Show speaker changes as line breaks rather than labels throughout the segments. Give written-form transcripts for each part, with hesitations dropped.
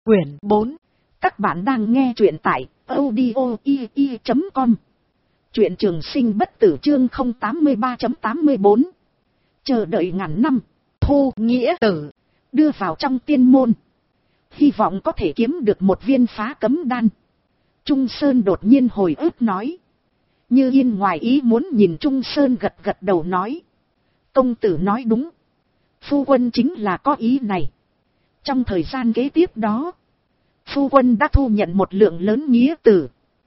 Quyển 4. Các bạn đang nghe truyện tại audio.com. Truyện Trường Sinh Bất Tử chương 083.84. Chờ đợi ngàn năm. Thu Nghĩa Tử đưa vào trong tiên môn, hy vọng có thể kiếm được một viên phá cấm đan. Trung Sơn đột nhiên hồi ức nói. Như Yên ngoài ý muốn nhìn Trung Sơn gật gật đầu nói. Công tử nói đúng. Phu quân chính là có ý này. Trong thời gian kế tiếp đó, phu quân đã thu nhận một lượng lớn nghĩa tử.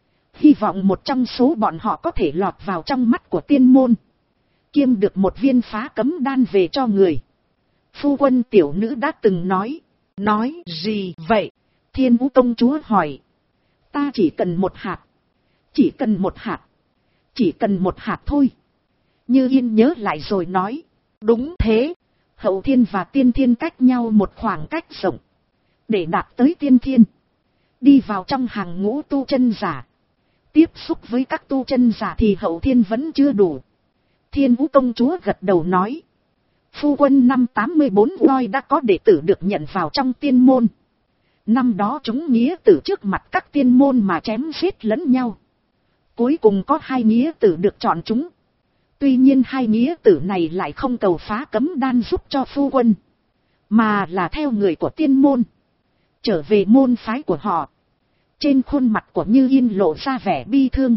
Hy vọng một trong số bọn họ có thể lọt vào trong mắt của tiên môn, kiêm được một viên phá cấm đan về cho người. Phu quân tiểu nữ đã từng nói. Nói gì vậy? Thiên Vũ công chúa hỏi. Ta chỉ cần một hạt. Chỉ cần một hạt. Chỉ cần một hạt thôi. Như Yên nhớ lại rồi nói. Đúng thế. Hậu thiên và tiên thiên cách nhau một khoảng cách rộng. Để đạt tới tiên thiên, đi vào trong hàng ngũ tu chân giả, tiếp xúc với các tu chân giả thì hậu thiên vẫn chưa đủ. Thiên Vũ công chúa gật đầu nói. Phu quân năm 84 Ngoi đã có đệ tử được nhận vào trong tiên môn. Năm đó chúng nghĩa tử trước mặt các tiên môn mà chém giết lẫn nhau. Cuối cùng có 2 nghĩa tử được chọn chúng. Tuy nhiên 2 nghĩa tử này lại không cầu phá cấm đan giúp cho phu quân, mà là theo người của tiên môn, trở về môn phái của họ. Trên khuôn mặt của Như Yên lộ ra vẻ bi thương,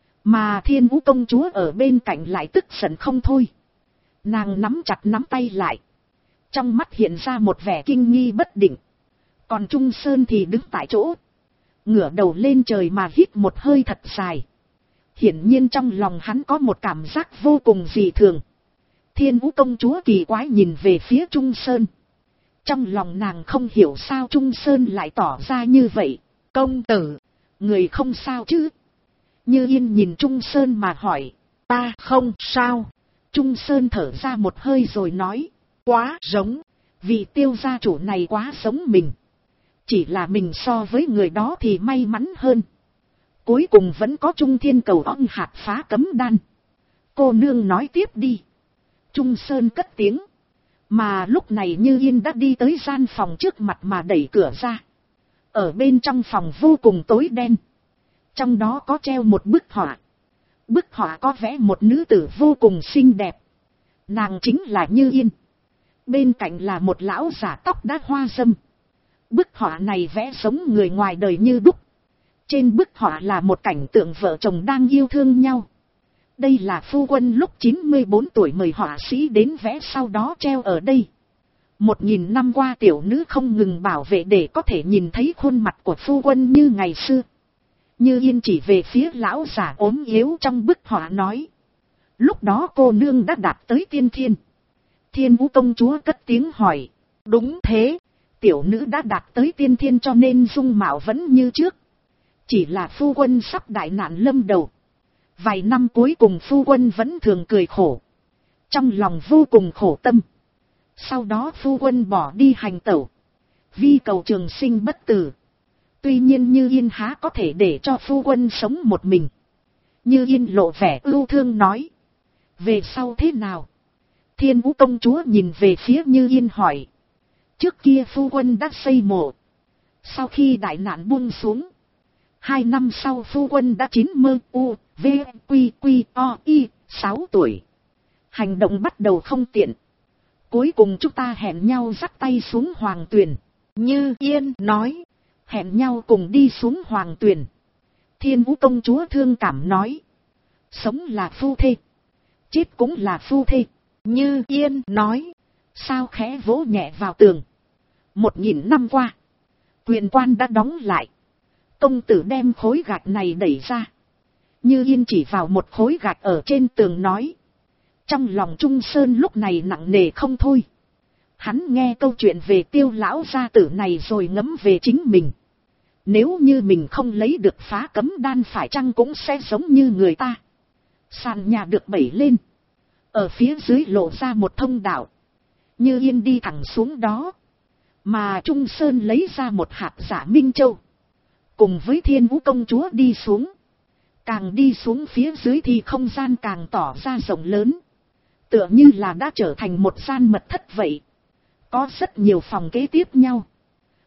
mà Thiên Vũ công chúa ở bên cạnh lại tức giận không thôi. Nàng nắm chặt nắm tay lại, trong mắt hiện ra một vẻ kinh nghi bất định. Còn Trung Sơn thì đứng tại chỗ, ngửa đầu lên trời mà hít một hơi thật dài. Hiển nhiên trong lòng hắn có một cảm giác vô cùng dị thường. Thiên Vũ công chúa kỳ quái nhìn về phía Trung Sơn. Trong lòng nàng không hiểu sao Trung Sơn lại tỏ ra như vậy. Công tử, người không sao chứ? Như Yên nhìn Trung Sơn mà hỏi. Ta không sao. Trung Sơn thở ra một hơi rồi nói. Quá giống. Vị Tiêu gia chủ này quá giống mình. Chỉ là mình so với người đó thì may mắn hơn. Cuối cùng vẫn có Trung Thiên cầu ong hạt phá cấm đan. Cô nương nói tiếp đi. Trung Sơn cất tiếng. Mà lúc này Như Yên đã đi tới gian phòng trước mặt mà đẩy cửa ra. Ở bên trong phòng vô cùng tối đen. Trong đó có treo một bức họa. Bức họa có vẽ một nữ tử vô cùng xinh đẹp. Nàng chính là Như Yên. Bên cạnh là một lão giả tóc đã hoa râm. Bức họa này vẽ giống người ngoài đời như đúc. Trên bức họa là một cảnh tượng vợ chồng đang yêu thương nhau. Đây là phu quân lúc 94 tuổi mời họa sĩ đến vẽ, sau đó treo ở đây. 1000 năm qua tiểu nữ không ngừng bảo vệ để có thể nhìn thấy khuôn mặt của phu quân như ngày xưa. Như Yên chỉ về phía lão giả ốm yếu trong bức họa nói. Lúc đó cô nương đã đạt tới tiên thiên. Thiên Vũ công chúa cất tiếng hỏi. Đúng thế, tiểu nữ đã đạt tới tiên thiên cho nên dung mạo vẫn như trước. Chỉ là phu quân sắp đại nạn lâm đầu. Vài năm cuối cùng phu quân vẫn thường cười khổ. Trong lòng vô cùng khổ tâm. Sau đó phu quân bỏ đi hành tẩu, vi cầu trường sinh bất tử. Tuy nhiên Như Yên há có thể để cho phu quân sống một mình. Như Yên lộ vẻ ưu thương nói. Về sau thế nào? Thiên Vũ công chúa nhìn về phía Như Yên hỏi. Trước kia phu quân đã xây mộ. Sau khi đại nạn buông xuống, 2 năm sau phu quân đã 6 tuổi. Hành động bắt đầu không tiện. Cuối cùng chúng ta hẹn nhau dắt tay xuống Hoàng Tuyền. Như Yên nói. Hẹn nhau cùng đi xuống Hoàng Tuyền. Thiên Vũ công chúa thương cảm nói. Sống là phu thê, chết cũng là phu thê. Như Yên nói. Sao khẽ vỗ nhẹ vào tường. 1000 năm qua, Tuyền quan đã đóng lại. Công tử đem khối gạch này đẩy ra. Như Yên chỉ vào một khối gạch ở trên tường nói. Trong lòng Trung Sơn lúc này nặng nề không thôi. Hắn nghe câu chuyện về Tiêu lão gia tử này rồi ngẫm về chính mình. Nếu như mình không lấy được phá cấm đan phải chăng cũng sẽ giống như người ta. Sàn nhà được bẩy lên. Ở phía dưới lộ ra một thông đạo. Như Yên đi thẳng xuống đó. Mà Trung Sơn lấy ra một hạt giả Minh Châu. Cùng với Thiên Vũ công chúa đi xuống. Càng đi xuống phía dưới thì không gian càng tỏ ra rộng lớn. Tựa như là đã trở thành một gian mật thất vậy. Có rất nhiều phòng kế tiếp nhau.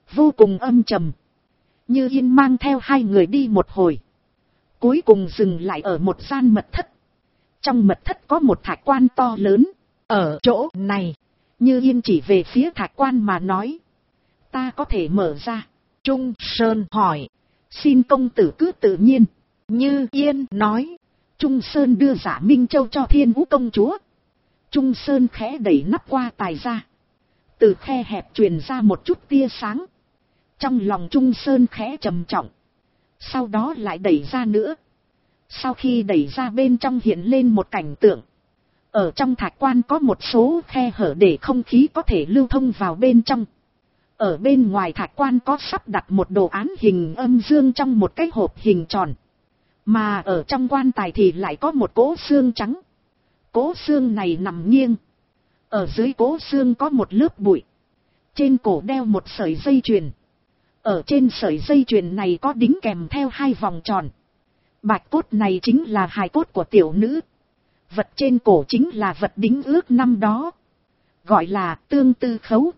vô cùng âm trầm. Như Yên mang theo hai người đi một hồi, cuối cùng dừng lại ở một gian mật thất. Trong mật thất có một thạch quan to lớn. Ở chỗ này, Như Yên chỉ về phía thạch quan mà nói, ta có thể mở ra. Trung Sơn hỏi, xin công tử cứ tự nhiên. Như Yên nói, Trung Sơn đưa Giả Minh Châu cho Thiên Vũ công chúa. Trung Sơn khẽ đẩy nắp qua tài ra, từ khe hẹp truyền ra một chút tia sáng. Trong lòng Trung Sơn khẽ trầm trọng, sau đó lại đẩy ra nữa. Sau khi đẩy ra, bên trong hiện lên một cảnh tượng. Ở trong thạch quan có một số khe hở để không khí có thể lưu thông vào bên trong. Ở bên ngoài thạch quan có sắp đặt một đồ án hình âm dương trong một cái hộp hình tròn. Mà ở trong quan tài thì lại có một cỗ xương trắng. Cỗ xương này nằm nghiêng. Ở dưới cỗ xương có một lớp bụi. Trên cổ đeo một sợi dây chuyền. Ở trên sợi dây chuyền này có đính kèm theo hai vòng tròn. Bạch cốt này chính là hài cốt của tiểu nữ. Vật trên cổ chính là vật đính ước năm đó, gọi là tương tư khấu.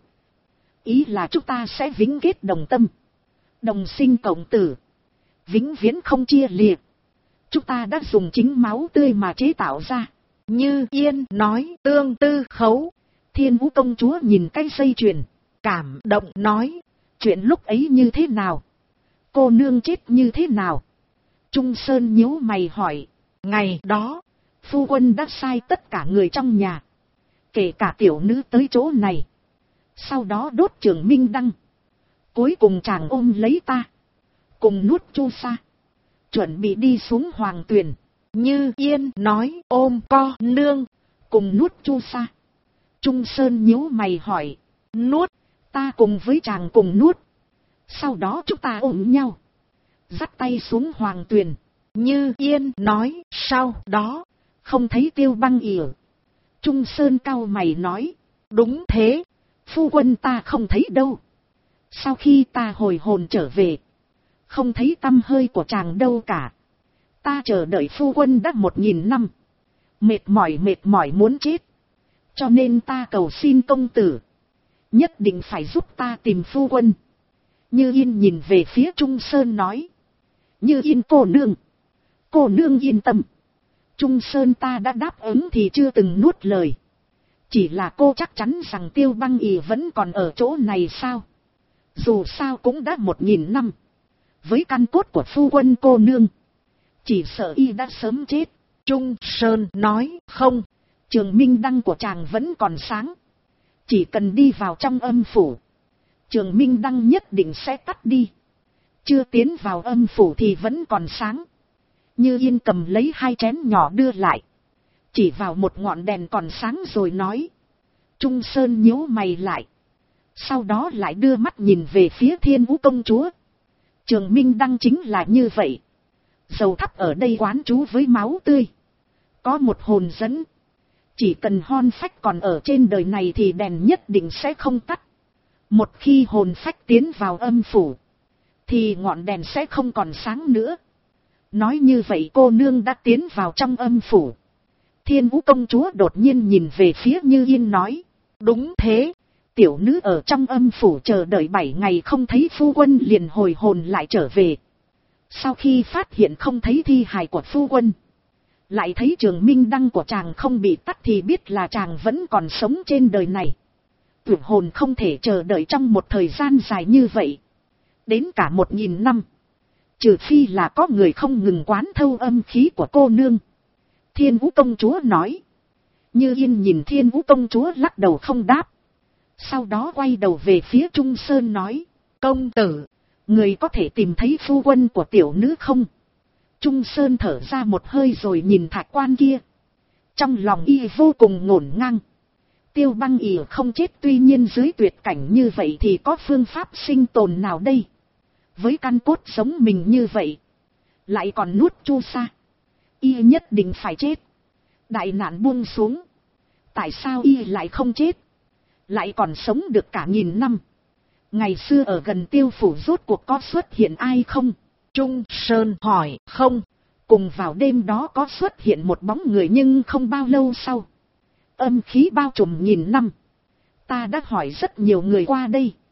Ý là chúng ta sẽ vĩnh kết đồng tâm, đồng sinh cộng tử, vĩnh viễn không chia liệt. Chúng ta đã dùng chính máu tươi mà chế tạo ra. Như Yên nói tương tư khấu. Thiên Vũ công chúa nhìn cái dây chuyền, cảm động nói, chuyện lúc ấy như thế nào? Cô nương chết như thế nào? Trung Sơn nhíu mày hỏi, ngày đó, phu quân đã sai tất cả người trong nhà, kể cả tiểu nữ tới chỗ này. Sau đó đốt Trường Minh Đăng. Cuối cùng chàng ôm lấy ta, cùng nuốt Chu Sa, chuẩn bị đi xuống Hoàng Tuyền. Như Yên nói ôm co nương, cùng nuốt Chu Sa. Trung Sơn nhíu mày hỏi, nuốt? Ta cùng với chàng cùng nuốt. Sau đó chúng ta ôm nhau, dắt tay xuống Hoàng Tuyền. Như Yên nói, sau đó không thấy Tiêu Băng Ỉa. Trung Sơn cau mày nói, đúng thế, phu quân ta không thấy đâu. Sau khi ta hồi hồn trở về, không thấy tăm hơi của chàng đâu cả. Ta chờ đợi phu quân đã 1000 năm, mệt mỏi muốn chết. Cho nên ta cầu xin công tử, nhất định phải giúp ta tìm phu quân. Như Yên nhìn về phía Trung Sơn nói, Như Yên cô nương yên tâm. Trung Sơn ta đã đáp ứng thì chưa từng nuốt lời. Chỉ là cô chắc chắn rằng Tiêu Băng Ỉ vẫn còn ở chỗ này sao? Dù sao cũng đã 1000 năm. Với căn cốt của phu quân cô nương, chỉ sợ y đã sớm chết. Trung Sơn nói, không, Trường Minh Đăng của chàng vẫn còn sáng. Chỉ cần đi vào trong âm phủ, Trường Minh Đăng nhất định sẽ tắt đi. Chưa tiến vào âm phủ thì vẫn còn sáng. Như Yên cầm lấy 2 chén nhỏ đưa lại, chỉ vào một ngọn đèn còn sáng rồi nói. Trung Sơn nhíu mày lại, sau đó lại đưa mắt nhìn về phía Thiên Vũ công chúa. Trường Minh Đăng chính là như vậy. Dầu thắp ở đây quán chú với máu tươi, có một hồn dẫn. Chỉ cần hồn phách còn ở trên đời này thì đèn nhất định sẽ không tắt. Một khi hồn phách tiến vào âm phủ, thì ngọn đèn sẽ không còn sáng nữa. Nói như vậy cô nương đã tiến vào trong âm phủ. Thiên Vũ công chúa đột nhiên nhìn về phía Như Yên nói, đúng thế, tiểu nữ ở trong âm phủ chờ đợi 7 ngày không thấy phu quân liền hồi hồn lại trở về. Sau khi phát hiện không thấy thi hài của phu quân, lại thấy Trường Minh Đăng của chàng không bị tắt thì biết là chàng vẫn còn sống trên đời này. Tử hồn không thể chờ đợi trong một thời gian dài như vậy, đến cả 1000 năm. Trừ phi là có người không ngừng quán thâu âm khí của cô nương. Thiên Vũ công chúa nói. Như Yên nhìn Thiên Vũ công chúa lắc đầu không đáp. Sau đó quay đầu về phía Trung Sơn nói, công tử, người có thể tìm thấy phu quân của tiểu nữ không? Trung Sơn thở ra một hơi rồi nhìn thạch quan kia. Trong lòng y vô cùng ngổn ngang. Tiêu Băng Ỉ không chết, tuy nhiên dưới tuyệt cảnh như vậy thì có phương pháp sinh tồn nào đây? Với căn cốt sống mình như vậy, lại còn nuốt Chu Sa, y nhất định phải chết. Đại nạn buông xuống, tại sao y lại không chết, lại còn sống được cả 1000 năm? Ngày xưa ở gần Tiêu phủ rốt cuộc có xuất hiện ai không? Trung Sơn hỏi. Không. Cùng vào đêm đó có xuất hiện một bóng người, nhưng không bao lâu sau, âm khí bao trùm 1000 năm. Ta đã hỏi rất nhiều người qua đây,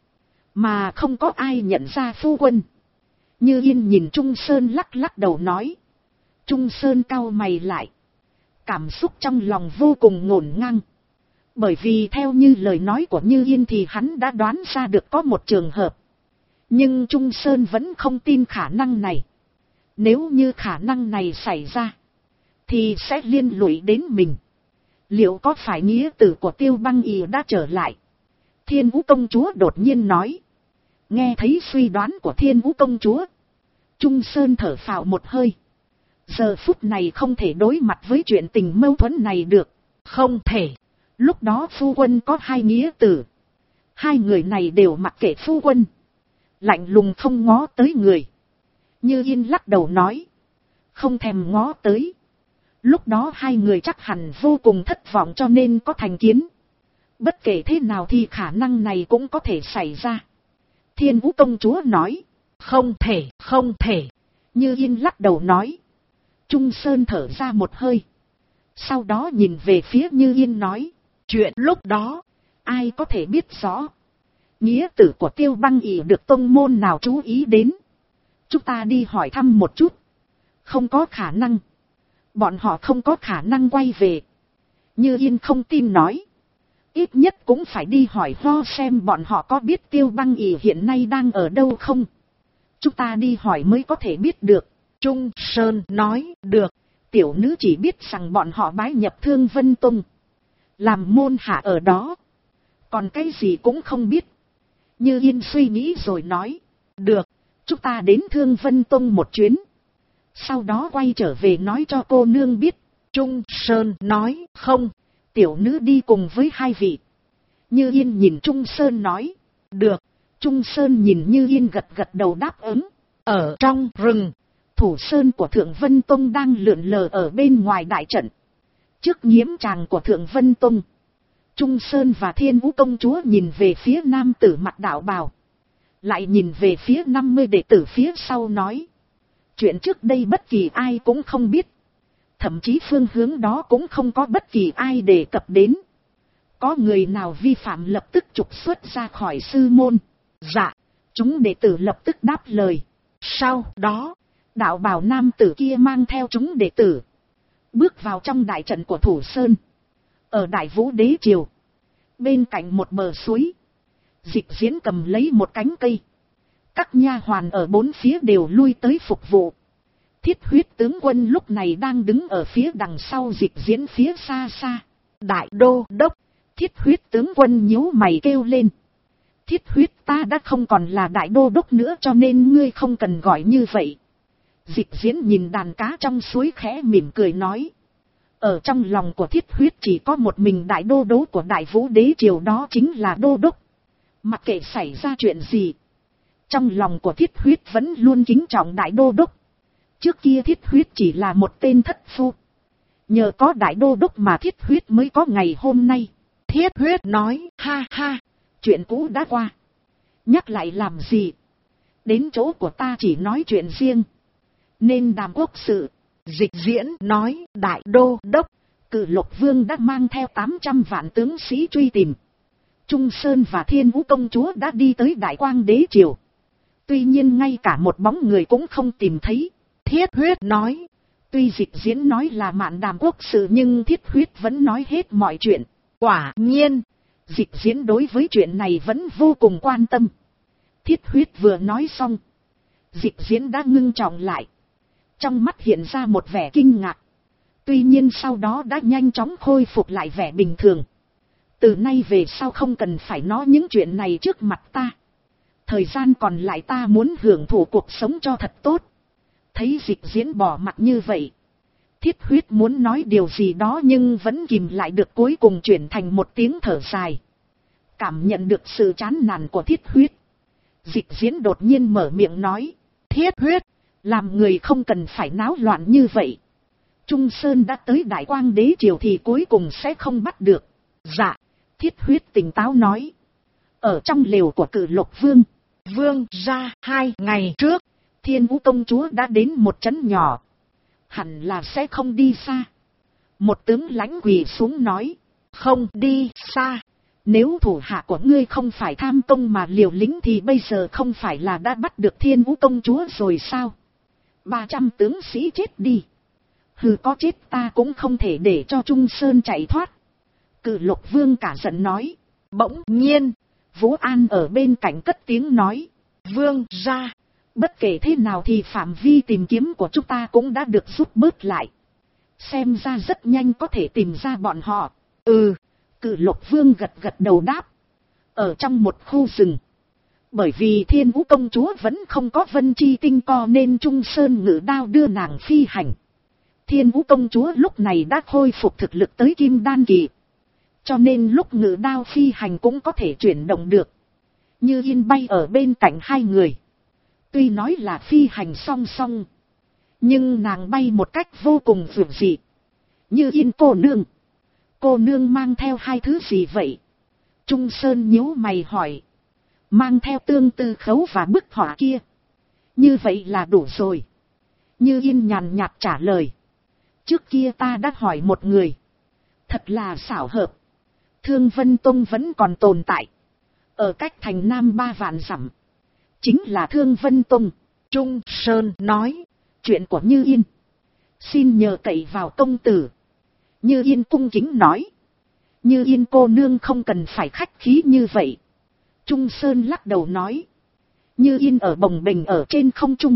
mà không có ai nhận ra phu quân. Như Yên nhìn Trung Sơn lắc lắc đầu nói. Trung Sơn cau mày lại. Cảm xúc trong lòng vô cùng ngổn ngang. Bởi vì theo như lời nói của Như Yên thì hắn đã đoán ra được có một trường hợp. Nhưng Trung Sơn vẫn không tin khả năng này. Nếu như khả năng này xảy ra, thì sẽ liên lụy đến mình. Liệu có phải nghĩa tử của Tiêu Băng Ỷ đã trở lại? Thiên Vũ công chúa đột nhiên nói. Nghe thấy suy đoán của Thiên Vũ công chúa, Trung Sơn thở phào một hơi. Giờ phút này không thể đối mặt với chuyện tình mâu thuẫn này được. Không thể. Lúc đó phu quân có hai nghĩa tử. Hai người này đều mặc kệ phu quân. Lạnh lùng không ngó tới người. Như Yên lắc đầu nói. Không thèm ngó tới. Lúc đó hai người chắc hẳn vô cùng thất vọng cho nên có thành kiến. Bất kể thế nào thì khả năng này cũng có thể xảy ra. Thiên Vũ công chúa nói. Không thể, không thể. Như Yên lắc đầu nói. Trung Sơn thở ra một hơi. Sau đó nhìn về phía Như Yên nói. Chuyện lúc đó, ai có thể biết rõ. Nghĩa tử của Tiêu Băng Ỷ được tông môn nào chú ý đến. Chúng ta đi hỏi thăm một chút. Không có khả năng. Bọn họ không có khả năng quay về. Như Yên không tin nói. Ít nhất cũng phải đi hỏi ho xem bọn họ có biết Tiêu Băng Ỷ hiện nay đang ở đâu không. Chúng ta đi hỏi mới có thể biết được. Trung Sơn nói, được. Tiểu nữ chỉ biết rằng bọn họ bái nhập Thương Vân Tông. Làm môn hạ ở đó. Còn cái gì cũng không biết. Như Yên suy nghĩ rồi nói. Được, chúng ta đến Thương Vân Tông một chuyến. Sau đó quay trở về nói cho cô nương biết. Trung Sơn nói, không. Tiểu nữ đi cùng với hai vị. Như Yên nhìn Trung Sơn nói. Được. Trung Sơn nhìn Như Yên gật gật đầu đáp ứng. Ở trong rừng, thủ sơn của Thượng Vân Tông đang lượn lờ ở bên ngoài đại trận. Trước nghiễm tràng của Thượng Vân Tông, Trung Sơn và Thiên Vũ công chúa nhìn về phía nam tử mặc đạo bào. Lại nhìn về phía 50 đệ tử phía sau nói. Chuyện trước đây bất kỳ ai cũng không biết. Thậm chí phương hướng đó cũng không có bất kỳ ai đề cập đến. Có người nào vi phạm lập tức trục xuất ra khỏi sư môn. Dạ, chúng đệ tử lập tức đáp lời. Sau đó, đạo bào nam tử kia mang theo chúng đệ tử. Bước vào trong đại trận của Thủ Sơn. Ở Đại Vũ Đế Triều. Bên cạnh một bờ suối. Dịch Diễn cầm lấy một cánh cây. Các nha hoàn ở bốn phía đều lui tới phục vụ. Thiết Huyết tướng quân lúc này đang đứng ở phía đằng sau Dịch Diễn phía xa xa. Đại đô đốc. Thiết Huyết tướng quân nhíu mày kêu lên. Thiết Huyết, ta đã không còn là đại đô đốc nữa cho nên ngươi không cần gọi như vậy. Dịch Diễn nhìn đàn cá trong suối khẽ mỉm cười nói. Ở trong lòng của Thiết Huyết chỉ có một mình đại đô đốc của Đại Vũ Đế Triều, đó chính là đô đốc. Mặc kệ xảy ra chuyện gì, trong lòng của Thiết Huyết vẫn luôn kính trọng đại đô đốc. Trước kia Thiết Huyết chỉ là một tên thất phu. Nhờ có đại đô đốc mà Thiết Huyết mới có ngày hôm nay. Thiết Huyết nói, ha ha, chuyện cũ đã qua. Nhắc lại làm gì? Đến chỗ của ta chỉ nói chuyện riêng. Nên đàm quốc sự. Dịch Diễn nói, đại đô đốc, Cử Lộc Vương đã mang theo 800 vạn tướng sĩ truy tìm. Trung Sơn và Thiên Vũ công chúa đã đi tới Đại Quang Đế Triều. Tuy nhiên ngay cả một bóng người cũng không tìm thấy. Thiết Huyết nói, tuy Dịch Diễn nói là mạn đàm quốc sự nhưng Thiết Huyết vẫn nói hết mọi chuyện. Quả nhiên, Dịch Diễn đối với chuyện này vẫn vô cùng quan tâm. Thiết Huyết vừa nói xong, Dịch Diễn đã ngưng trọng lại. Trong mắt hiện ra một vẻ kinh ngạc. Tuy nhiên sau đó đã nhanh chóng khôi phục lại vẻ bình thường. Từ nay về sau không cần phải nói những chuyện này trước mặt ta. Thời gian còn lại ta muốn hưởng thụ cuộc sống cho thật tốt. Thấy Dịch Diễn bỏ mặt như vậy, Thiết Huyết muốn nói điều gì đó nhưng vẫn kìm lại được, cuối cùng chuyển thành một tiếng thở dài. Cảm nhận được sự chán nản của Thiết Huyết, Dịch Diễn đột nhiên mở miệng nói. Thiết Huyết, làm người không cần phải náo loạn như vậy. Trung Sơn đã tới Đại Quang Đế Triều thì cuối cùng sẽ không bắt được. Dạ, Thiết Huyết tỉnh táo nói. Ở trong lều của Cử Lộc Vương, Vương ra 2 ngày trước, Thiên Vũ công chúa đã đến một trấn nhỏ. Hẳn là sẽ không đi xa. Một tướng lãnh quỳ xuống nói. Không đi xa. Nếu thủ hạ của ngươi không phải tham công mà liều lĩnh thì bây giờ không phải là đã bắt được Thiên Vũ công chúa rồi sao? 300 tướng sĩ chết đi. Hừ, có chết ta cũng không thể để cho Trung Sơn chạy thoát. Cự Lục Vương cả giận nói. Bỗng nhiên, Vũ An ở bên cạnh cất tiếng nói. Vương ra, bất kể thế nào thì phạm vi tìm kiếm của chúng ta cũng đã được rút bớt lại. Xem ra rất nhanh có thể tìm ra bọn họ. Ừ, Cự Lục Vương gật gật đầu đáp. Ở trong một khu rừng. Bởi vì Thiên Vũ công chúa vẫn không có vân chi tinh co nên Trung Sơn ngự đao đưa nàng phi hành. Thiên Vũ công chúa lúc này đã khôi phục thực lực tới kim đan kỳ. Cho nên lúc ngự đao phi hành cũng có thể chuyển động được. Như Yên bay ở bên cạnh hai người. Tuy nói là phi hành song song. Nhưng nàng bay một cách vô cùng vượt dị. Như Yên cô nương. Cô nương mang theo hai thứ gì vậy? Trung Sơn nhíu mày hỏi. Mang theo tương tư khấu và bức họa kia. Như vậy là đủ rồi. Như Yên nhàn nhạt trả lời. Trước kia ta đã hỏi một người. Thật là xảo hợp. Thương Vân Tông vẫn còn tồn tại. Ở cách thành Nam 3 vạn dặm. Chính là Thương Vân Tông. Trung Sơn nói. Chuyện của Như Yên. Xin nhờ cậy vào công tử. Như Yên cung kính nói. Như Yên cô nương không cần phải khách khí như vậy. Trung Sơn lắc đầu nói. Như Yên ở bồng bềnh ở trên không trung.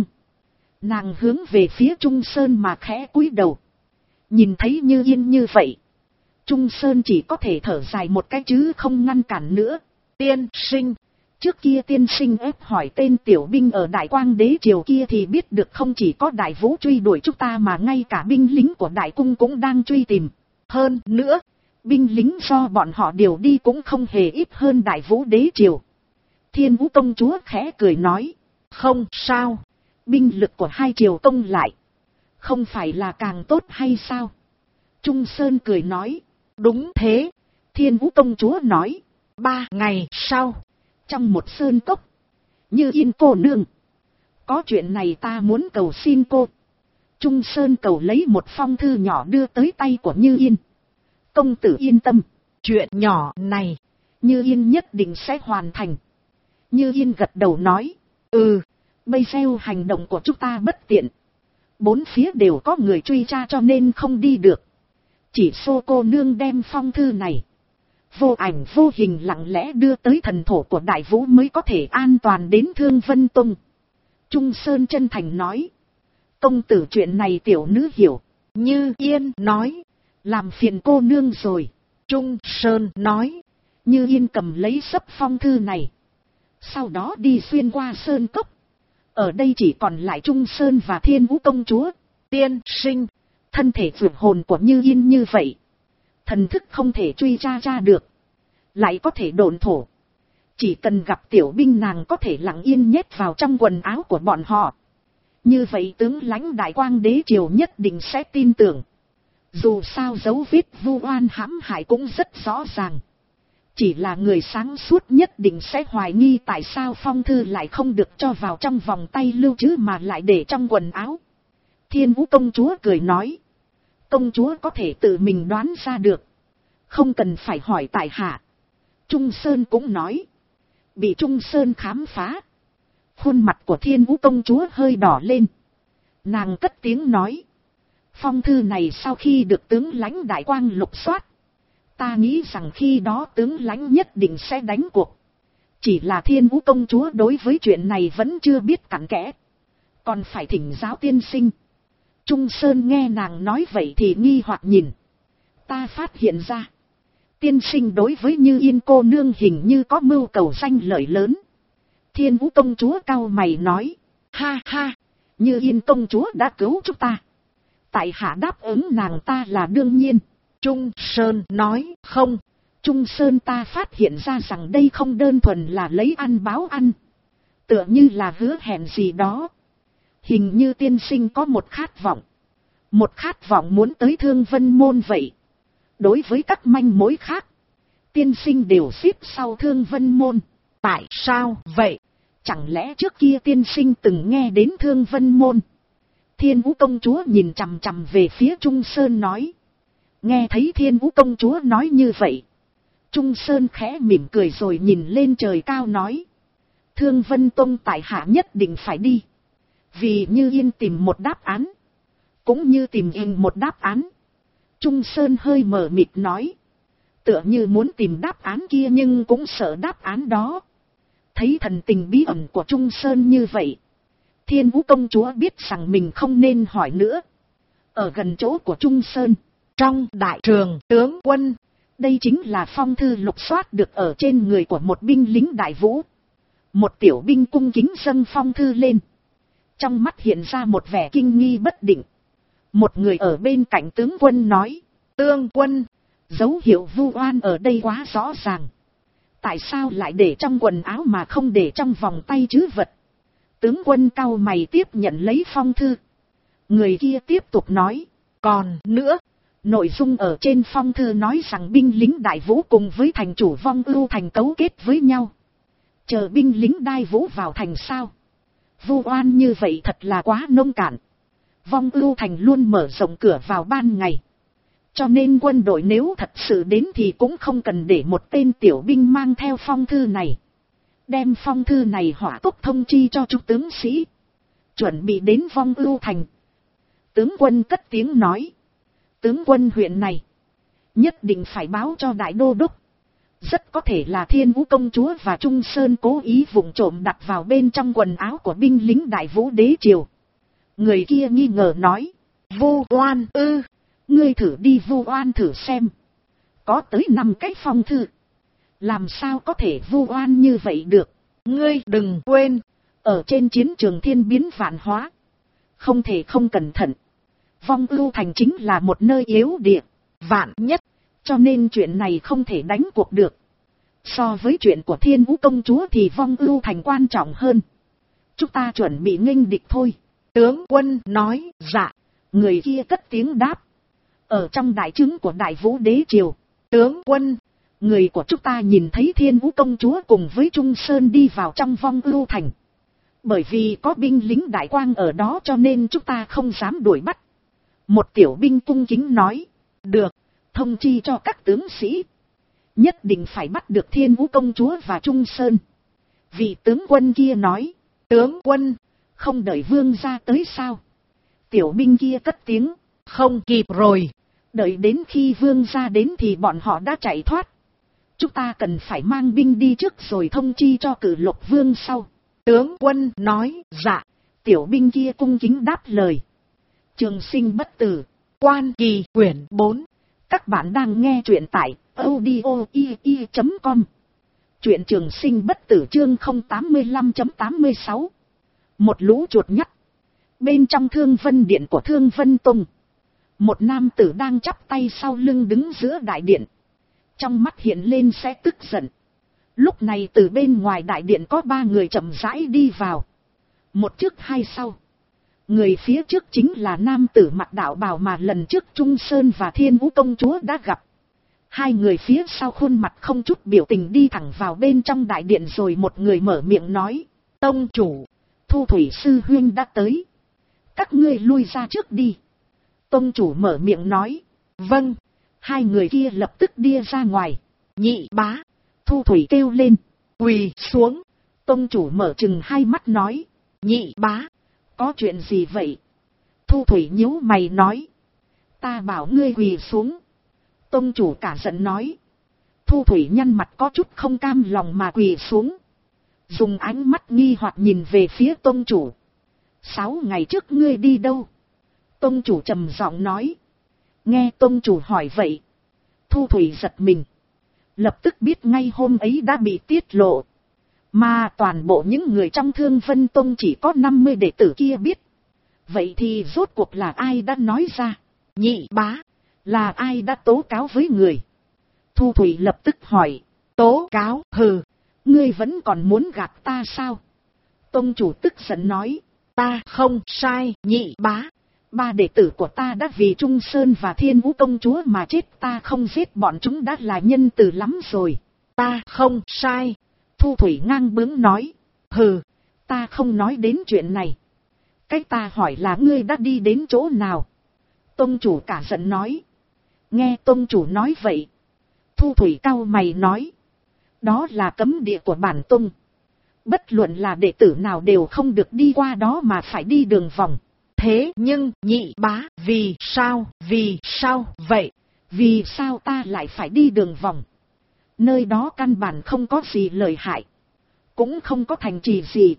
Nàng hướng về phía Trung Sơn mà khẽ cúi đầu. Nhìn thấy Như Yên như vậy. Trung Sơn chỉ có thể thở dài một cái chứ không ngăn cản nữa. Tiên sinh. Trước kia tiên sinh ép hỏi tên tiểu binh ở Đại Quang Đế triều kia thì biết được không chỉ có Đại Vũ truy đuổi chúng ta mà ngay cả binh lính của Đại Cung cũng đang truy tìm. Hơn nữa, binh lính do bọn họ điều đi cũng không hề ít hơn Đại Vũ Đế triều. Thiên Vũ công chúa khẽ cười nói. Không sao, binh lực của hai triều công lại. Không phải là càng tốt hay sao? Trung Sơn cười nói. Đúng thế, Thiên Vũ công chúa nói. 3 ngày sau, trong một sơn cốc. Như Yên cô nương. Có chuyện này ta muốn cầu xin cô. Trung Sơn cầu lấy một phong thư nhỏ đưa tới tay của Như Yên. Công tử yên tâm. Chuyện nhỏ này, Như Yên nhất định sẽ hoàn thành. Như Yên gật đầu nói. Ừ, bây giờ hành động của chúng ta bất tiện. 4 phía đều có người truy tra cho nên không đi được. Chỉ số cô nương đem phong thư này. Vô ảnh vô hình lặng lẽ đưa tới thần thổ của Đại Vũ mới có thể an toàn đến Thương Vân Tông. Trung Sơn chân thành nói. Công tử chuyện này tiểu nữ hiểu. Như Yên nói. Làm phiền cô nương rồi. Trung Sơn nói. Như Yên cầm lấy sấp phong thư này. Sau đó đi xuyên qua sơn cốc. Ở đây chỉ còn lại Trung Sơn và Thiên Vũ công chúa. Tiên sinh. Thân thể vượt hồn của Như Yên như vậy. Thần thức không thể truy tra được. Lại có thể độn thổ. Chỉ cần gặp tiểu binh nàng có thể lặng yên nhét vào trong quần áo của bọn họ. Như vậy tướng lãnh Đại Quang Đế triều nhất định sẽ tin tưởng. Dù sao dấu vết vu oan hãm hại cũng rất rõ ràng. Chỉ là người sáng suốt nhất định sẽ hoài nghi tại sao phong thư lại không được cho vào trong vòng tay lưu trữ mà lại để trong quần áo. Thiên Vũ công chúa cười nói. Công chúa có thể tự mình đoán ra được. Không cần phải hỏi tại hạ. Trung Sơn cũng nói. Bị Trung Sơn khám phá. Khuôn mặt của Thiên Vũ công chúa hơi đỏ lên. Nàng cất tiếng nói. Phong thư này sau khi được tướng lãnh Đại Quang lục soát. Ta nghĩ rằng khi đó tướng lãnh nhất định sẽ đánh cuộc. Chỉ là Thiên Vũ công chúa đối với chuyện này vẫn chưa biết cặn kẽ. Còn phải thỉnh giáo tiên sinh. Trung Sơn nghe nàng nói vậy thì nghi hoặc nhìn. Ta phát hiện ra. Tiên sinh đối với Như Yên cô nương hình như có mưu cầu danh lợi lớn. Thiên Vũ công chúa cau mày nói. Ha ha, Như Yên công chúa đã cứu chúng ta. Tại hạ đáp ứng nàng ta là đương nhiên. Trung Sơn nói. Không, Trung Sơn ta phát hiện ra rằng đây không đơn thuần là lấy ăn báo ăn. Tựa như là hứa hẹn gì đó. Hình như tiên sinh có một khát vọng. Một khát vọng muốn tới Thương Vân Môn vậy. Đối với các manh mối khác, tiên sinh đều xếp sau Thương Vân Môn. Tại sao vậy? Chẳng lẽ trước kia tiên sinh từng nghe đến Thương Vân Môn? Thiên Vũ công chúa nhìn chằm chằm về phía Trung Sơn nói. Nghe thấy Thiên Vũ công chúa nói như vậy, Trung Sơn khẽ mỉm cười rồi nhìn lên trời cao nói. Thương Vân Tông tại hạ nhất định phải đi. Vì Như Yên tìm một đáp án. Cũng như tìm Yên một đáp án. Trung Sơn hơi mờ mịt nói. Tựa như muốn tìm đáp án kia nhưng cũng sợ đáp án đó. Thấy thần tình bí ẩn của Trung Sơn như vậy. Thiên Vũ công chúa biết rằng mình không nên hỏi nữa. Ở gần chỗ của Trung Sơn. Trong đại trường tướng quân. Đây chính là phong thư lục soát được ở trên người của một binh lính đại vũ. Một tiểu binh cung kính dâng phong thư lên. Trong mắt hiện ra một vẻ kinh nghi bất định. Một người ở bên cạnh tướng quân nói. Tướng quân, dấu hiệu vu oan ở đây quá rõ ràng. Tại sao lại để trong quần áo mà không để trong vòng tay trữ vật? Tướng quân cau mày tiếp nhận lấy phong thư. Người kia tiếp tục nói. Còn nữa, nội dung ở trên phong thư nói rằng binh lính đại vũ cùng với thành chủ Vong Ưu Thành cấu kết với nhau. Chờ binh lính Đai Vũ vào thành sao? Vu oan như vậy thật là quá nông cạn. Vong Ưu Thành luôn mở rộng cửa vào ban ngày. Cho nên quân đội nếu thật sự đến thì cũng không cần để một tên tiểu binh mang theo phong thư này. Đem phong thư này hỏa tốc thông chi cho chúng tướng sĩ. Chuẩn bị đến Vong Ưu Thành. Tướng quân cất tiếng nói. Tướng quân huyện này. Nhất định phải báo cho đại đô đốc. Rất có thể là Thiên Vũ công chúa và Trung Sơn cố ý vụng trộm đặt vào bên trong quần áo của binh lính đại vũ đế triều. Người kia nghi ngờ nói. Vu oan ư. Ngươi thử đi vu oan thử xem. Có tới 5 cái phong thư. Làm sao có thể vu oan như vậy được. Ngươi đừng quên. Ở trên chiến trường thiên biến vạn hóa. Không thể không cẩn thận. Vong Ưu Thành chính là một nơi yếu địa. Vạn nhất. Cho nên chuyện này không thể đánh cuộc được. So với chuyện của Thiên Vũ công chúa thì Vong Ưu Thành quan trọng hơn. Chúng ta chuẩn bị nghênh địch thôi. Tướng quân nói. Dạ. Người kia cất tiếng đáp. Ở trong đại trướng của đại vũ đế triều. Tướng quân. Người của chúng ta nhìn thấy Thiên Vũ công chúa cùng với Trung Sơn đi vào trong Vong Ưu Thành. Bởi vì có binh lính đại quang ở đó cho nên chúng ta không dám đuổi bắt. Một tiểu binh cung kính nói. Được. Thông chi cho các tướng sĩ. Nhất định phải bắt được Thiên Vũ công chúa và Trung Sơn. Vị tướng quân kia nói. Tướng quân. Không đợi vương ra tới sao? Tiểu binh kia cất tiếng. Không kịp rồi. Đợi đến khi vương ra đến thì bọn họ đã chạy thoát. Chúng ta cần phải mang binh đi trước rồi thông chi cho Cử Lục vương sau. Tướng quân nói. Dạ. Tiểu binh kia cung kính đáp lời. Trường Sinh Bất Tử. Quan Kỳ quyển 4. Các bạn đang nghe truyện tại audio.com. Truyện Trường Sinh Bất Tử chương 085.86. Một lũ chuột nhắt. Bên trong Thương Vân Điện của Thương Vân Tông. Một nam tử đang chắp tay sau lưng đứng giữa đại điện. Trong mắt hiện lên sẽ tức giận. Lúc này từ bên ngoài đại điện có 3 người chậm rãi đi vào. Một trước hai sau. Người phía trước chính là nam tử mặc đạo bào mà lần trước Trung Sơn và Thiên Vũ công chúa đã gặp. 2 người phía sau khuôn mặt không chút biểu tình đi thẳng vào bên trong đại điện rồi một người mở miệng nói. Tông chủ, Thu Thủy sư huynh đã tới. Các ngươi lui ra trước đi. Tông chủ mở miệng nói. Vâng. 2 người kia lập tức đi ra ngoài. Nhị bá. Thu Thủy kêu lên. Quỳ xuống. Tông chủ mở chừng 2 mắt nói. Nhị bá. Có chuyện gì vậy? Thu Thủy nhíu mày nói. Ta bảo ngươi quỳ xuống. Tông chủ cả giận nói. Thu Thủy nhăn mặt có chút không cam lòng mà quỳ xuống. Dùng ánh mắt nghi hoặc nhìn về phía tông chủ. 6 ngày trước ngươi đi đâu? Tông chủ trầm giọng nói. Nghe tông chủ hỏi vậy. Thu Thủy giật mình. Lập tức biết ngay hôm ấy đã bị tiết lộ. Mà toàn bộ những người trong Thương Vân Tông chỉ có 50 đệ tử kia biết. Vậy thì rốt cuộc là ai đã nói ra? Nhị bá. Là ai đã tố cáo với người? Thu Thủy lập tức hỏi. Tố cáo? Hừ. Ngươi vẫn còn muốn gạt ta sao? Tông chủ tức giận nói. Ta không sai nhị bá. 3 đệ tử của ta đã vì Trung Sơn và Thiên Vũ công chúa mà chết, ta không giết bọn chúng đã là nhân từ lắm rồi. Ta không sai. Thu Thủy ngang bướng nói. Hừ, ta không nói đến chuyện này. Cái ta hỏi là ngươi đã đi đến chỗ nào? Tông chủ cả giận nói. Nghe tông chủ nói vậy. Thu thủy cau mày nói. Đó là cấm địa của bản tông. Bất luận là đệ tử nào đều không được đi qua đó mà phải đi đường vòng.
Thế nhưng nhị bá, vì sao vậy?
Vì sao ta lại phải đi đường vòng? Nơi đó căn bản không có gì lợi hại. Cũng không có thành trì gì.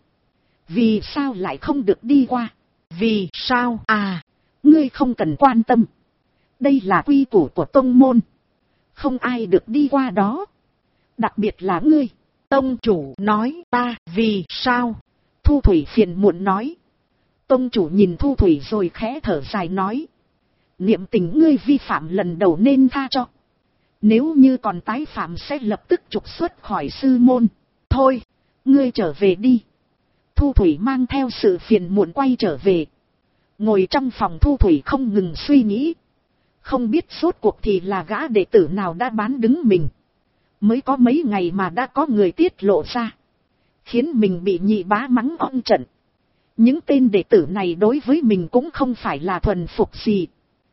Vì sao lại không được đi qua?
Vì sao à?
Ngươi không cần quan tâm. Đây là quy củ của tông môn. Không ai được đi qua đó. Đặc biệt là ngươi.
Tông chủ nói ta vì sao?
Thu thủy phiền muộn nói. Tông chủ nhìn Thu thủy rồi khẽ thở dài nói. Niệm tình ngươi vi phạm lần đầu nên tha cho. Nếu như còn tái phạm sẽ lập tức trục xuất khỏi sư môn. Thôi, ngươi trở về đi. Thu thủy mang theo sự phiền muộn quay trở về. Ngồi trong phòng Thu thủy không ngừng suy nghĩ. Không biết rốt cuộc thì là gã đệ tử nào đã bán đứng mình. Mới có mấy ngày mà đã có người tiết lộ ra. Khiến mình bị nhị bá mắng ong trận. Những tên đệ tử này đối với mình cũng không phải là thuần phục gì.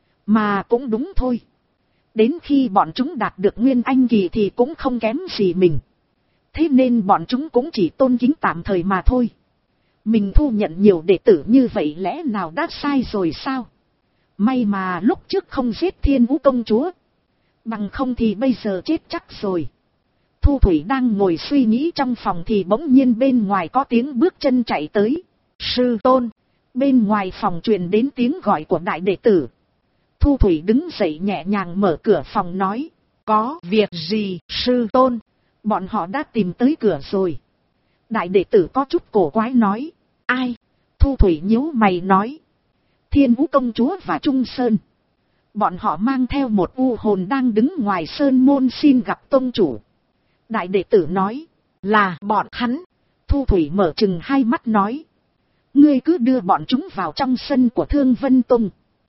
Mà cũng đúng thôi. Đến khi bọn chúng đạt được nguyên anh kỳ thì cũng không kém gì mình. Thế nên bọn chúng cũng chỉ tôn kính tạm thời mà thôi. Mình thu nhận nhiều đệ tử như vậy lẽ nào đã sai rồi sao? May mà lúc trước không giết Thiên Vũ công chúa. Bằng không thì bây giờ chết chắc rồi. Thu thủy đang ngồi suy nghĩ trong phòng thì bỗng nhiên bên ngoài có tiếng bước chân chạy tới. Sư tôn. Bên ngoài phòng truyền đến tiếng gọi của đại đệ tử. Thu thủy đứng dậy nhẹ nhàng mở cửa phòng nói. Có việc gì sư tôn? Bọn họ đã tìm tới cửa rồi. Đại đệ tử có chút cổ quái nói. Ai? Thu thủy nhíu mày nói. Thiên Vũ công chúa và Trung Sơn. Bọn họ mang theo một u hồn đang đứng ngoài sơn môn xin gặp tông chủ. Đại đệ tử nói. Là bọn hắn. Thu thủy mở chừng hai mắt nói. Ngươi cứ đưa bọn chúng vào trong sân của Thương Vân Tông.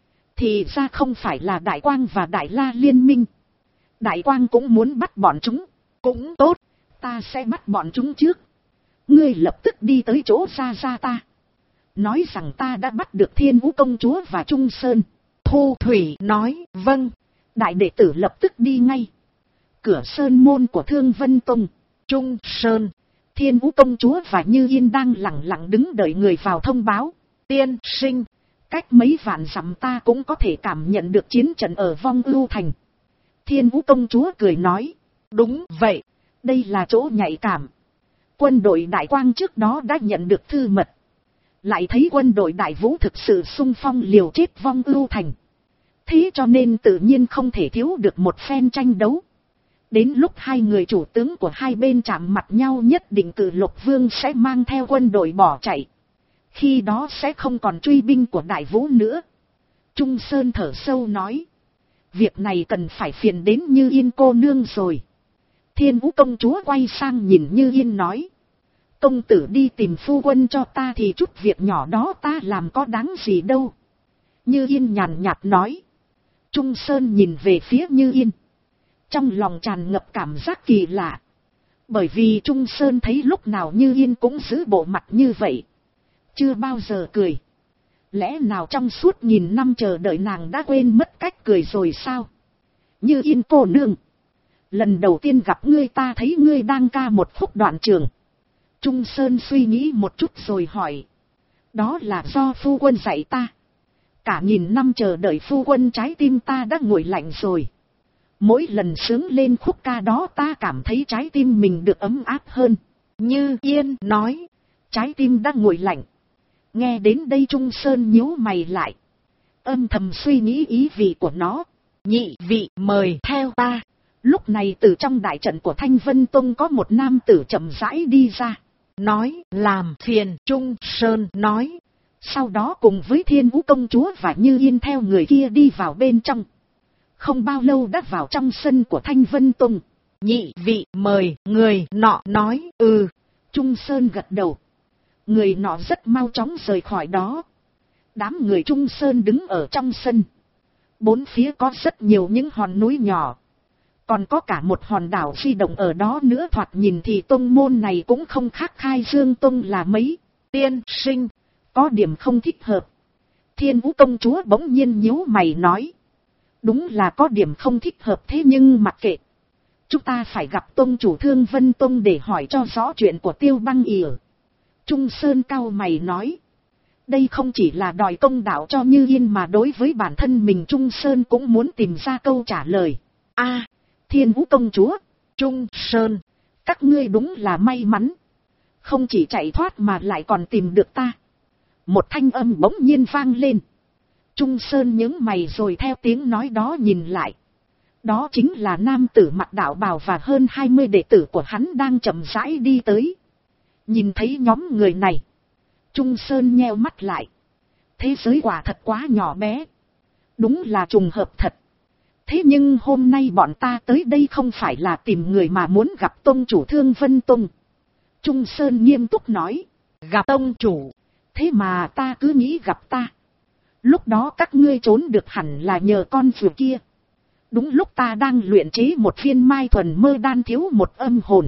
Thì ra không phải là Đại Quang và Đại La liên minh. Đại Quang cũng muốn bắt bọn chúng. Cũng tốt, ta sẽ bắt bọn chúng trước. Ngươi lập tức đi tới chỗ ra ta. Nói rằng ta đã bắt được Thiên Vũ công chúa và Trung Sơn. Thu thủy nói vâng. Đại đệ tử lập tức đi ngay. Cửa sơn môn của Thương Vân Tông. Trung Sơn, Thiên Vũ công chúa và Như Yên đang lặng lặng đứng đợi người vào thông báo. Tiên sinh, cách mấy vạn dặm ta cũng có thể cảm nhận được chiến trận ở Vong Ưu Thành. Thiên Vũ công chúa cười nói. Đúng vậy, đây là chỗ nhạy cảm. Quân đội Đại Quang trước đó đã nhận được thư mật. Lại thấy quân đội Đại Vũ thực sự xung phong liều chết Vong Ưu Thành. Thế cho nên tự nhiên không thể thiếu được một phen tranh đấu. Đến lúc hai người chủ tướng của hai bên chạm mặt nhau nhất định Cử Lục Vương sẽ mang theo quân đội bỏ chạy. Khi đó sẽ không còn truy binh của Đại Vũ nữa. Trung Sơn thở sâu nói. Việc này cần phải phiền đến Như Yên cô nương rồi. Thiên Vũ công chúa quay sang nhìn Như Yên nói. Công tử đi tìm phu quân cho ta thì chút việc nhỏ đó ta làm có đáng gì đâu. Như Yên nhàn nhạt nói. Trung Sơn nhìn về phía Như Yên. Trong lòng tràn ngập cảm giác kỳ lạ. Bởi vì Trung Sơn thấy lúc nào Như Yên cũng giữ bộ mặt như vậy. Chưa bao giờ cười. Lẽ nào trong suốt nghìn năm chờ đợi nàng đã quên mất cách cười rồi sao? Như Yên cô nương. Lần đầu tiên gặp ngươi ta thấy ngươi đang ca một khúc đoạn trường. Trung Sơn suy nghĩ một chút rồi hỏi. Đó là do phu quân dạy ta. Cả nghìn năm chờ đợi phu quân trái tim ta đã nguội lạnh rồi. Mỗi lần sướng lên khúc ca đó ta cảm thấy trái tim mình được ấm áp hơn. Như Yên nói. Trái tim đã nguội lạnh. Nghe đến đây Trung Sơn nhíu mày lại. Âm thầm suy nghĩ ý vị của nó. Nhị vị mời theo ta. Lúc này từ trong đại trận của Thanh Vân Tông có một nam tử chậm rãi đi ra. Nói làm phiền. Trung Sơn nói. Sau đó cùng với Thiên Vũ công chúa và Như Yên theo người kia đi vào bên trong. Không bao lâu đã vào trong sân của Thanh Vân Tông. Nhị vị mời. Người nọ nói. Trung Sơn gật đầu. Người nọ rất mau chóng rời khỏi đó. Đám người Trung Sơn đứng ở trong sân. Bốn phía có rất nhiều những hòn núi nhỏ. Còn có cả một hòn đảo di động ở đó nữa, thoạt nhìn thì tông môn này cũng không khác Khai Dương Tông là mấy. Tiên sinh, có điểm không thích hợp. Thiên Vũ công chúa bỗng nhiên nhíu mày nói. Đúng là có điểm không thích hợp, thế nhưng mặc kệ. chúng ta phải gặp tông chủ Thương Vân Tông để hỏi cho rõ chuyện của Tiêu Băng ỉa. Trung Sơn cau mày nói. Đây không chỉ là đòi công đạo cho Như Yên mà đối với bản thân mình Trung Sơn cũng muốn tìm ra câu trả lời. A, Thiên Vũ công chúa, Trung Sơn, các ngươi đúng là may mắn. Không chỉ chạy thoát mà lại còn tìm được ta. Một thanh âm bỗng nhiên vang lên. Trung Sơn nhướng mày rồi theo tiếng nói đó nhìn lại. Đó chính là nam tử mặc đạo bào và hơn 20 đệ tử của hắn đang chậm rãi đi tới. Nhìn thấy nhóm người này, Trung Sơn nheo mắt lại. Thế giới quả thật quá nhỏ bé. Đúng là trùng hợp thật. Thế nhưng hôm nay bọn ta tới đây không phải là tìm người mà muốn gặp tông chủ Thương Vân Tông. Trung Sơn nghiêm túc nói. Gặp tông chủ. Thế mà ta cứ nghĩ gặp ta. Lúc đó các ngươi trốn được hẳn là nhờ con vừa kia. Đúng lúc ta đang luyện chế một viên mai thuần mơ đan thiếu một âm hồn.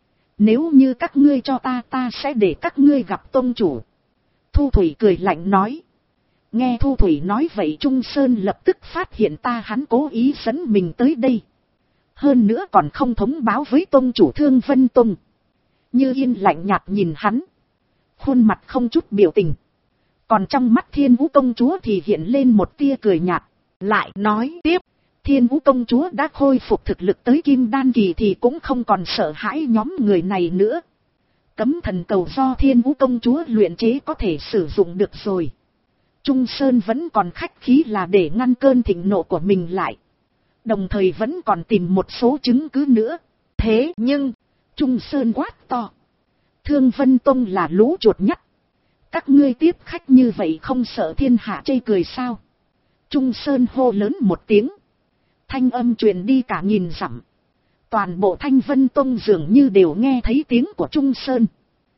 Nếu như các ngươi cho ta sẽ để các ngươi gặp tông chủ. Thu Thủy cười lạnh nói. Nghe Thu Thủy nói vậy Trung Sơn lập tức phát hiện hắn cố ý dẫn mình tới đây. Hơn nữa còn không thông báo với tông chủ Thương Vân Tông. Như Yên lạnh nhạt nhìn hắn. Khuôn mặt không chút biểu tình. Còn trong mắt Thiên Vũ công chúa thì hiện lên một tia cười nhạt. Lại nói tiếp. Thiên Vũ công chúa đã khôi phục thực lực tới Kim Đan kỳ thì cũng không còn sợ hãi nhóm người này nữa. Cấm thần cầu do Thiên Vũ công chúa luyện chế có thể sử dụng được rồi. Trung Sơn vẫn còn khách khí là để ngăn cơn thịnh nộ của mình lại. Đồng thời vẫn còn tìm một số chứng cứ nữa. Thế nhưng, Trung Sơn quát to. Thương Vân Tông là lũ chuột nhắt. Các ngươi tiếp khách như vậy không sợ thiên hạ chê cười sao? Trung Sơn hô lớn một tiếng. Thanh âm truyền đi cả nghìn dặm. Toàn bộ Thanh Vân Tông dường như đều nghe thấy tiếng của Trung Sơn.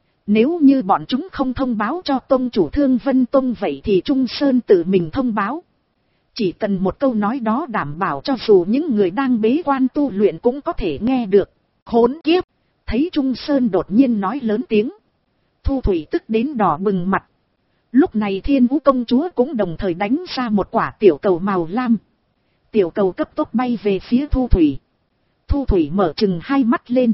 Nếu như bọn chúng không thông báo cho tông chủ Thương Vân Tông vậy thì Trung Sơn tự mình thông báo. Chỉ cần một câu nói đó đảm bảo cho dù những người đang bế quan tu luyện cũng có thể nghe được. Khốn kiếp! Thấy Trung Sơn đột nhiên nói lớn tiếng. Thu Thủy tức đến đỏ bừng mặt. Lúc này Thiên Vũ công chúa cũng đồng thời đánh ra một quả tiểu cầu màu lam. Tiểu cầu cấp tốc bay về phía Thu Thủy. Thu Thủy mở trừng hai mắt lên.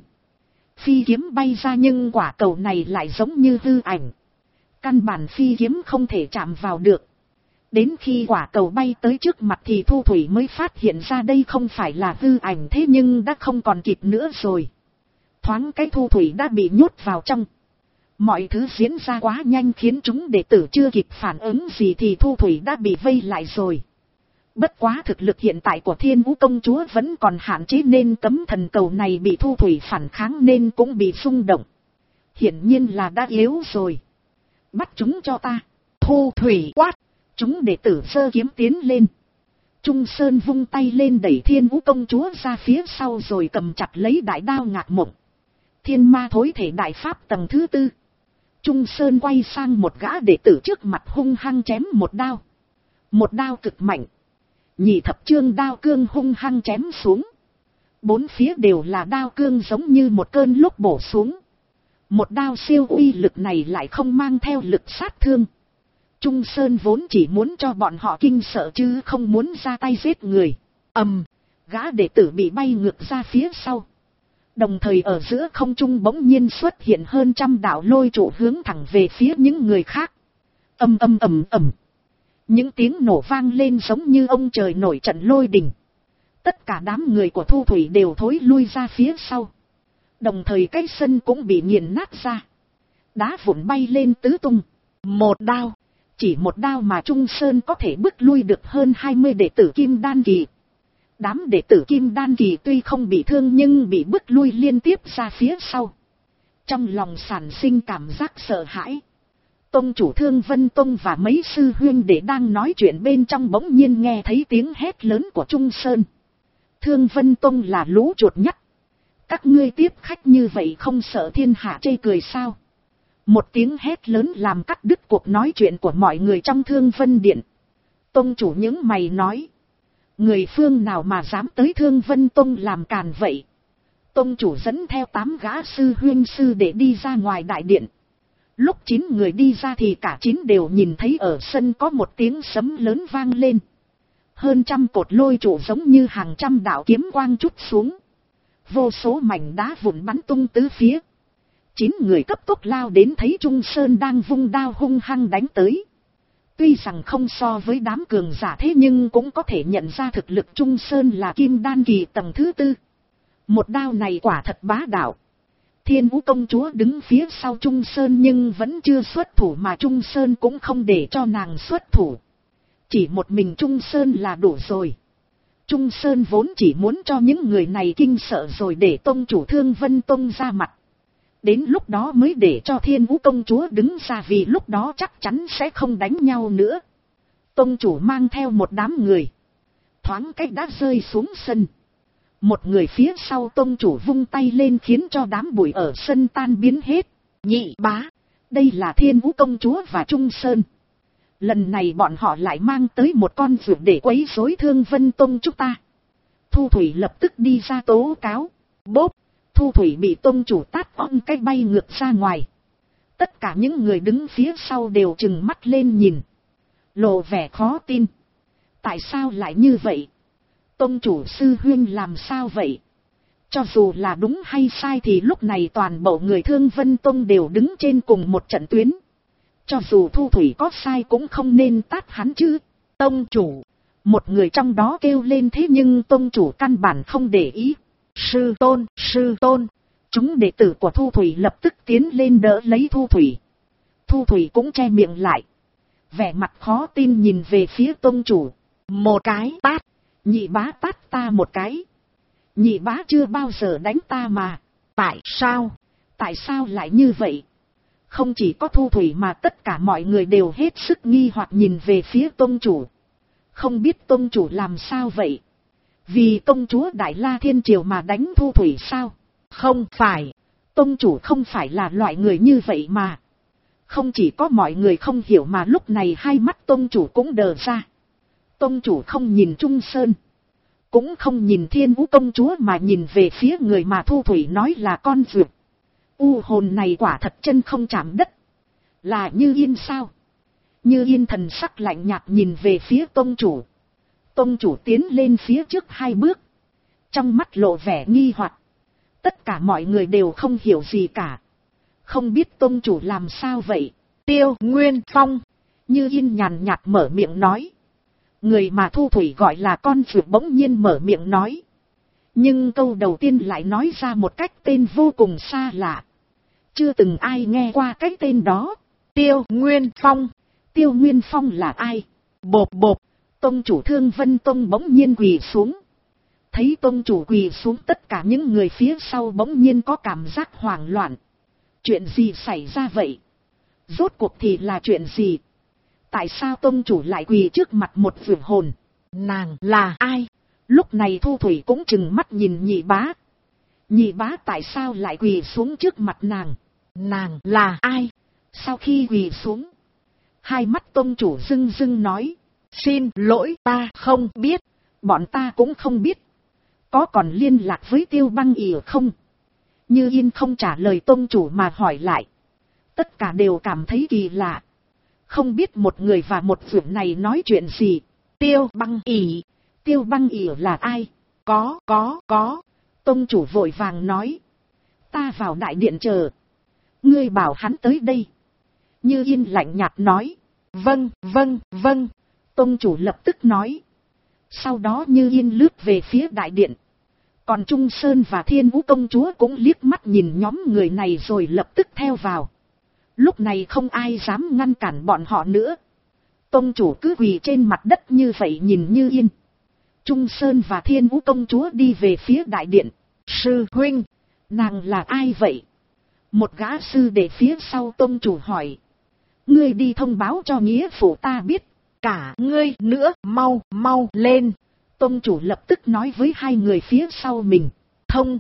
Phi kiếm bay ra nhưng quả cầu này lại giống như hư ảnh. Căn bản phi kiếm không thể chạm vào được. Đến khi quả cầu bay tới trước mặt thì Thu Thủy mới phát hiện ra đây không phải là hư ảnh thế nhưng đã không còn kịp nữa rồi. Thoáng cái Thu Thủy đã bị nhốt vào trong. Mọi thứ diễn ra quá nhanh khiến chúng đệ tử chưa kịp phản ứng gì thì Thu Thủy đã bị vây lại rồi. Bất quá thực lực hiện tại của Thiên Vũ công chúa vẫn còn hạn chế nên cấm thần cầu này bị Thu Thủy phản kháng nên cũng bị xung động. Hiển nhiên là đã yếu rồi. Bắt chúng cho ta. Thu Thủy quát. Chúng đệ tử giơ kiếm tiến lên. Trung Sơn vung tay lên đẩy Thiên Vũ công chúa ra phía sau rồi cầm chặt lấy đại đao ngạc mộng. Thiên ma thối thể đại pháp tầng thứ 4. Trung Sơn quay sang một gã đệ tử trước mặt hung hăng chém một đao. Một đao cực mạnh. Nhị thập chương đao cương hung hăng chém xuống. Bốn phía đều là đao cương giống như một cơn lốc bổ xuống. Một đao siêu uy lực này lại không mang theo lực sát thương. Trung Sơn vốn chỉ muốn cho bọn họ kinh sợ chứ không muốn ra tay giết người. Gã đệ tử bị bay ngược ra phía sau. Đồng thời ở giữa không trung bỗng nhiên xuất hiện hơn 100 đạo lôi trụ hướng thẳng về phía những người khác. Ầm. Những tiếng nổ vang lên giống như ông trời nổi trận lôi đình. Tất cả đám người của Thu Thủy đều thối lui ra phía sau. Đồng thời cái sân cũng bị nghiền nát ra. Đá vụn bay lên tứ tung. Một đao. Chỉ một đao mà Trung Sơn có thể bức lui được hơn 20 đệ tử Kim Đan kỳ. Đám đệ tử Kim Đan kỳ tuy không bị thương nhưng bị bức lui liên tiếp ra phía sau. Trong lòng sản sinh cảm giác sợ hãi. Tông chủ Thương Vân Tông và mấy sư huynh đệ đang nói chuyện bên trong bỗng nhiên nghe thấy tiếng hét lớn của Trung Sơn. Thương Vân Tông là lũ chuột nhắt. Các ngươi tiếp khách như vậy không sợ thiên hạ chê cười sao? Một tiếng hét lớn làm cắt đứt cuộc nói chuyện của mọi người trong Thương Vân Điện. Tông chủ những mày nói. Người phương nào mà dám tới Thương Vân Tông làm càn vậy? Tông chủ dẫn theo 8 gã sư huynh sư để đi ra ngoài đại điện. Lúc 9 người đi ra thì cả 9 đều nhìn thấy ở sân có một tiếng sấm lớn vang lên. Hơn 100 cột lôi trụ giống như hàng trăm đạo kiếm quang trút xuống. Vô số mảnh đá vụn bắn tung tứ phía. 9 người cấp tốc lao đến thấy Trung Sơn đang vung đao hung hăng đánh tới. Tuy rằng không so với đám cường giả thế nhưng cũng có thể nhận ra thực lực Trung Sơn là kim đan kỳ tầng thứ 4. Một đao này quả thật bá đạo. Thiên Vũ công chúa đứng phía sau Trung Sơn nhưng vẫn chưa xuất thủ mà Trung Sơn cũng không để cho nàng xuất thủ. Chỉ một mình Trung Sơn là đủ rồi. Trung Sơn vốn chỉ muốn cho những người này kinh sợ rồi để tông chủ Thương Vân Tông ra mặt. Đến lúc đó mới để cho Thiên Vũ công chúa đứng ra vì lúc đó chắc chắn sẽ không đánh nhau nữa. Tông chủ mang theo một đám người. Thoáng cách đã rơi xuống sân. Một người phía sau tông chủ vung tay lên khiến cho đám bụi ở sân tan biến hết. Nhị bá, đây là Thiên Vũ công chúa và Trung Sơn. Lần này bọn họ lại mang tới một con vượt để quấy rối Thương Vân Tông chúng ta. Thu Thủy lập tức đi ra tố cáo. Bốp, Thu Thủy bị tông chủ tát on cái bay ngược ra ngoài. Tất cả những người đứng phía sau đều trừng mắt lên nhìn. Lộ vẻ khó tin. Tại sao lại như vậy? Tông chủ sư huynh làm sao vậy? Cho dù là đúng hay sai thì lúc này toàn bộ người Thương Vân Tông đều đứng trên cùng một trận tuyến. Cho dù Thu Thủy có sai cũng không nên tát hắn chứ. Tông chủ, một người trong đó kêu lên thế nhưng tông chủ căn bản không để ý. Sư tôn, chúng đệ tử của Thu Thủy lập tức tiến lên đỡ lấy Thu Thủy. Thu Thủy cũng che miệng lại. Vẻ mặt khó tin nhìn về phía tông chủ. Một cái tát, nhị bá tát ta một cái. Nhị bá chưa bao giờ đánh ta mà. Tại sao lại như vậy? Không chỉ có Thu Thủy mà tất cả mọi người đều hết sức nghi hoặc nhìn về phía tông chủ. Không biết tông chủ làm sao vậy? Vì công chúa Đại La Thiên Triều mà đánh Thu Thủy sao? Không phải. Tông chủ không phải là loại người như vậy mà. Không chỉ có mọi người không hiểu mà lúc này hai mắt tông chủ cũng đờ ra. Tông chủ không nhìn Trung Sơn. Cũng không nhìn Thiên Vũ công chúa mà nhìn về phía người mà Thu Thủy nói là con vượt. U hồn này quả thật chân không chạm đất. Là Như Yên sao? Như Yên thần sắc lạnh nhạt nhìn về phía tông chủ. Tông chủ tiến lên phía trước 2 bước. Trong mắt lộ vẻ nghi hoặc. Tất cả mọi người đều không hiểu gì cả. Không biết tông chủ làm sao vậy? Tiêu Nguyên Phong. Như Yên nhàn nhạt mở miệng nói. Người mà Thu Thủy gọi là con vượt bỗng nhiên mở miệng nói. Nhưng câu đầu tiên lại nói ra một cách tên vô cùng xa lạ. Chưa từng ai nghe qua cái tên đó. Tiêu Nguyên Phong. Tiêu Nguyên Phong là ai? Bộp. Tông chủ Thương Vân Tông bỗng nhiên quỳ xuống. Thấy tông chủ quỳ xuống tất cả những người phía sau bỗng nhiên có cảm giác hoảng loạn. Chuyện gì xảy ra vậy? Rốt cuộc thì là chuyện gì? Tại sao tông chủ lại quỳ trước mặt một vượt hồn? Nàng là ai? Lúc này Thu Thủy cũng trừng mắt nhìn nhị bá. Nhị bá tại sao lại quỳ xuống trước mặt nàng? Nàng là ai? Sau khi quỳ xuống, hai mắt tông chủ rưng rưng nói. Xin lỗi, ta không biết. Bọn ta cũng không biết. Có còn liên lạc với Tiêu Băng ỉa không? Như Yên không trả lời tông chủ mà hỏi lại. Tất cả đều cảm thấy kỳ lạ. Không biết một người và một vượt này nói chuyện gì. Tiêu Băng ỉ. Tiêu Băng ỉa là ai? Có. Tông chủ vội vàng nói. Ta vào đại điện chờ. Ngươi bảo hắn tới đây. Như Yên lạnh nhạt nói. Vâng. Tông chủ lập tức nói. Sau đó Như Yên lướt về phía đại điện. Còn Trung Sơn và Thiên Vũ công chúa cũng liếc mắt nhìn nhóm người này rồi lập tức theo vào. Lúc này không ai dám ngăn cản bọn họ nữa. Tông chủ cứ quỳ trên mặt đất như vậy nhìn Như Yên. Trung Sơn và Thiên Vũ công chúa đi về phía đại điện. Sư huynh, nàng là ai vậy? Một gã sư để phía sau tông chủ hỏi. Ngươi đi thông báo cho nghĩa phụ ta biết. Cả ngươi nữa, mau lên. Tông chủ lập tức nói với hai người phía sau mình. Thông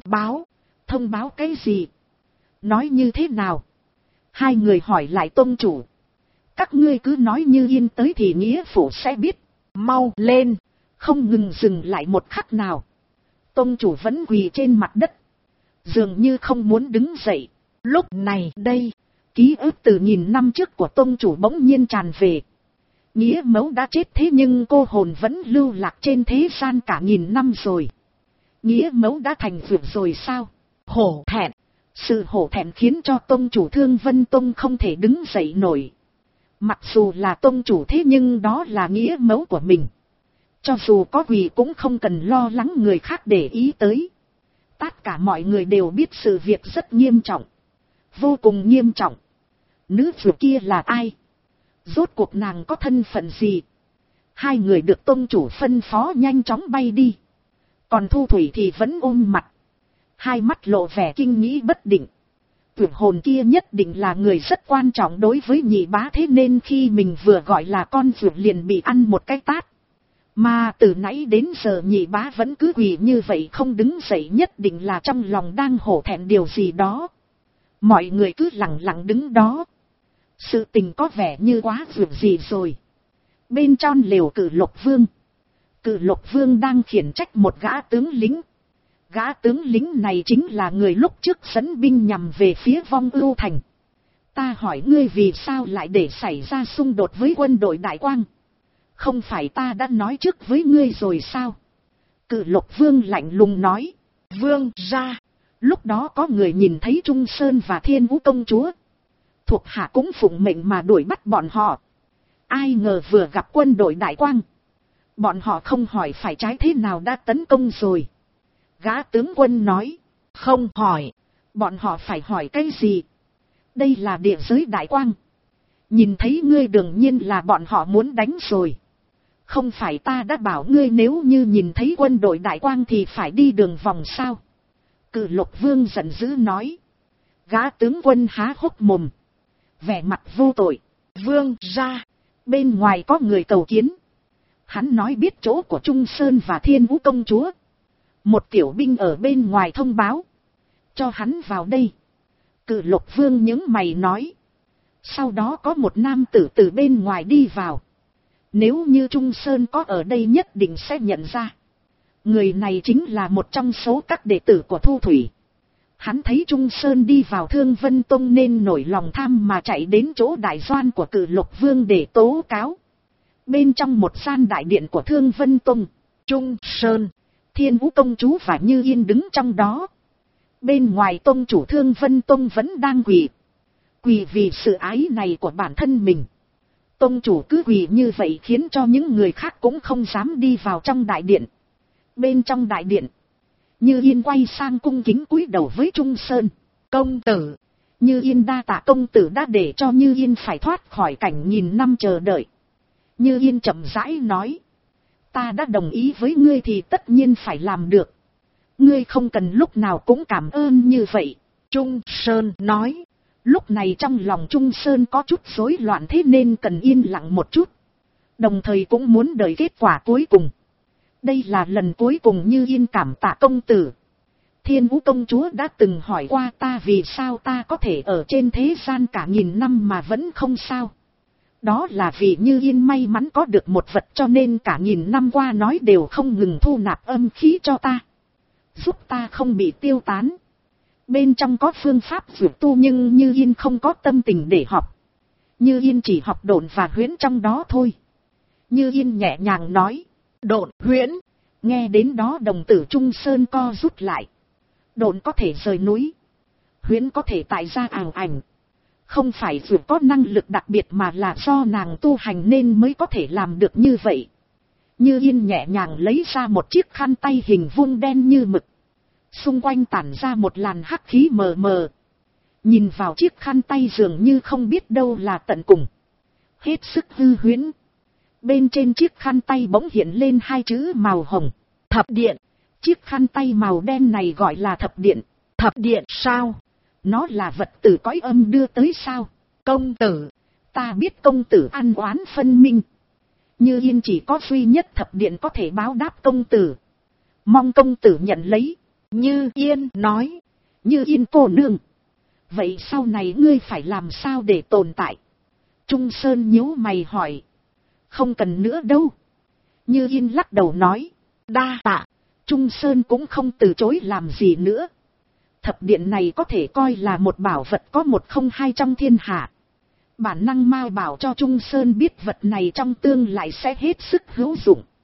báo cái gì? Nói như thế nào? Hai người hỏi lại tông chủ. Các ngươi cứ nói Như Yên tới thì nghĩa phụ sẽ biết. Mau lên, không ngừng dừng lại một khắc nào. Tông chủ vẫn quỳ trên mặt đất, dường như không muốn đứng dậy. Lúc này đây, ký ức từ 1000 năm trước của tông chủ bỗng nhiên tràn về. Nghĩa mẫu đã chết thế nhưng cô hồn vẫn lưu lạc trên thế gian cả 1000 năm rồi. Nghĩa mẫu đã thành vượt rồi sao?
Hổ thẹn.
Sự hổ thẹn khiến cho tông chủ Thương Vân Tông không thể đứng dậy nổi. Mặc dù là tông chủ thế nhưng đó là nghĩa mẫu của mình. Cho dù có quỳ cũng không cần lo lắng người khác để ý tới. Tất cả mọi người đều biết sự việc rất nghiêm trọng. Vô cùng nghiêm trọng. Nữ vượt kia là ai? Rốt cuộc nàng có thân phận gì? Hai người được tông chủ phân phó nhanh chóng bay đi. Còn Thu Thủy thì vẫn ôm mặt. Hai mắt lộ vẻ kinh nghĩ bất định. Tuyển hồn kia nhất định là người rất quan trọng đối với nhị bá, thế nên khi mình vừa gọi là con vượt liền bị ăn một cái tát. Mà từ nãy đến giờ nhị bá vẫn cứ quỳ như vậy không đứng dậy, nhất định là trong lòng đang hổ thẹn điều gì đó. Mọi người cứ lặng lặng đứng đó. Sự tình có vẻ như quá vượt gì rồi. Bên trong lều Cử Lộc Vương. Cử Lộc Vương đang khiển trách một gã tướng lính. Gã tướng lính này chính là người lúc trước dẫn binh nhằm về phía Vong Ưu Thành. Ta hỏi ngươi vì sao lại để xảy ra xung đột với quân đội Đại Quang? Không phải ta đã nói trước với ngươi rồi sao? Cử Lộc Vương lạnh lùng nói.
Vương ra.
Lúc đó có người nhìn thấy Trung Sơn và Thiên Vũ công chúa. Thuộc hạ cũng phụng mệnh mà đuổi bắt bọn họ. Ai ngờ vừa gặp quân đội Đại Quang. Bọn họ không hỏi phải trái thế nào đã tấn công rồi. Gã tướng quân nói.
Không hỏi.
Bọn họ phải hỏi cái gì? Đây là địa giới Đại Quang. Nhìn thấy ngươi đương nhiên là bọn họ muốn đánh rồi. Không phải ta đã bảo ngươi nếu như nhìn thấy quân đội Đại Quang thì phải đi đường vòng sao? Cử Lộc Vương giận dữ nói. Gã tướng quân há hốc mồm. Vẻ mặt vô tội.
Vương ra.
Bên ngoài có người cầu kiến. Hắn nói biết chỗ của Trung Sơn và Thiên Vũ công chúa. Một tiểu binh ở bên ngoài thông báo. Cho hắn vào đây. Cử Lộc Vương nhướng mày nói. Sau đó có một nam tử từ bên ngoài đi vào. Nếu như Trung Sơn có ở đây nhất định sẽ nhận ra. Người này chính là một trong số các đệ tử của Thu Thủy. Hắn thấy Trung Sơn đi vào Thương Vân Tông nên nổi lòng tham mà chạy đến chỗ đại doan của Cử Lộc Vương để tố cáo. Bên trong một gian đại điện của Thương Vân Tông, Trung Sơn, Thiên Vũ công chúa và Như Yên đứng trong đó. Bên ngoài tông chủ Thương Vân Tông vẫn đang quỳ. Quỳ vì sự ái này của bản thân mình. Tông chủ cứ quỳ như vậy khiến cho những người khác cũng không dám đi vào trong đại điện. Bên trong đại điện, Như Yên quay sang cung kính cúi đầu với Trung Sơn. Công tử. Như Yên đa tạ công tử đã để cho Như Yên phải thoát khỏi cảnh nghìn năm chờ đợi. Như Yên chậm rãi nói. Ta đã đồng ý với ngươi thì tất nhiên phải làm được. Ngươi không cần lúc nào cũng cảm ơn như vậy.
Trung Sơn nói.
Lúc này trong lòng Trung Sơn có chút rối loạn thế nên cần yên lặng một chút. Đồng thời cũng muốn đợi kết quả cuối cùng. Đây là lần cuối cùng Như Yên cảm tạ công tử. Thiên Vũ công chúa đã từng hỏi qua ta vì sao ta có thể ở trên thế gian cả nghìn năm mà vẫn không sao. Đó là vì Như Yên may mắn có được một vật cho nên cả nghìn năm qua nói đều không ngừng thu nạp âm khí cho ta. Giúp ta không bị tiêu tán. Bên trong có phương pháp vượt tu nhưng Như Yên không có tâm tình để học. Như Yên chỉ học độn và huyễn trong đó thôi. Như Yên nhẹ nhàng nói.
Độn, huyễn.
Nghe đến đó đồng tử Trung Sơn co rút lại. Độn có thể rời núi. Huyễn có thể tại ra ảo ảnh. Không phải vượt có năng lực đặc biệt mà là do nàng tu hành nên mới có thể làm được như vậy. Như Yên nhẹ nhàng lấy ra một chiếc khăn tay hình vuông đen như mực. Xung quanh tản ra một làn hắc khí mờ mờ. Nhìn vào chiếc khăn tay dường như không biết đâu là tận cùng. Hết sức hư huyễn. Bên trên chiếc khăn tay bỗng hiện lên hai chữ màu hồng. Thập điện. Chiếc khăn tay màu đen này gọi là thập điện.
Thập điện sao?
Nó là vật từ cõi âm đưa tới sao?
Công tử.
Ta biết công tử ăn oán phân minh. Như Yên chỉ có duy nhất thập điện có thể báo đáp công tử. Mong công tử nhận lấy.
Như Yên nói.
Như Yên cô nương. Vậy sau này ngươi phải làm sao để tồn tại? Trung Sơn nhíu mày hỏi. Không cần nữa đâu. Như Yên lắc đầu nói.
Đa tạ.
Trung Sơn cũng không từ chối làm gì nữa. Thập điện này có thể coi là một bảo vật có một không hai trong thiên hạ. Bản năng mau bảo cho Trung Sơn biết vật này trong tương lại sẽ hết sức hữu dụng.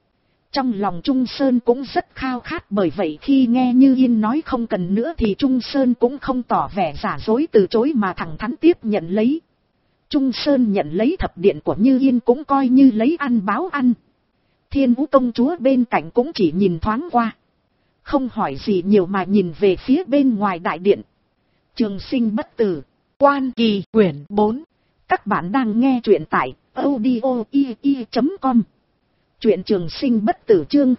Trong lòng Trung Sơn cũng rất khao khát, bởi vậy khi nghe Như Yên nói không cần nữa thì Trung Sơn cũng không tỏ vẻ giả dối từ chối mà thẳng thắn tiếp nhận lấy. Trung Sơn nhận lấy thập điện của Như Yên cũng coi như lấy ăn báo ăn. Thiên Vũ công chúa bên cạnh cũng chỉ nhìn thoáng qua, không hỏi gì nhiều mà nhìn về phía bên ngoài đại điện. Trường sinh bất tử,
Quan Kỳ quyển 4.
Các bạn đang nghe truyện tại audio.com. Truyện Trường sinh bất tử chương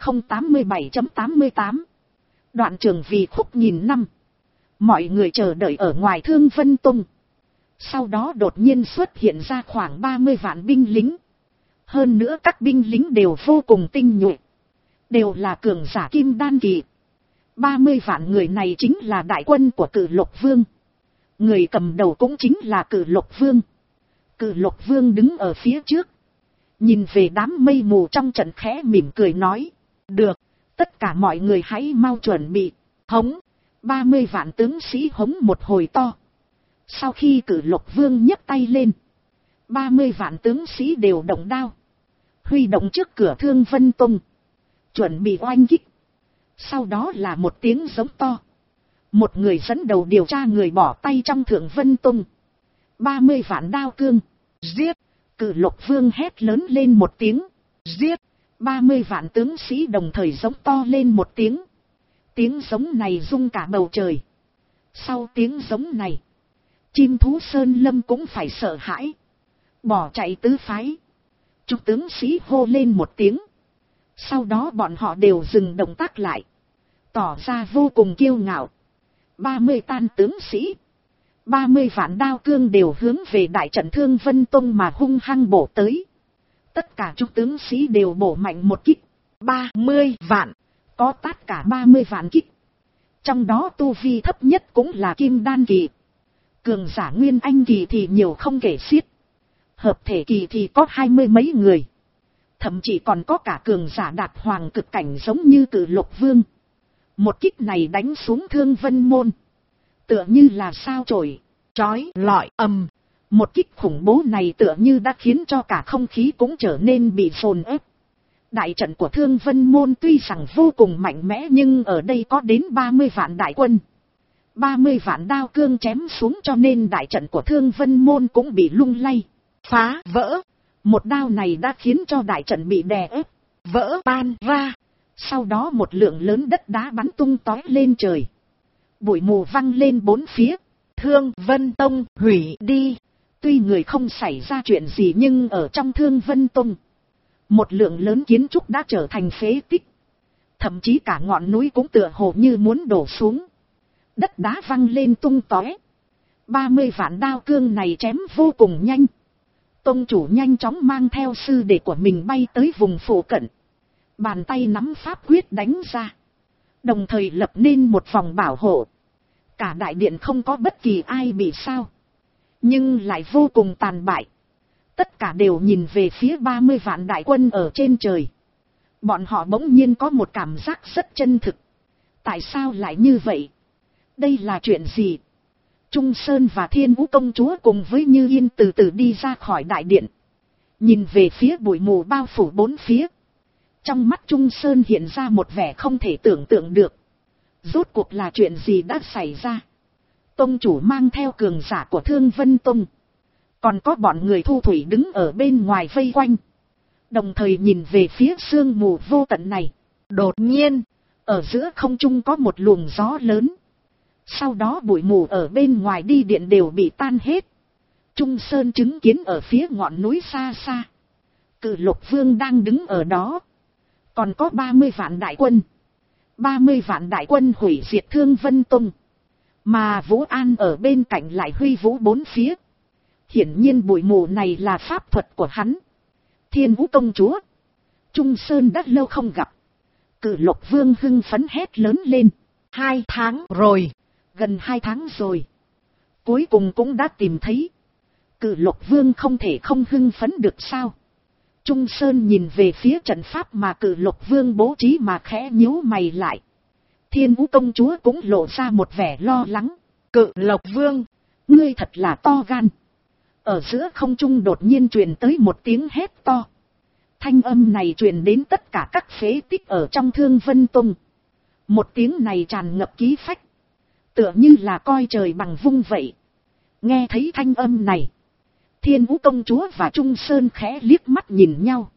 087.88. Đoạn trường vì khúc nghìn năm. Mọi người chờ đợi ở ngoài Thương Vân Tông. Sau đó đột nhiên xuất hiện ra khoảng 30 vạn binh lính. Hơn nữa các binh lính đều vô cùng tinh nhuệ, đều là cường giả kim đan kỳ. 30 vạn người này chính là đại quân của Cử Lục Vương. Người cầm đầu cũng chính là Cử Lục Vương. Cử Lục Vương đứng ở phía trước, nhìn về đám mây mù trong trận khẽ mỉm cười nói. Được, tất cả mọi người hãy mau chuẩn bị. Hống. 30 vạn tướng sĩ hống một hồi to. Sau khi Cử Lục Vương nhấc tay lên, 30 vạn tướng sĩ đều động đao, huy động trước cửa Thương Vân Tông, chuẩn bị oanh kích. Sau đó là một tiếng giống to. Một người dẫn đầu điều tra người bỏ tay trong Thượng Vân Tông. 30 vạn đao cương. Giết. Cử Lục Vương hét lớn lên một tiếng. Giết. 30 vạn tướng sĩ đồng thời giống to lên một tiếng. Tiếng giống này rung cả bầu trời. Sau tiếng giống này, chim thú sơn lâm cũng phải sợ hãi, bỏ chạy tứ phái. Chúng tướng sĩ hô lên một tiếng. Sau đó bọn họ đều dừng động tác lại, tỏ ra vô cùng kiêu ngạo. 30 tan tướng sĩ, 30 vạn đao cương đều hướng về đại trận Thương Vân Tông mà hung hăng bổ tới. Tất cả chúng tướng sĩ đều bổ mạnh một kích. 30 vạn, có tất cả 30 vạn kích. Trong đó tu vi thấp nhất cũng là kim đan kỳ. Cường giả nguyên anh kỳ thì nhiều không kể xiết. Hợp thể kỳ thì có 20 mấy người. Thậm chí còn có cả cường giả đạt hoàng cực cảnh giống như Cử Lục Vương. Một kích này đánh xuống Thương Vân Môn, tựa như là sao chổi, chói lọi ầm. Một kích khủng bố này tựa như đã khiến cho cả không khí cũng trở nên bị phồn ép. Đại trận của Thương Vân Môn tuy rằng vô cùng mạnh mẽ nhưng ở đây có đến 30 vạn đại quân. 30 vạn đao cương chém xuống cho nên đại trận của Thương Vân Môn cũng bị lung lay, phá vỡ. Một đao này đã khiến cho đại trận bị đè ép, vỡ tan ra. Sau đó một lượng lớn đất đá bắn tung tóe lên trời. Bụi mù văng lên bốn phía. Thương Vân Tông hủy đi. Tuy người không xảy ra chuyện gì nhưng ở trong Thương Vân Tông, một lượng lớn kiến trúc đã trở thành phế tích. Thậm chí cả ngọn núi cũng tựa hồ như muốn đổ xuống. Đất đá văng lên tung tóe. 30 vạn đao cương này chém vô cùng nhanh. Tông chủ nhanh chóng mang theo sư đệ của mình bay tới vùng phụ cận. Bàn tay nắm pháp quyết đánh ra, đồng thời lập nên một vòng bảo hộ. Cả đại điện không có bất kỳ ai bị sao, nhưng lại vô cùng tàn bại. Tất cả đều nhìn về phía 30 vạn đại quân ở trên trời. Bọn họ bỗng nhiên có một cảm giác rất chân thực. Tại sao lại như vậy? Đây là chuyện gì? Trung Sơn và Thiên Vũ công chúa cùng với Như Yên từ từ đi ra khỏi đại điện, nhìn về phía bụi mù bao phủ bốn phía. Trong mắt Trung Sơn hiện ra một vẻ không thể tưởng tượng được. Rốt cuộc là chuyện gì đã xảy ra? Tông chủ mang theo cường giả của Thương Vân Tông, còn có bọn người thu thủy đứng ở bên ngoài vây quanh, đồng thời nhìn về phía sương mù vô tận này. Đột nhiên, ở giữa không trung có một luồng gió lớn. Sau đó bụi mù ở bên ngoài đi điện đều bị tan hết. Trung Sơn chứng kiến ở phía ngọn núi xa xa, Cử Lục Vương đang đứng ở đó. Còn có 30 vạn đại quân. 30 vạn đại quân hủy diệt Thương Vân Tông. Mà Vũ An ở bên cạnh lại huy vũ bốn phía. Hiển nhiên bụi mù này là pháp thuật của hắn. Thiên Vũ công chúa, Trung Sơn đã lâu không gặp. Cử Lục Vương hưng phấn hét lớn lên. 2 tháng rồi. Gần 2 tháng rồi. Cuối cùng cũng đã tìm thấy. Cử Lục Vương không thể không hưng phấn được sao? Trung Sơn nhìn về phía trận pháp mà Cử Lục Vương bố trí mà khẽ nhíu mày lại. Thiên Vũ công chúa cũng lộ ra một vẻ lo lắng. Cử Lục Vương, ngươi thật là to gan. Ở giữa không trung đột nhiên truyền tới một tiếng hét to. Thanh âm này truyền đến tất cả các phế tích ở trong Thương Vân Tông. Một tiếng này tràn ngập khí phách, tựa như là coi trời bằng vung vậy. Nghe thấy thanh âm này, Thiên Vũ công chúa và Trung Sơn khẽ liếc mắt nhìn nhau.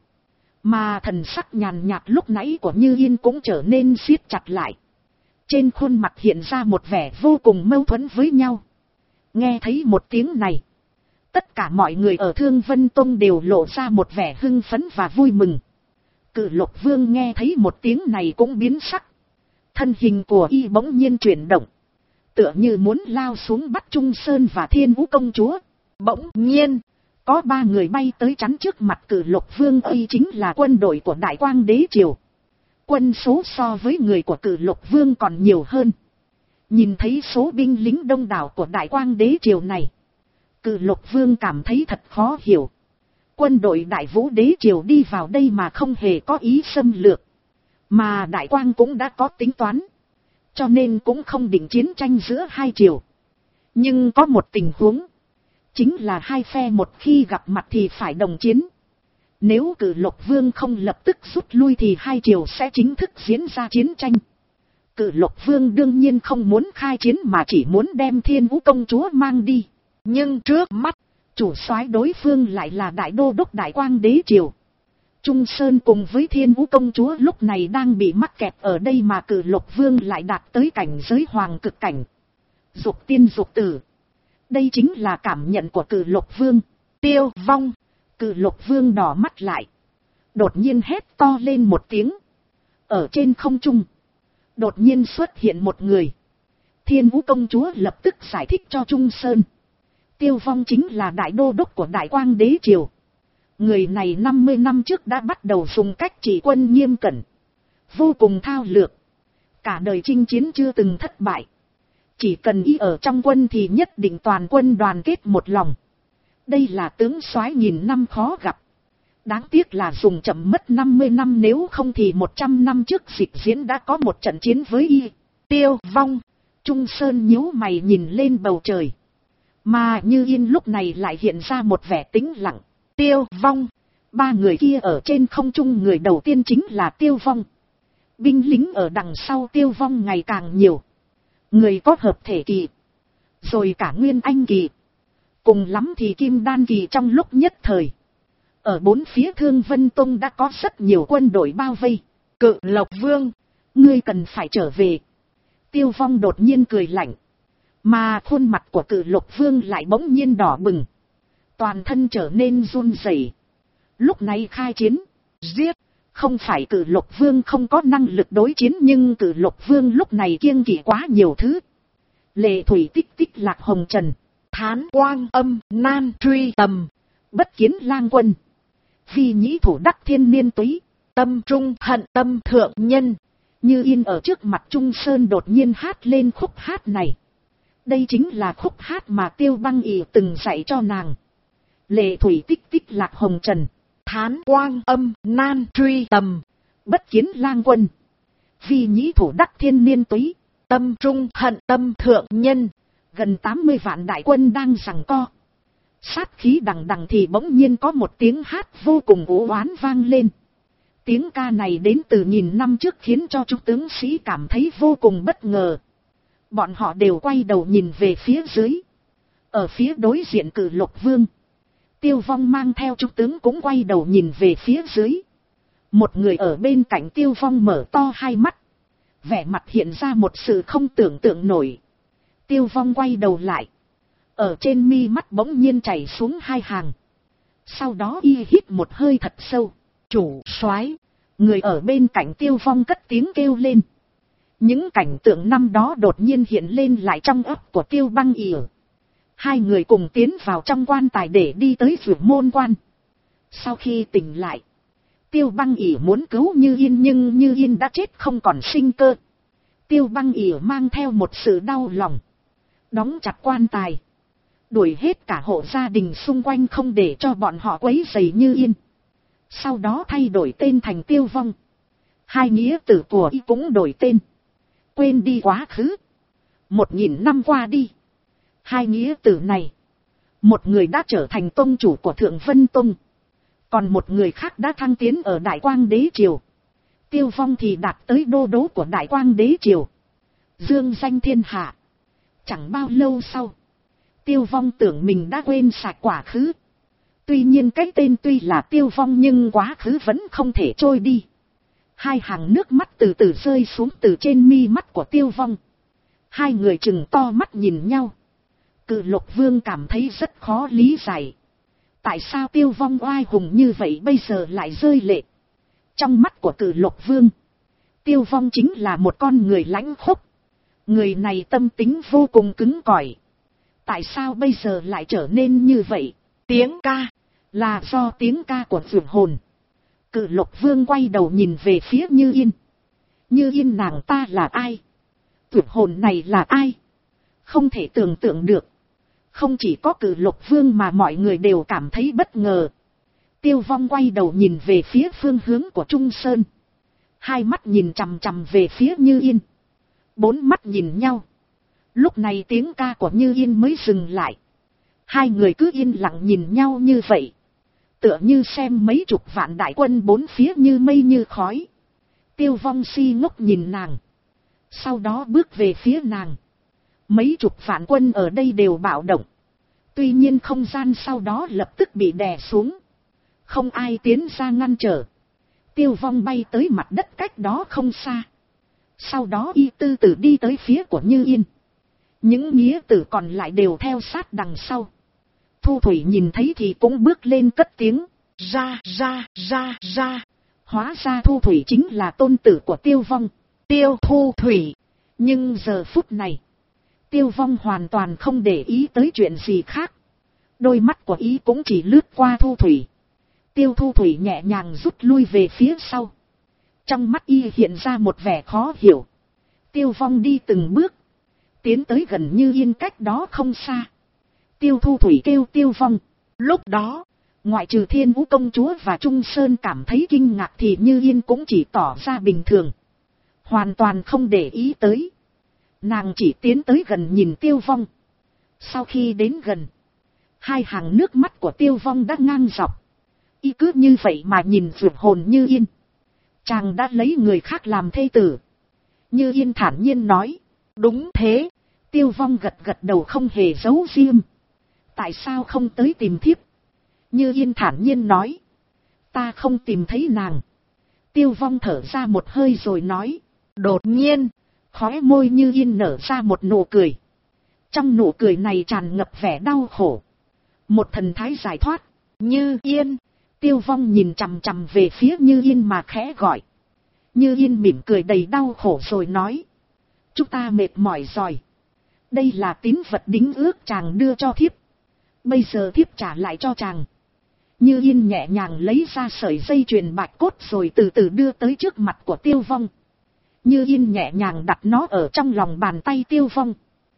Mà thần sắc nhàn nhạt lúc nãy của Như Yên cũng trở nên siết chặt lại. Trên khuôn mặt hiện ra một vẻ vô cùng mâu thuẫn với nhau. Nghe thấy một tiếng này, tất cả mọi người ở Thương Vân Tông đều lộ ra một vẻ hưng phấn và vui mừng. Cự Lục Vương nghe thấy một tiếng này cũng biến sắc. Thân hình của y bỗng nhiên chuyển động, tựa như muốn lao xuống bắt Trung Sơn và Thiên Vũ công chúa. Bỗng nhiên, có 3 người bay tới chắn trước mặt Cự Lục Vương. Y chính là quân đội của Đại Quang Đế Triều. Quân số so với người của Cự Lục Vương còn nhiều hơn. Nhìn thấy số binh lính đông đảo của Đại Quang Đế Triều này, Cự Lục Vương cảm thấy thật khó hiểu. Quân đội Đại Vũ Đế Triều đi vào đây mà không hề có ý xâm lược. Mà Đại Quang cũng đã có tính toán, cho nên cũng không định chiến tranh giữa hai triều. Nhưng có một tình huống, chính là hai phe một khi gặp mặt thì phải đồng chiến. Nếu Cự Lục Vương không lập tức rút lui thì hai triều sẽ chính thức diễn ra chiến tranh. Cự Lục Vương đương nhiên không muốn khai chiến mà chỉ muốn đem Thiên Vũ công chúa mang đi. Nhưng trước mắt, chủ soái đối phương lại là Đại Đô đốc Đại Quang Đế Triều. Trung Sơn cùng với Thiên Vũ công chúa lúc này đang bị mắc kẹt ở đây mà Cự Lục Vương lại đạt tới cảnh giới hoàng cực cảnh. Dục tiên dục tử. Đây chính là cảm nhận của Cự Lục Vương. Tiêu vong. Cự Lục Vương đỏ mắt lại, đột nhiên hét to lên một tiếng. Ở trên không trung, đột nhiên xuất hiện một người. Thiên Vũ công chúa lập tức giải thích cho Trung Sơn. Tiêu vong chính là Đại Đô đốc của Đại Quang Đế Triều. Người này 50 năm trước đã bắt đầu dùng cách chỉ quân nghiêm cẩn, vô cùng thao lược. Cả đời chinh chiến chưa từng thất bại. Chỉ cần y ở trong quân thì nhất định toàn quân đoàn kết một lòng. Đây là tướng soái nghìn năm khó gặp. Đáng tiếc là dùng chậm mất 50 năm, nếu không thì 100 năm trước Dịch Diễn đã có một trận chiến với y. Tiêu vong. Trung Sơn nhíu mày nhìn lên bầu trời. Mà Như Yên lúc này lại hiện ra một vẻ tĩnh lặng. Tiêu vong. 3 người kia ở trên không trung, người đầu tiên chính là Tiêu vong. Binh lính ở đằng sau Tiêu vong ngày càng nhiều. Người có hợp thể kỳ, rồi cả nguyên anh kỳ, cùng lắm thì kim đan kỳ. Trong lúc nhất thời, ở 4 phía Thương Vân Tông đã có rất nhiều quân đội bao vây. Cự Lộc Vương, ngươi cần phải trở về. Tiêu vong đột nhiên cười lạnh, mà khuôn mặt của Cự Lộc Vương lại bỗng nhiên đỏ bừng, toàn thân trở nên run rẩy. Lúc này khai chiến, giết. Không phải Cự Lộc Vương không có năng lực đối chiến, nhưng Cự Lộc Vương lúc này kiêng kỵ quá nhiều thứ. Lệ thủy tích tích lạc hồng trần, thán quang âm nan truy tầm, bất kiến lang quân, phi nhĩ thủ đắc thiên niên túy, tâm trung hận tâm thượng nhân. Như Yên ở trước mặt Trung Sơn đột nhiên hát lên khúc hát này. Đây chính là khúc hát mà Tiêu Băng Ỷ từng dạy cho nàng. Lệ thủy tích tích lạc hồng trần, thán quang âm nan truy tầm, bất kiến lang quân, phi nhĩ thủ đắc thiên niên túy, tâm trung hận tâm thượng nhân. Gần 80 vạn đại quân đang giằng co, sát khí đằng đằng thì bỗng nhiên có một tiếng hát vô cùng u oán vang lên. Tiếng ca này đến từ nghìn năm trước khiến cho chúng tướng sĩ cảm thấy vô cùng bất ngờ. Bọn họ đều quay đầu nhìn về phía dưới. Ở phía đối diện Cự Lộc Vương, Tiêu vong mang theo chúng tướng cũng quay đầu nhìn về phía dưới. Một người ở bên cạnh Tiêu vong mở to hai mắt, vẻ mặt hiện ra một sự không tưởng tượng nổi. Tiêu vong quay đầu lại, ở trên mi mắt bỗng nhiên chảy xuống 2 hàng. Sau đó y hít một hơi thật sâu. Chủ soái. Người ở bên cạnh Tiêu vong cất tiếng kêu lên. Những cảnh tượng năm đó đột nhiên hiện lên lại trong óc của Tiêu Băng Ỷ. 2 người cùng tiến vào trong quan tài để đi tới Vượt Môn Quan. Sau khi tỉnh lại, Tiêu Băng Ỷ muốn cứu Như Yên, nhưng Như Yên đã chết không còn sinh cơ. Tiêu Băng Ỷ mang theo một sự đau lòng, đóng chặt quan tài, đuổi hết cả hộ gia đình xung quanh không để cho bọn họ quấy rầy Như Yên. Sau đó thay đổi tên thành Tiêu Vong. 2 nghĩa tử của y cũng đổi tên. Quên đi quá khứ. 1000 năm qua đi, 2 nghĩa tử này, một người đã trở thành tông chủ của Thượng Vân Tông, Còn một người khác đã thăng tiến ở Đại Quang Đế Triều. Tiêu Vong thì đạt tới đô đốc của Đại Quang Đế Triều, dương danh thiên hạ. Chẳng bao lâu sau, Tiêu Vong tưởng mình đã quên sạch quá khứ. Tuy nhiên cái tên tuy là Tiêu Vong nhưng quá khứ vẫn không thể trôi đi. Hai hàng nước mắt từ từ rơi xuống từ trên mi mắt của Tiêu Vong. Hai người trừng to mắt nhìn nhau. Cự Lộc Vương cảm thấy rất khó lý giải. Tại sao Tiêu Vong oai hùng như vậy bây giờ lại rơi lệ? Trong mắt của Cự Lộc Vương, Tiêu Vong chính là một con người lãnh khốc. Người này tâm tính vô cùng cứng cỏi. Tại sao bây giờ lại trở nên như vậy? Tiếng ca, là do tiếng ca của Dược Hồn. Cự Lộc Vương quay đầu nhìn về phía Như Yên. Như Yên nàng ta là ai? Dược Hồn này là ai? Không thể tưởng tượng được. Không chỉ có Cự Lộc Vương mà mọi người đều cảm thấy bất ngờ. Tiêu Vong quay đầu nhìn về phía phương hướng của Trung Sơn. Hai mắt nhìn chằm chằm về phía Như Yên. Bốn mắt nhìn nhau. Lúc này tiếng ca của Như Yên mới dừng lại. Hai người cứ yên lặng nhìn nhau như vậy. Tựa như xem mấy chục vạn đại quân bốn phía như mây như khói. Tiêu Vong si ngốc nhìn nàng. Sau đó bước về phía nàng. Mấy chục vạn quân ở đây đều bạo động. Tuy nhiên không gian sau đó lập tức bị đè xuống. Không ai tiến ra ngăn trở. Tiêu Vong bay tới mặt đất cách đó không xa. Sau đó y từ từ đi tới phía của Như Yên. Những nghĩa tử còn lại đều theo sát đằng sau. Thu Thủy nhìn thấy thì cũng bước lên cất tiếng. Ra. Hóa ra Thu Thủy chính là tôn tử của Tiêu Vong. Tiêu Thu Thủy. Nhưng giờ phút này, Tiêu Vong hoàn toàn không để ý tới chuyện gì khác. Đôi mắt của ý cũng chỉ lướt qua Thu Thủy. Tiêu Thu Thủy nhẹ nhàng rút lui về phía sau. Trong mắt y hiện ra một vẻ khó hiểu. Tiêu Vong đi từng bước, tiến tới gần Như Yên cách đó không xa. Tiêu Thu Thủy kêu Tiêu Vong. Lúc đó, ngoại trừ Thiên Vũ công chúa và Trung Sơn cảm thấy kinh ngạc thì Như Yên cũng chỉ tỏ ra bình thường. Hoàn toàn không để ý tới. Nàng chỉ tiến tới gần nhìn Tiêu Vong. Sau khi đến gần, hai hàng nước mắt của Tiêu Vong đã ngang dọc. Y cứ như vậy mà nhìn Dược Hồn Như Yên. Chàng đã lấy người khác làm thê tử. Như Yên thản nhiên nói. Đúng thế. Tiêu Vong gật gật đầu không hề giấu riêng. Tại sao không tới tìm thiếp? Như Yên thản nhiên nói. Ta không tìm thấy nàng. Tiêu Vong thở ra một hơi rồi nói. Đột nhiên, khóe môi Như Yên nở ra một nụ cười. Trong nụ cười này tràn ngập vẻ đau khổ. Một thần thái giải thoát. Như Yên. Tiêu Vong nhìn chằm chằm về phía Như Yên mà khẽ gọi. Như Yên mỉm cười đầy đau khổ rồi nói. Chúng ta mệt mỏi rồi. Đây là tín vật đính ước chàng đưa cho thiếp. Bây giờ thiếp trả lại cho chàng. Như Yên nhẹ nhàng lấy ra sợi dây chuyền bạch cốt rồi từ từ đưa tới trước mặt của Tiêu Vong. Như Yên nhẹ nhàng đặt nó ở trong lòng bàn tay Tiêu Vong.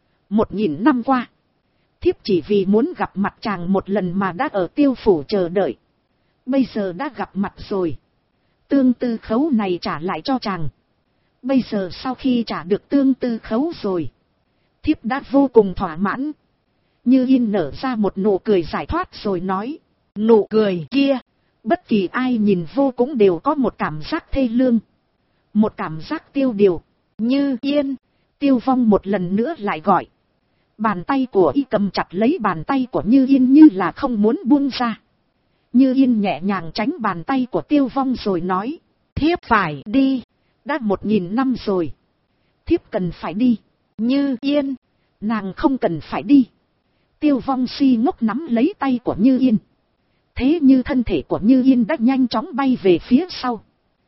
1000 năm qua, thiếp chỉ vì muốn gặp mặt chàng một lần mà đã ở Tiêu phủ chờ đợi. Bây giờ đã gặp mặt rồi. Tương tư khấu này trả lại cho chàng. Bây giờ sau khi trả được tương tư khấu rồi, thiếp đã vô cùng thỏa mãn. Như Yên nở ra một nụ cười giải thoát rồi nói. Nụ cười kia, bất kỳ ai nhìn vô cũng đều có một cảm giác thê lương. Một cảm giác tiêu điều. Như Yên. Tiêu Vong một lần nữa lại gọi. Bàn tay của y cầm chặt lấy bàn tay của Như Yên như là không muốn buông ra. Như Yên nhẹ nhàng tránh bàn tay của Tiêu Vong rồi nói. Thiếp phải đi. Đã 1000 năm rồi. Thiếp cần phải đi. Như Yên. Nàng không cần phải đi. Tiêu Vong si ngốc nắm lấy tay của Như Yên. Thế như thân thể của Như Yên đã nhanh chóng bay về phía sau.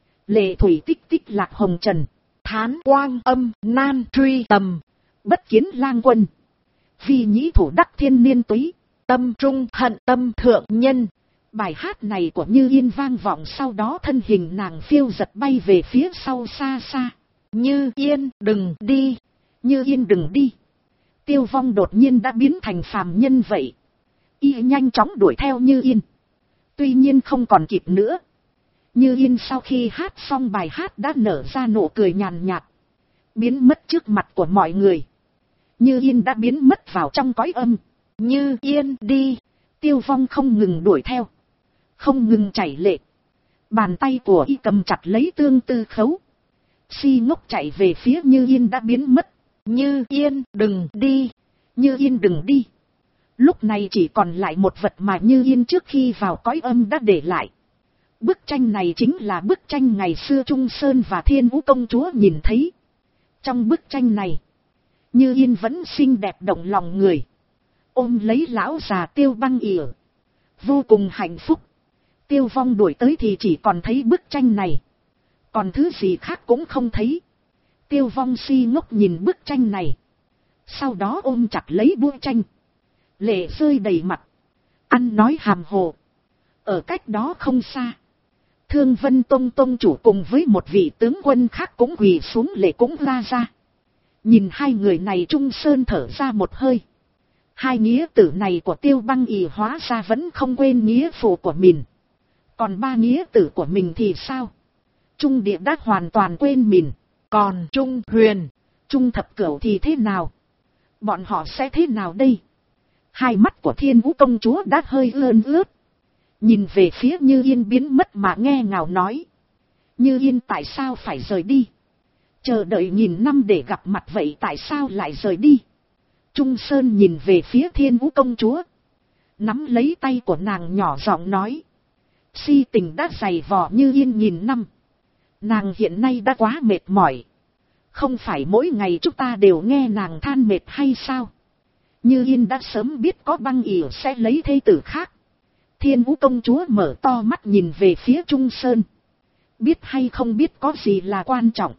Lệ thủy tích tích lạc hồng trần. Thán quang âm nan truy tầm. Bất kiến lang quân. Vì nhĩ thủ đắc thiên niên túy. Tâm trung hận tâm thượng nhân. Bài hát này của Như Yên vang vọng, sau đó thân hình nàng phiêu giật bay về phía sau xa xa. Như Yên đừng đi. Như Yên đừng đi. Tiêu Vong đột nhiên đã biến thành phàm nhân vậy. Y nhanh chóng đuổi theo Như Yên. Tuy nhiên không còn kịp nữa. Như Yên sau khi hát xong bài hát đã nở ra nụ cười nhàn nhạt. Biến mất trước mặt của mọi người. Như Yên đã biến mất vào trong cõi âm. Như Yên đi. Tiêu Vong không ngừng đuổi theo. không ngừng chảy lệ. Bàn tay của y cầm chặt lấy tương tư khấu. Si Ngốc chạy về phía Như Yên đã biến mất.
Như Yên đừng đi.
Như Yên đừng đi. Lúc này chỉ còn lại một vật mà Như Yên trước khi vào cõi âm đã để lại. Bức tranh này chính là bức tranh ngày xưa Trung Sơn và Thiên Vũ công chúa nhìn thấy. Trong bức tranh này, Như Yên vẫn xinh đẹp động lòng người. Ôm lấy lão già Tiêu Băng ỉa. Vô cùng hạnh phúc. Tiêu Vong đuổi tới thì chỉ còn thấy bức tranh này. Còn thứ gì khác cũng không thấy. Tiêu Vong Si Ngốc nhìn bức tranh này. Sau đó ôm chặt lấy bức tranh. Lệ rơi đầy mặt. Ăn nói hàm hồ. Ở cách đó không xa, Thương Vân Tông tông chủ cùng với một vị tướng quân khác cũng quỳ xuống lệ cũng ra. Nhìn hai người này Trung Sơn thở ra một hơi. Hai nghĩa tử này của Tiêu Băng ỉ hóa ra vẫn không quên nghĩa phụ của mình. Còn ba nghĩa tử của mình thì sao? Trung Địa đã hoàn toàn quên mình.
Còn Trung Huyền,
Trung Thập Cửu thì thế nào? Bọn họ sẽ thế nào đây? Hai mắt của Thiên Vũ công chúa đã hơi ươn ướt. Nhìn về phía Như Yên biến mất mà nghe ngào nói. Như Yên tại sao phải rời đi? Chờ đợi nghìn năm để gặp mặt vậy tại sao lại rời đi? Trung Sơn nhìn về phía Thiên Vũ công chúa. Nắm lấy tay của nàng nhỏ giọng nói. Si tình đã dày vò Như Yên nghìn năm. Nàng hiện nay đã quá mệt mỏi. Không phải mỗi ngày chúng ta đều nghe nàng than mệt hay sao? Như Yên đã sớm biết có Băng ỉa sẽ lấy thê tử khác. Thiên Vũ công chúa mở to mắt nhìn về phía Trung Sơn. Biết hay không biết có gì là quan trọng.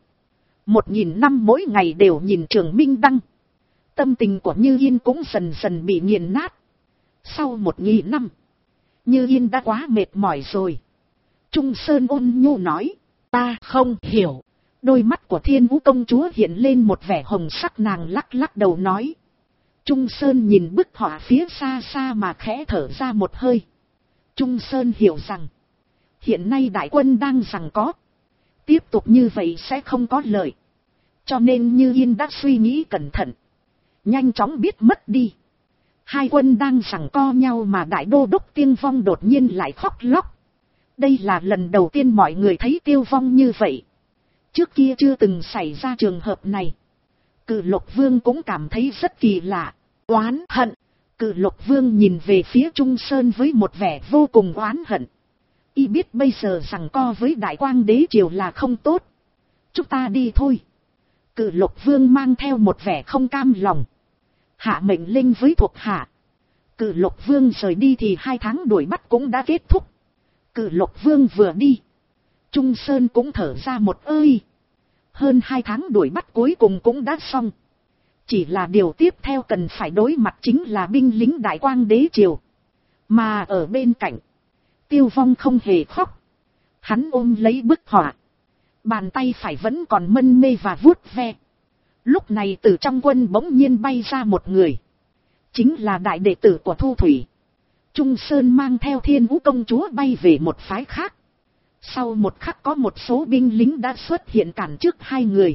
1000 năm mỗi ngày đều nhìn Trường Minh Đăng. Tâm tình của Như Yên cũng dần dần bị nghiền nát. Sau 1000 năm, Như Yên đã quá mệt mỏi rồi. Trung Sơn ôn nhu nói.
Ta không hiểu.
Đôi mắt của Thiên Vũ công chúa hiện lên một vẻ hồng sắc, nàng lắc lắc đầu nói. Trung Sơn nhìn bức họa phía xa xa mà khẽ thở ra một hơi. Trung Sơn hiểu rằng, hiện nay đại quân đang giằng có. Tiếp tục như vậy sẽ không có lợi. Cho nên Như Yên đã suy nghĩ cẩn thận. Nhanh chóng biết mất đi. Hai quân đang giằng co nhau mà Đại Đô Đốc Tiêu Vong đột nhiên lại khóc lóc. Đây là lần đầu tiên mọi người thấy Tiêu Vong như vậy. Trước kia chưa từng xảy ra trường hợp này. Cử Lộc Vương cũng cảm thấy rất kỳ lạ, oán hận. Cử Lộc Vương nhìn về phía Trung Sơn với một vẻ vô cùng oán hận. Y biết bây giờ giằng co với Đại Quang Đế Triều là không tốt. Chúng ta đi thôi. Cử Lộc Vương mang theo một vẻ không cam lòng. Hạ mệnh令với thuộc hạ. Cử Lộc Vương rời đi thì 2 tháng đuổi bắt cũng đã kết thúc. Cử Lộc Vương vừa đi, Trung Sơn cũng thở ra một hơi. Hơn 2 tháng đuổi bắt cuối cùng cũng đã xong. Chỉ là điều tiếp theo cần phải đối mặt chính là binh lính Đại Quang Đế Triều. Mà ở bên cạnh, Tiêu Vong không hề khóc. Hắn ôm lấy bức họa. Bàn tay phải vẫn còn mân mê và vuốt ve. Lúc này từ trong quân bỗng nhiên bay ra một người. Chính là đại đệ tử của Thu Thủy. Trung Sơn mang theo Thiên Vũ công chúa bay về một phái khác. Sau một khắc có một số binh lính đã xuất hiện cản trước hai người.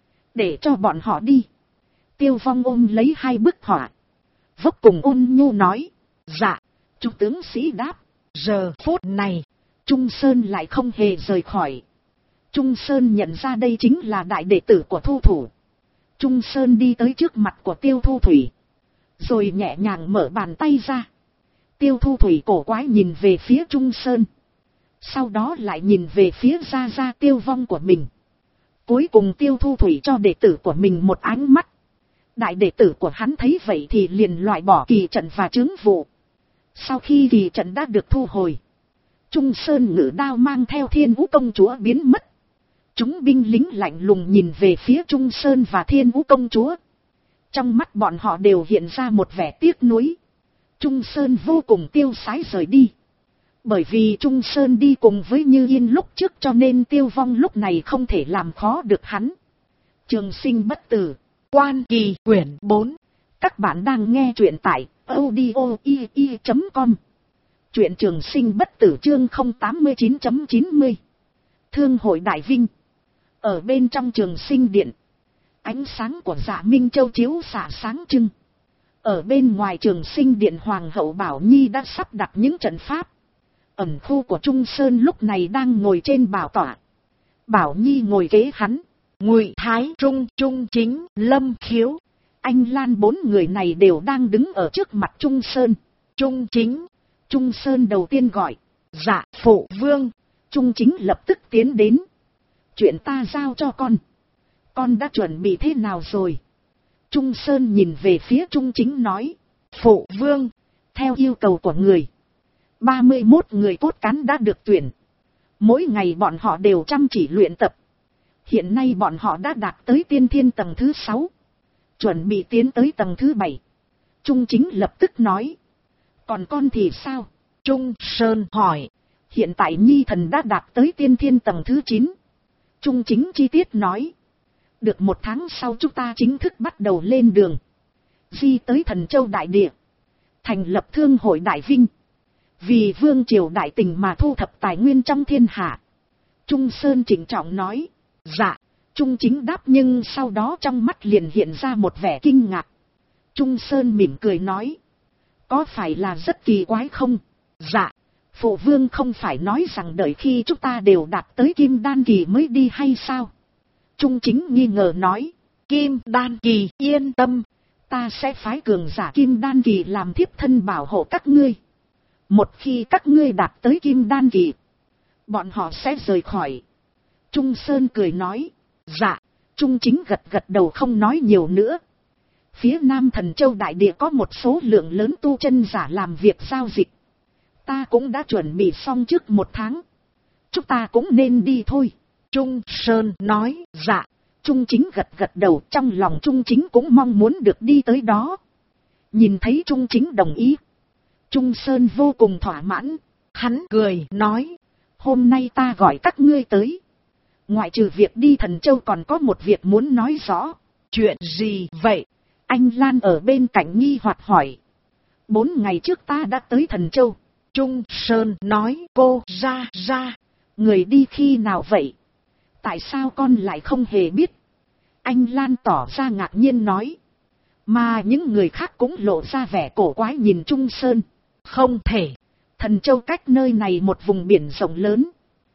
Để cho bọn họ đi. Tiêu Vong ôm lấy hai bức họa. Vô cùng ôn nhu nói. Dạ. Trung tướng sĩ đáp.
Giờ phút này,
Trung Sơn lại không hề rời khỏi. Trung Sơn nhận ra đây chính là đại đệ tử của Thu Thủ. Trung Sơn đi tới trước mặt của Tiêu Thu Thủy. Rồi nhẹ nhàng mở bàn tay ra. Tiêu Thu Thủy cổ quái nhìn về phía Trung Sơn. Sau đó lại nhìn về phía Gia Gia Tiêu Vong của mình. Cuối cùng Tiêu Thu Thủy cho đệ tử của mình một ánh mắt. Đại đệ tử của hắn thấy vậy thì liền loại bỏ kỳ trận và chướng vụ. Sau khi kỳ trận đã được thu hồi, Trung Sơn ngự đao mang theo Thiên Vũ công chúa biến mất. Chúng binh lính lạnh lùng nhìn về phía Trung Sơn và Thiên Vũ công chúa. Trong mắt bọn họ đều hiện ra một vẻ tiếc nuối. Trung Sơn vô cùng tiêu sái rời đi. Bởi vì Trung Sơn đi cùng với Như Yên lúc trước cho nên Tiêu Vong lúc này không thể làm khó được hắn. Trường Sinh bất tử.
Quan Kỳ quyển 4.
Các bạn đang nghe truyện tại audio.com. Truyện Trường Sinh bất tử chương 089.90. Thương hội Đại Vinh. Ở bên trong Trường Sinh điện, ánh sáng của Dạ Minh Châu chiếu xạ sáng trưng. Ở bên ngoài Trường Sinh điện Hoàng hậu Bảo Nhi đã sắp đặt những trận pháp. Ẩn khu của Trung Sơn lúc này đang ngồi trên bảo tọa. Bảo Nhi ngồi kế hắn.
Ngụy Thái Trung, Trung Chính, Lâm Khiếu,
Anh Lan, 4 người này đều đang đứng ở trước mặt Trung Sơn.
Trung Chính.
Trung Sơn đầu tiên gọi.
Dạ phụ vương.
Trung Chính lập tức tiến đến. Chuyện ta giao cho con đã chuẩn bị thế nào rồi? Trung Sơn nhìn về phía Trung Chính nói.
Phụ vương,
theo yêu cầu của người, 31 người cốt cán đã được tuyển. Mỗi ngày bọn họ đều chăm chỉ luyện tập. Hiện nay bọn họ đã đạt tới tiên thiên tầng thứ 6. Chuẩn bị tiến tới tầng thứ 7. Trung Chính lập tức nói. Còn con thì sao?
Trung Sơn hỏi.
Hiện tại Nhi thần đã đạt tới tiên thiên tầng thứ 9. Trung Chính chi tiết nói. Được 1 tháng sau chúng ta chính thức bắt đầu lên đường. Di tới Thần Châu Đại Địa. Thành lập Thương hội Đại Vinh. Vì vương triều đại tình mà thu thập tài nguyên trong thiên hạ. Trung Sơn trịnh trọng nói. Dạ. Trung Chính đáp, nhưng sau đó trong mắt liền hiện ra một vẻ kinh ngạc. Trung Sơn mỉm cười nói. Có phải là rất kỳ quái không? Dạ. Phụ vương không phải nói rằng đợi khi chúng ta đều đạt tới Kim Đan kỳ mới đi hay sao? Trung Chính nghi ngờ nói.
Kim Đan kỳ, yên tâm.
Ta sẽ phái cường giả Kim Đan kỳ làm thiếp thân bảo hộ các ngươi. Một khi các ngươi đạt tới Kim Đan kỳ, bọn họ sẽ rời khỏi. Trung Sơn cười nói. Dạ. Trung Chính gật gật đầu không nói nhiều nữa. Phía Nam Thần Châu Đại Địa có một số lượng lớn tu chân giả làm việc giao dịch. Ta cũng đã chuẩn bị xong trước 1 tháng. Chúng ta cũng nên đi thôi.
Trung Sơn nói. Dạ.
Trung Chính gật gật đầu, trong lòng Trung Chính cũng mong muốn được đi tới đó. Nhìn thấy Trung Chính đồng ý, Trung Sơn vô cùng thỏa mãn.
Hắn cười nói.
Hôm nay ta gọi các ngươi tới. Ngoại trừ việc đi Thần Châu còn có một việc muốn nói rõ.
Chuyện gì vậy?
Anh Lan ở bên cạnh nghi hoặc hỏi. 4 ngày trước ta đã tới Thần Châu.
Trung Sơn nói. Cô ra.
Người đi khi nào vậy? Tại sao con lại không hề biết? Anh Lan tỏ ra ngạc nhiên nói. Mà những người khác cũng lộ ra vẻ cổ quái nhìn Trung Sơn.
Không thể.
Thần Châu cách nơi này một vùng biển rộng lớn.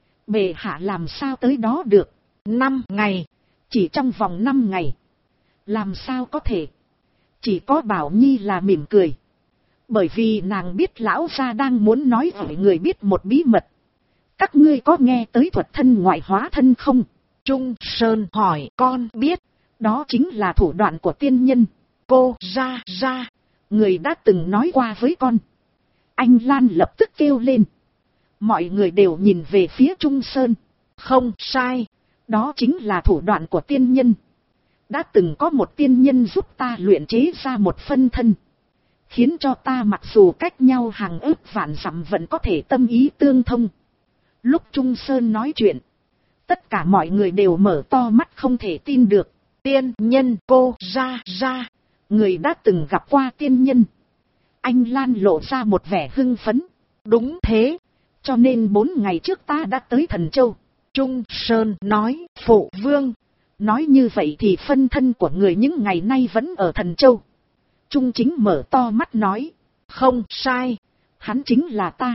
Bệ hạ làm sao tới đó được?
5 ngày.
Chỉ trong vòng 5 ngày. Làm sao có thể? Chỉ có Bảo Nhi là mỉm cười. Bởi vì nàng biết lão gia đang muốn nói với người biết một bí mật. Các ngươi có nghe tới thuật thân ngoại hóa thân không?
Trung Sơn hỏi. Con biết.
Đó chính là thủ đoạn của tiên nhân.
Cô ra.
Người đã từng nói qua với con. Anh Lan lập tức kêu lên. Mọi người đều nhìn về phía Trung Sơn.
Không sai.
Đó chính là thủ đoạn của tiên nhân. Đã từng có một tiên nhân giúp ta luyện chế ra một phân thân. Khiến cho ta mặc dù cách nhau hàng ức vạn dặm vẫn có thể tâm ý tương thông. Lúc Trung Sơn nói chuyện, tất cả mọi người đều mở to mắt không thể tin được.
Tiên nhân cô ra.
Người đã từng gặp qua tiên nhân. Anh Lan lộ ra một vẻ hưng phấn.
Đúng thế.
Cho nên 4 ngày trước ta đã tới Thần Châu.
Trung Sơn nói. Phụ vương.
Nói như vậy thì phân thân của người những ngày nay vẫn ở Thần Châu. Trung Chính mở to mắt nói.
Không sai.
Hắn chính là ta.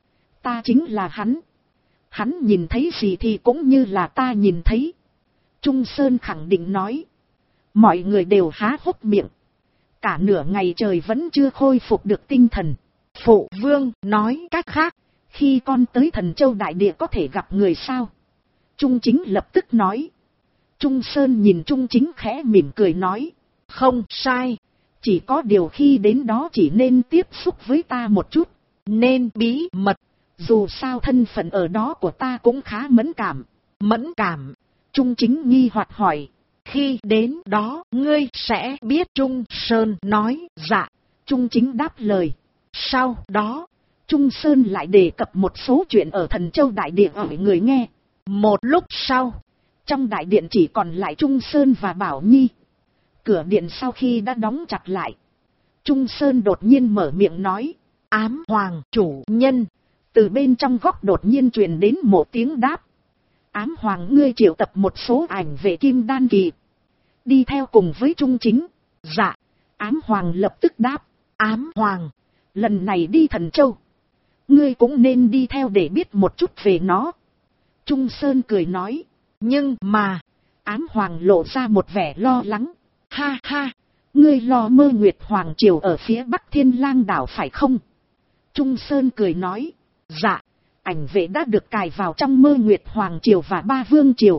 Ta chính là hắn. Hắn nhìn thấy gì thì cũng như là ta nhìn thấy. Trung Sơn khẳng định nói. Mọi người đều há hốc miệng. Cả nửa ngày trời vẫn chưa khôi phục được tinh thần.
Phụ vương nói cách khác.
Khi con tới Thần Châu Đại Địa có thể gặp người sao? Trung Chính lập tức nói. Trung Sơn nhìn Trung Chính khẽ mỉm cười nói.
Không sai.
Chỉ có điều khi đến đó chỉ nên tiếp xúc với ta một chút.
Nên bí mật.
Dù sao thân phận ở đó của ta cũng khá mẫn cảm.
Mẫn cảm.
Trung Chính nghi hoặc hỏi.
Khi đến đó ngươi sẽ biết. Trung Sơn nói. Dạ.
Trung Chính đáp lời.
Sau đó,
Trung Sơn lại đề cập một số chuyện ở Thần Châu Đại Điện ở người nghe.
Một lúc sau,
trong đại điện chỉ còn lại Trung Sơn và Bảo Nhi. Cửa điện sau khi đã đóng chặt lại, Trung Sơn đột nhiên mở miệng nói.
Ám Hoàng chủ nhân.
Từ bên trong góc đột nhiên truyền đến một tiếng đáp. Ám Hoàng, ngươi triệu tập một số ảnh về Kim Đan kỳ. Đi theo cùng với Trung Chính.
Dạ.
Ám Hoàng lập tức đáp.
Ám Hoàng.
Lần này đi Thần Châu. Ngươi cũng nên đi theo để biết một chút về nó. Trung Sơn cười nói.
Nhưng mà,
Ám Hoàng lộ ra một vẻ lo lắng.
ha ha,
Ngươi lo Mơ Nguyệt Hoàng Triều ở phía Bắc Thiên Lang đảo phải không? Trung Sơn cười nói. Dạ, ảnh vệ đã được cài vào trong Mơ Nguyệt Hoàng Triều và Ba Vương Triều.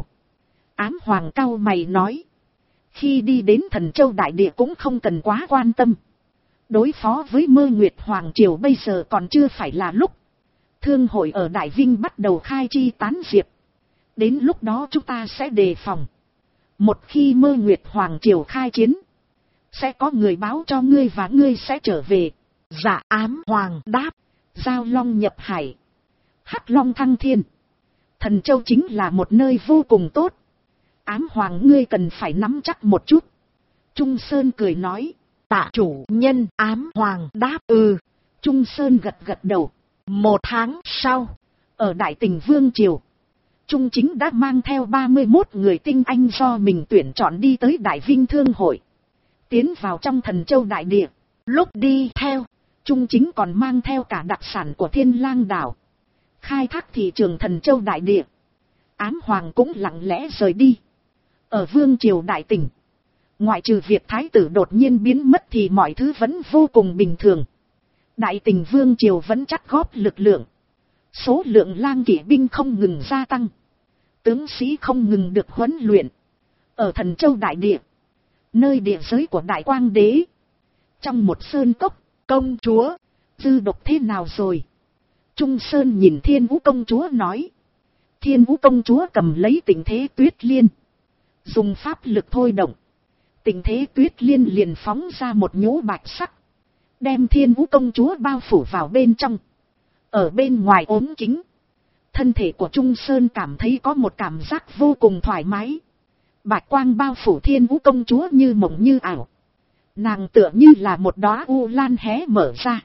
Ám Hoàng cau mày nói. Khi đi đến Thần Châu Đại Địa cũng không cần quá quan tâm. Đối phó với Mơ Nguyệt Hoàng Triều bây giờ còn chưa phải là lúc. Thương hội ở Đại Vinh bắt đầu khai chi tán diệp. Đến lúc đó chúng ta sẽ đề phòng. Một khi Mơ Nguyệt Hoàng Triều khai chiến, sẽ có người báo cho ngươi và ngươi sẽ trở về.
dạ. Ám Hoàng đáp.
Giao long nhập hải, hắc long thăng thiên. Thần Châu chính là một nơi vô cùng tốt. Ám Hoàng ngươi cần phải nắm chắc một chút. Trung Sơn cười nói.
Tạ chủ nhân. Ám Hoàng đáp.
Trung Sơn gật gật đầu.
1 tháng sau,
ở Đại Tình Vương Triều, Trung Chính đã mang theo 31 người tinh anh do mình tuyển chọn đi tới Đại Vinh Thương hội, tiến vào trong Thần Châu Đại Địa.
Lúc đi theo,
Trung Chính còn mang theo cả đặc sản của Thiên Lang đảo, khai thác thị trường Thần Châu Đại Địa. Ám Hoàng cũng lặng lẽ rời đi. Ở Vương Triều Đại Tình, ngoại trừ việc thái tử đột nhiên biến mất thì mọi thứ vẫn vô cùng bình thường. Đại Tình Vương Triều vẫn chắt góp lực lượng. Số lượng lang kỵ binh không ngừng gia tăng. Tướng sĩ không ngừng được huấn luyện. Ở Thần Châu Đại Địa, nơi địa giới của Đại Quang Đế, trong một sơn cốc,
công chúa,
Dư Độc thế nào rồi? Trung Sơn nhìn Thiên Vũ công chúa nói. Thiên Vũ công chúa cầm lấy Tình Thế Tuyết Liên, dùng pháp lực thôi động. Tình Thế Tuyết Liên liền phóng ra một nhũ bạch sắc, đem Thiên Vũ công chúa bao phủ vào bên trong. Ở bên ngoài ốm kính, thân thể của Trung Sơn cảm thấy có một cảm giác vô cùng thoải mái. Bạch quang bao phủ Thiên Vũ công chúa như mộng như ảo. Nàng tựa như là một đóa u lan hé mở ra,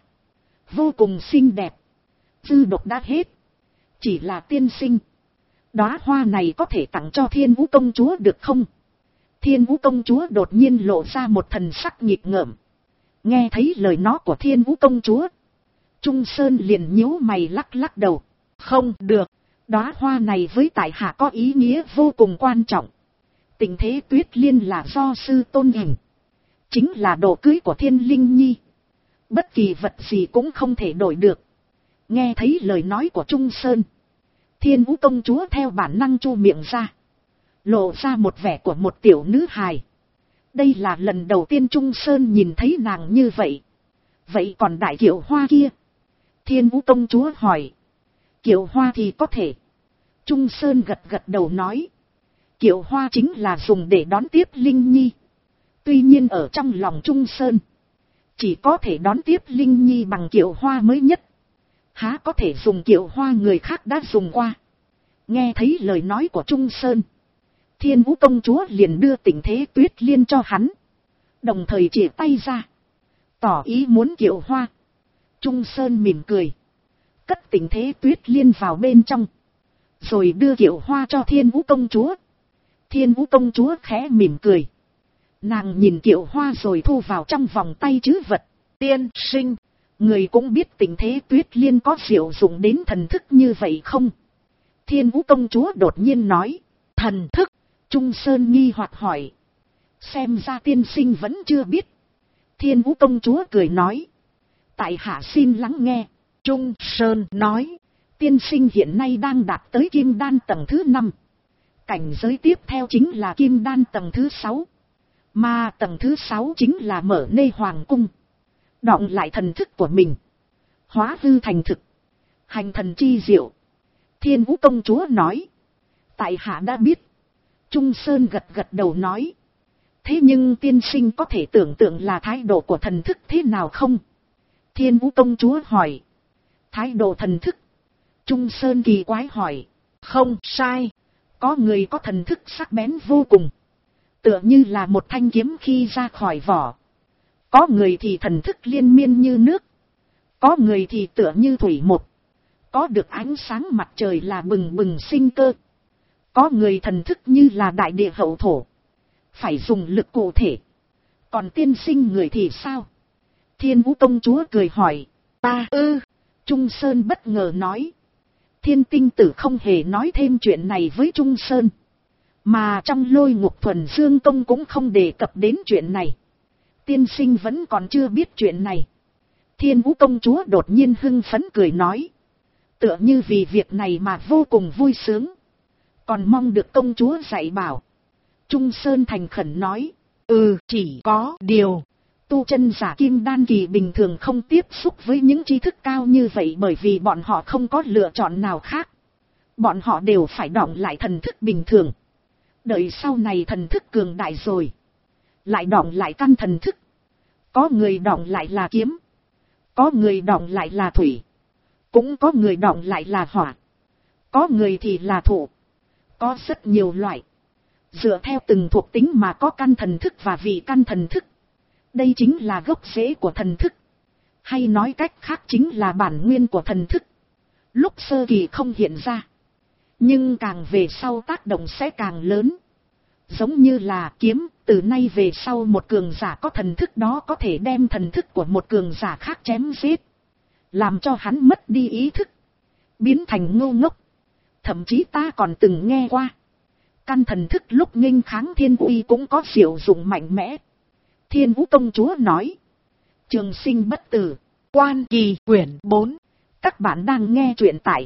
vô cùng xinh đẹp. Dư Độc đã hết, chỉ là tiên sinh, đóa hoa này có thể tặng cho Thiên Vũ công chúa được không? Thiên Vũ công chúa đột nhiên lộ ra một thần sắc nghịch ngợm. Nghe thấy lời nói của Thiên Vũ công chúa, Trung Sơn liền nhíu mày lắc lắc đầu. Không được, đóa hoa này với tại hạ có ý nghĩa vô cùng quan trọng. Tình Thế Tuyết Liên là do sư tôn hình, chính là đồ cưới của Thiên Linh Nhi. Bất kỳ vật gì cũng không thể đổi được. Nghe thấy lời nói của Trung Sơn, Thiên Vũ công chúa theo bản năng chu miệng ra, lộ ra một vẻ của một tiểu nữ hài. Đây là lần đầu tiên Trung Sơn nhìn thấy nàng như vậy. Vậy còn đại kiệu hoa kia? Thiên Vũ công chúa hỏi. Kiệu hoa thì có thể. Trung Sơn gật gật đầu nói. Kiệu hoa chính là dùng để đón tiếp Linh Nhi. Tuy nhiên ở trong lòng Trung Sơn, chỉ có thể đón tiếp Linh Nhi bằng kiệu hoa mới nhất. Há có thể dùng kiệu hoa người khác đã dùng qua. Nghe thấy lời nói của Trung Sơn, Thiên Vũ công chúa liền đưa Tình Thế Tuyết Liên cho hắn, đồng thời chìa tay ra, tỏ ý muốn kiệu hoa. Trung Sơn mỉm cười, cất Tình Thế Tuyết Liên vào bên trong, rồi đưa kiệu hoa cho Thiên Vũ công chúa. Thiên Vũ công chúa khẽ mỉm cười, nàng nhìn kiệu hoa rồi thu vào trong vòng tay trữ vật. Tiên sinh, người cũng biết Tình Thế Tuyết Liên có diệu dụng đến thần thức như vậy không? Thiên Vũ công chúa đột nhiên nói. Thần thức? Trung Sơn nghi hoặc hỏi. Xem ra tiên sinh vẫn chưa biết. Thiên Vũ công chúa cười nói. Tại hạ xin lắng nghe. Trung Sơn nói. Tiên sinh hiện nay đang đạt tới Kim Đan tầng thứ 5. Cảnh giới tiếp theo chính là Kim Đan tầng thứ 6. Mà tầng thứ 6 chính là mở nê hoàng cung. Đọng lại thần thức của mình, hóa hư thành thực, hành thần chi diệu. Thiên Vũ công chúa nói. Tại hạ đã biết. Trung Sơn gật gật đầu nói. Thế nhưng tiên sinh có thể tưởng tượng là thái độ của thần thức thế nào không? Thiên Vũ công chúa hỏi. Thái độ thần thức? Trung Sơn kỳ quái hỏi. Không sai. Có người có thần thức sắc bén vô cùng, tựa như là một thanh kiếm khi ra khỏi vỏ. Có người thì thần thức liên miên như nước. Có người thì tựa như thủy một, có được ánh sáng mặt trời là bừng bừng sinh cơ. Có người thần thức như là đại địa hậu thổ, phải dùng lực cụ thể. Còn tiên sinh người thì sao? Thiên Vũ công chúa cười hỏi. Ta Trung Sơn bất ngờ nói. Thiên Tinh Tử không hề nói thêm chuyện này với Trung Sơn. Mà trong Lôi Ngục Thuần Dương Công cũng không đề cập đến chuyện này. Tiên sinh vẫn còn chưa biết chuyện này. Thiên Vũ công chúa đột nhiên hưng phấn cười nói. Tựa như vì việc này mà vô cùng vui sướng. Còn mong được công chúa dạy bảo. Trung Sơn thành khẩn nói.
Chỉ có điều.
Tu chân giả kim đan kỳ bình thường không tiếp xúc với những tri thức cao như vậy bởi vì bọn họ không có lựa chọn nào khác. Bọn họ đều phải đọng lại thần thức bình thường. Đợi sau này thần thức cường đại rồi. Lại đọng lại căn thần thức. Có người đọng lại là kiếm. Có người đọng lại là thủy. Cũng có người đọng lại là hỏa. Có người thì là thổ. Có rất nhiều loại. Dựa theo từng thuộc tính mà có căn thần thức và vị căn thần thức. Đây chính là gốc rễ của thần thức. Hay nói cách khác chính là bản nguyên của thần thức. Lúc sơ kỳ không hiện ra. Nhưng càng về sau tác động sẽ càng lớn. Giống như là kiếm, từ nay về sau một cường giả có thần thức đó có thể đem thần thức của một cường giả khác chém giết. Làm cho hắn mất đi ý thức. Biến thành ngu ngốc. Thậm chí ta còn từng nghe qua. Căn thần thức lúc nghênh kháng thiên uy cũng có diệu dụng mạnh mẽ. Thiên Vũ công chúa nói. Trường sinh bất tử.
Quan Kỳ quyển 4.
Các bạn đang nghe truyện tại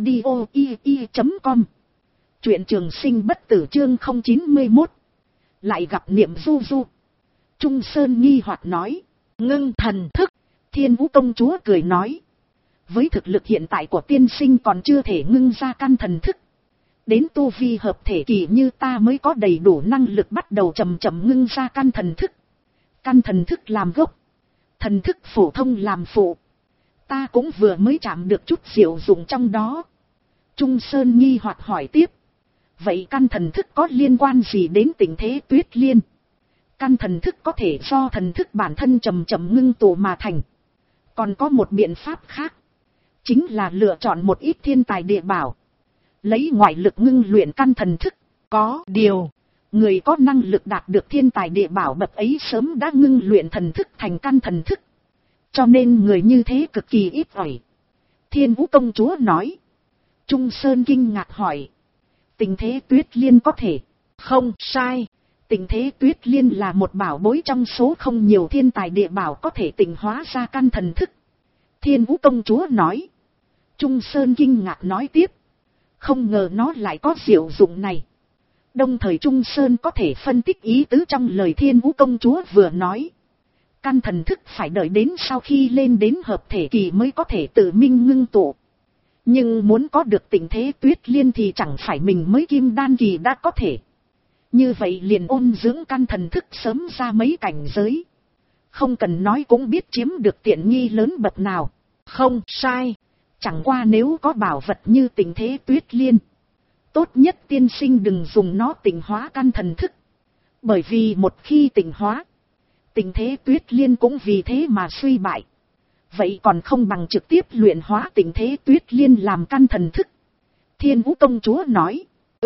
audio.com. Truyện Trường sinh bất tử chương 091. Lại gặp Niệm Du Du. Trung Sơn nghi hoặc nói.
Ngưng thần thức.
Thiên Vũ công chúa cười nói. Với thực lực hiện tại của tiên sinh còn chưa thể ngưng ra căn thần thức. Đến tu vi hợp thể kỳ như ta mới có đầy đủ năng lực bắt đầu chậm chậm ngưng ra căn thần thức. Căn thần thức làm gốc. Thần thức phổ thông làm phụ. Ta cũng vừa mới chạm được chút diệu dụng trong đó. Trung Sơn nghi hoặc hỏi tiếp. Vậy căn thần thức có liên quan gì đến tình thế Tuyết Liên? Căn thần thức có thể do thần thức bản thân chậm chậm ngưng tụ mà thành. Còn có một biện pháp khác. Chính là lựa chọn một ít thiên tài địa bảo. Lấy ngoại lực ngưng luyện căn thần thức. Có điều, người có năng lực đạt được thiên tài địa bảo bậc ấy sớm đã ngưng luyện thần thức thành căn thần thức. Cho nên người như thế cực kỳ ít ỏi. Thiên Vũ công chúa nói. Trung Sơn kinh ngạc hỏi. Tình thế Tuyết Liên có thể?
Không sai.
Tình thế Tuyết Liên là một bảo bối trong số không nhiều thiên tài địa bảo có thể tịnh hóa ra căn thần thức. Thiên Vũ công chúa nói. Trung Sơn kinh ngạc nói tiếp. Không ngờ nó lại có diệu dụng này. Đồng thời Trung Sơn có thể phân tích ý tứ trong lời Thiên Vũ công chúa vừa nói. Căn thần thức phải đợi đến sau khi lên đến hợp thể kỳ mới có thể tự minh ngưng tụ. Nhưng muốn có được tình thế Tuyết Liên thì chẳng phải mình mới kim đan kỳ đã có thể. Như vậy liền ôn dưỡng căn thần thức sớm ra mấy cảnh giới. Không cần nói cũng biết chiếm được tiện nghi lớn bậc nào.
Không sai.
Chẳng qua nếu có bảo vật như tình thế Tuyết Liên. Tốt nhất tiên sinh đừng dùng nó tịnh hóa căn thần thức. Bởi vì một khi tịnh hóa, tình thế Tuyết Liên cũng vì thế mà suy bại. Vậy còn không bằng trực tiếp luyện hóa tình thế Tuyết Liên làm căn thần thức. Thiên Vũ công chúa nói.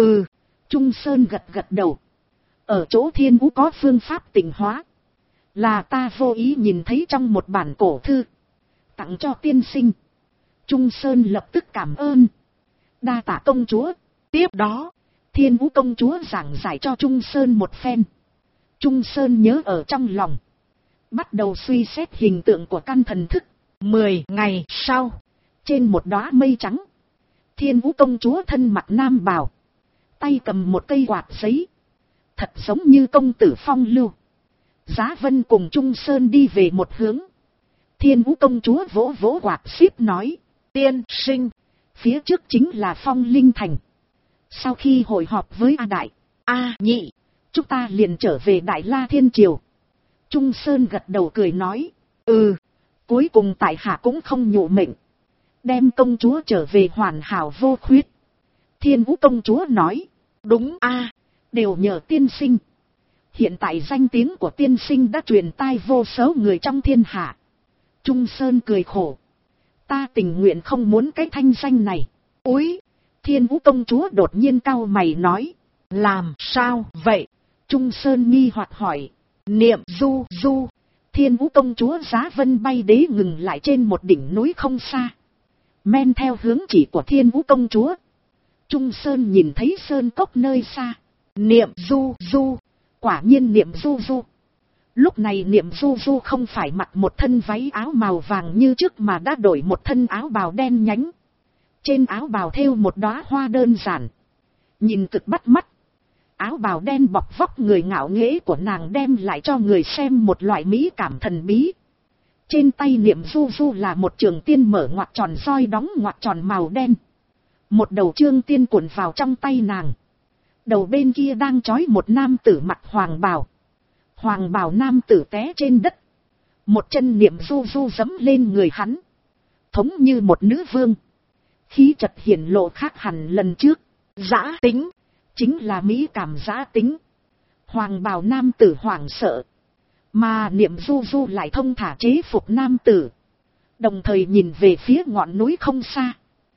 Trung Sơn gật gật đầu. Ở chỗ Thiên Vũ có phương pháp tịnh hóa. Là ta vô ý nhìn thấy trong một bản cổ thư. Tặng cho tiên sinh. Trung Sơn lập tức cảm ơn. Đa tạ công chúa. Tiếp đó, Thiên Vũ công chúa giảng giải cho Trung Sơn một phen. Trung Sơn nhớ ở trong lòng. Bắt đầu suy xét hình tượng của căn thần thức.
10 ngày sau,
trên một đóa mây trắng, Thiên Vũ công chúa thân mặc nam bào, tay cầm một cây quạt giấy. Thật giống như công tử phong lưu. Giá Vân cùng Trung Sơn đi về một hướng. Thiên Vũ công chúa vỗ vỗ quạt xíp nói. Tiên sinh, phía trước chính là Phong Linh Thành. Sau khi hội họp với A Đại, A Nhị, chúng ta liền trở về Đại La Thiên Triều. Trung Sơn gật đầu cười nói. Cuối cùng tại hạ cũng không nhụ mệnh. Đem công chúa trở về hoàn hảo vô khuyết. Thiên Vũ công chúa nói. Đúng a, đều nhờ tiên sinh. Hiện tại danh tiếng của tiên sinh đã truyền tai vô số người trong thiên hạ. Trung Sơn cười khổ. Ta tình nguyện không muốn cái thanh danh này. Úi! Thiên Vũ công chúa đột nhiên cau mày nói. Làm sao vậy? Trung Sơn nghi hoặc hỏi. Niệm Du Du. Thiên Vũ công chúa Giá Vân bay đế ngừng lại trên một đỉnh núi không xa. Men theo hướng chỉ của Thiên Vũ công chúa, Trung Sơn nhìn thấy sơn cốc nơi xa. Niệm Du Du, quả nhiên Niệm Du Du. Lúc này Niệm Du Du không phải mặc một thân váy áo màu vàng như trước mà đã đổi một thân áo bào đen nhánh. Trên áo bào thêu một đóa hoa đơn giản, nhìn cực bắt mắt. Áo bào đen bọc vóc người ngạo nghễ của nàng đem lại cho người xem một loại mỹ cảm thần bí. Trên tay Niệm Du Du là một trường tiên mở ngoặc tròn roi đóng ngoặc tròn màu đen. Một đầu trương tiên cuộn vào trong tay nàng. Đầu bên kia đang trói một nam tử mặc hoàng bào. Hoàng bào nam tử té trên đất. Một chân Niệm Du Du giẫm lên người hắn, thống như một nữ vương. Khí chất hiển lộ khác hẳn lần trước. Dã tính, chính là mỹ cảm dã tính. Hoàng bào nam tử hoảng sợ, mà Niệm Du Du lại thông thả chế phục nam tử. Đồng thời nhìn về phía ngọn núi không xa,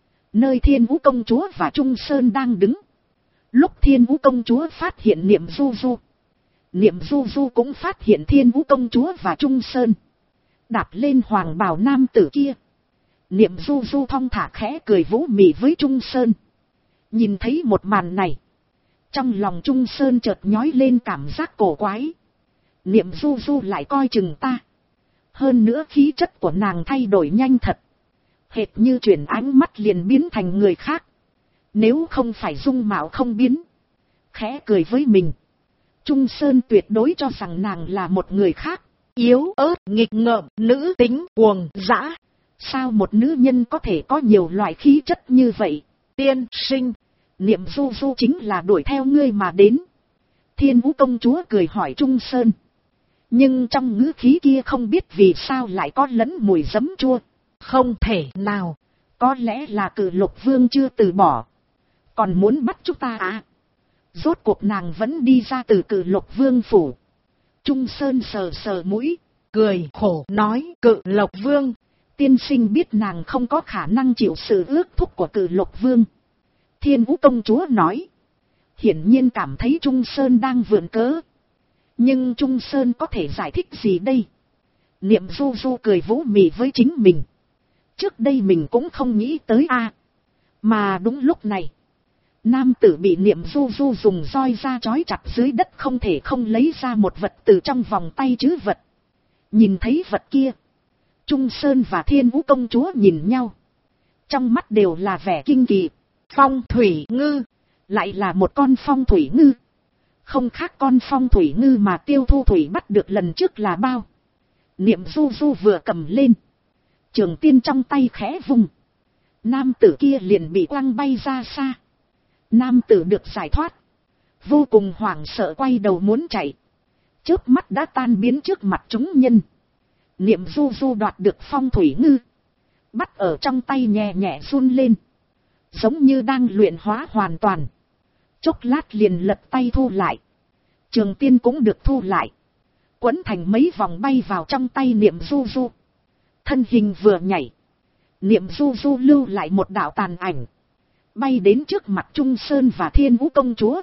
nơi Thiên Vũ công chúa và Trung Sơn đang đứng. Lúc Thiên Vũ công chúa phát hiện Niệm Du Du, Niệm Du Du cũng phát hiện Thiên Vũ công chúa và Trung Sơn. Đạp lên hoàng bào nam tử kia, Niệm Du Du thong thả khẽ cười vũ mị với Trung Sơn. Nhìn thấy một màn này, trong lòng Trung Sơn chợt nhói lên cảm giác cổ quái. Niệm Du Du lại coi chừng ta. Hơn nữa khí chất của nàng thay đổi nhanh thật, hệt như chuyển ánh mắt liền biến thành người khác. Nếu không phải dung mạo không biến, khẽ cười với mình, Trung Sơn tuyệt đối cho rằng nàng là một người khác. Yếu ớt, nghịch ngợm, nữ tính, cuồng dã. Sao một nữ nhân có thể có nhiều loại khí chất như vậy? Tiên sinh, Niệm Du Du chính là đuổi theo ngươi mà đến. Thiên Vũ công chúa cười hỏi Trung Sơn. Nhưng trong ngữ khí kia không biết vì sao lại có lẫn mùi giấm chua. Không thể nào, có lẽ là Cự Lục Vương chưa từ bỏ, còn muốn bắt chúng ta à? Rốt cuộc nàng vẫn đi ra từ Cự Lục Vương phủ. Trung Sơn sờ sờ mũi, cười khổ nói, Cự Lục Vương, tiên sinh biết nàng không có khả năng chịu sự ước thúc của Cự Lục Vương. Thiên Vũ công chúa nói, hiển nhiên cảm thấy Trung Sơn đang vượn cớ. Nhưng Trung Sơn có thể giải thích gì đây? Niệm Du Du cười vũ mị với chính mình. Trước đây mình cũng không nghĩ tới a. Mà đúng lúc này, nam tử bị Niệm Du Du dùng roi ra trói chặt dưới đất không thể không lấy ra một vật từ trong vòng tay trữ vật. Nhìn thấy vật kia, Trung Sơn và Thiên Vũ công chúa nhìn nhau, trong mắt đều là vẻ kinh kỳ. Phong thủy ngư, lại là một con phong thủy ngư. Không khác con phong thủy ngư mà Tiêu Thu Thủy bắt được lần trước là bao. Niệm Du Du vừa cầm lên, trường tiên trong tay khẽ vung, nam tử kia liền bị quăng bay ra xa. Nam tử được giải thoát, vô cùng hoảng sợ quay đầu muốn chạy, chớp mắt đã tan biến trước mặt chúng nhân. Niệm Du Du đoạt được phong thủy ngư, bắt ở trong tay nhẹ nhẹ run lên, giống như đang luyện hóa hoàn toàn. Chốc lát liền lật tay thu lại, trường tiên cũng được thu lại, quấn thành mấy vòng bay vào trong tay Niệm Du Du. Thân hình vừa nhảy, Niệm Du Du lưu lại một đạo tàn ảnh, bay đến trước mặt Trung Sơn và Thiên Vũ công chúa.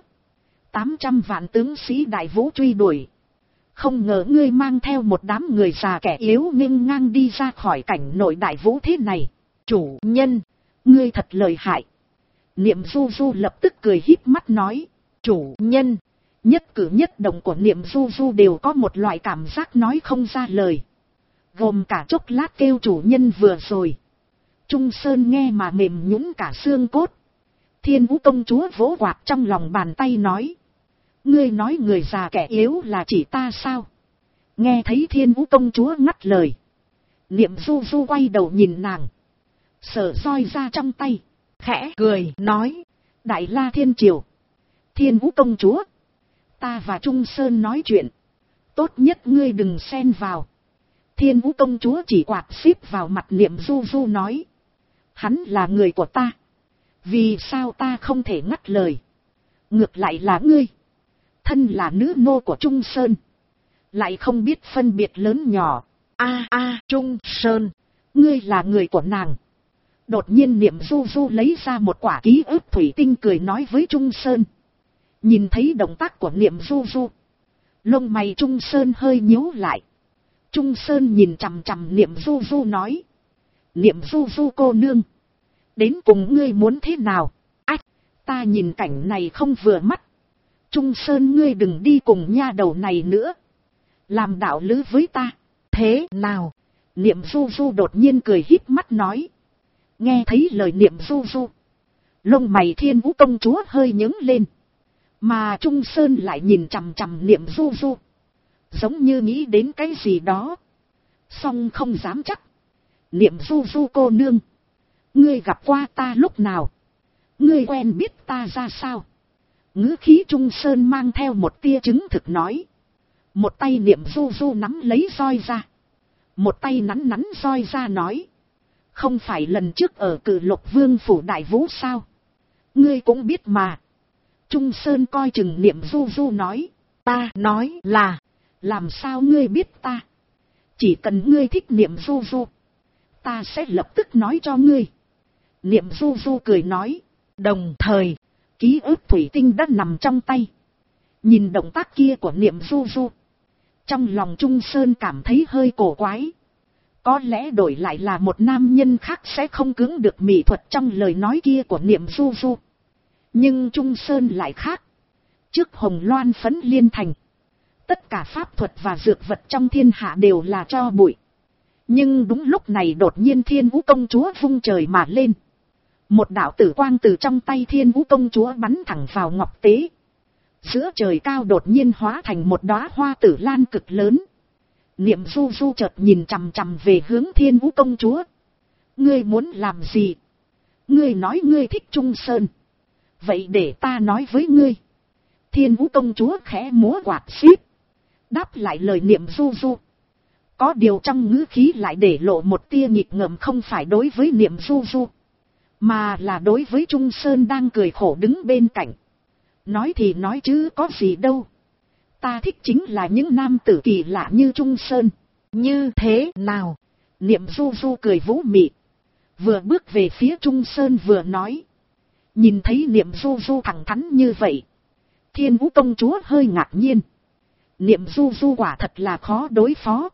800 vạn tướng sĩ đại vũ truy đuổi. Không ngờ ngươi mang theo một đám người già kẻ yếu nghênh ngang đi ra khỏi cảnh nội đại vũ thế này. Chủ nhân, ngươi thật lợi hại. Niệm Du Du lập tức cười híp mắt nói. Chủ nhân, nhất cử nhất động của Niệm Du Du đều có một loại cảm giác nói không ra lời. Gồm cả chốc lát kêu chủ nhân vừa rồi, Trung Sơn nghe mà mềm nhũn cả xương cốt. Thiên Vũ công chúa vỗ quạt trong lòng bàn tay nói. Ngươi nói người già kẻ yếu là chỉ ta sao? Nghe thấy Thiên Vũ công chúa ngắt lời, Niệm Du Du quay đầu nhìn nàng, sờ roi ra trong tay, khẽ cười nói. Đại La Thiên Triều, Thiên Vũ công chúa, ta và Trung Sơn nói chuyện, tốt nhất ngươi đừng xen vào. Thiên Vũ công chúa chỉ quạt xíp vào mặt Niệm Du Du nói. Hắn là người của ta, vì sao ta không thể ngắt lời? Ngược lại là ngươi, thân là nữ nô của Trung Sơn, lại không biết phân biệt lớn nhỏ. Trung Sơn, ngươi là người của nàng. Đột nhiên Niệm Du Du lấy ra một quả ký ức thủy tinh cười nói với Trung Sơn. Nhìn thấy động tác của Niệm Du Du, lông mày Trung Sơn hơi nhíu lại. Trung Sơn nhìn chằm chằm Niệm Du Du nói. Niệm Du Du cô nương, Đến cùng ngươi muốn thế nào? Ách, ta nhìn cảnh này không vừa mắt. Trung Sơn ngươi đừng đi cùng nha đầu này nữa. Làm đạo lữ với ta. Thế nào? Niệm Du Du đột nhiên cười híp mắt nói. Nghe thấy lời Niệm Du Du, lông mày Thiên Vũ công chúa hơi nhướng lên. Mà Trung Sơn lại nhìn chằm chằm Niệm Du Du, giống như nghĩ đến cái gì đó. Song không dám chắc. Niệm Du Du cô nương, ngươi gặp qua ta lúc nào? Ngươi quen biết ta ra sao? Ngữ khí Trung Sơn mang theo một tia chứng thực nói. Một tay Niệm Du Du nắm lấy roi ra, một tay nắn nắn roi ra nói. Không phải lần trước ở Cử Lục Vương phủ Đại Vũ sao? Ngươi cũng biết mà. Trung Sơn coi chừng Niệm Du Du nói. Ta nói là, làm sao ngươi biết ta? Chỉ cần ngươi thích Niệm Du Du, ta sẽ lập tức nói cho ngươi. Niệm Du Du cười nói. Đồng thời, ký ức thủy tinh đã nằm trong tay. Nhìn động tác kia của Niệm Du Du, trong lòng Trung Sơn cảm thấy hơi cổ quái. Có lẽ đổi lại là một nam nhân khác sẽ không cưỡng được mỹ thuật trong lời nói kia của Niệm Du Du. Nhưng Trung Sơn lại khác. Trước Hồng Loan Phấn Liên Thành, tất cả pháp thuật và dược vật trong thiên hạ đều là tro bụi. Nhưng đúng lúc này đột nhiên Thiên Vũ công chúa vung trời mà lên. Một đạo tử quang từ trong tay Thiên Vũ công chúa bắn thẳng vào ngọc tế. Giữa trời cao đột nhiên hóa thành một đóa hoa tử lan cực lớn. Niệm Du Du chợt nhìn chằm chằm về hướng Thiên Vũ công chúa. Ngươi muốn làm gì? Ngươi nói ngươi thích Trung Sơn. Vậy để ta nói với ngươi. Thiên Vũ công chúa khẽ múa quạt xíp, đáp lại lời Niệm Du Du. Có điều trong ngữ khí lại để lộ một tia nghịch ngợm, không phải đối với Niệm Du Du, mà là đối với Trung Sơn đang cười khổ đứng bên cạnh. Nói thì nói chứ có gì đâu. Ta thích chính là những nam tử kỳ lạ như Trung Sơn. Như thế nào? Niệm Du Du cười vũ mị, vừa bước về phía Trung Sơn vừa nói. Nhìn thấy Niệm Du Du thẳng thắn như vậy, Thiên Vũ công chúa hơi ngạc nhiên. Niệm Du Du quả thật là khó đối phó.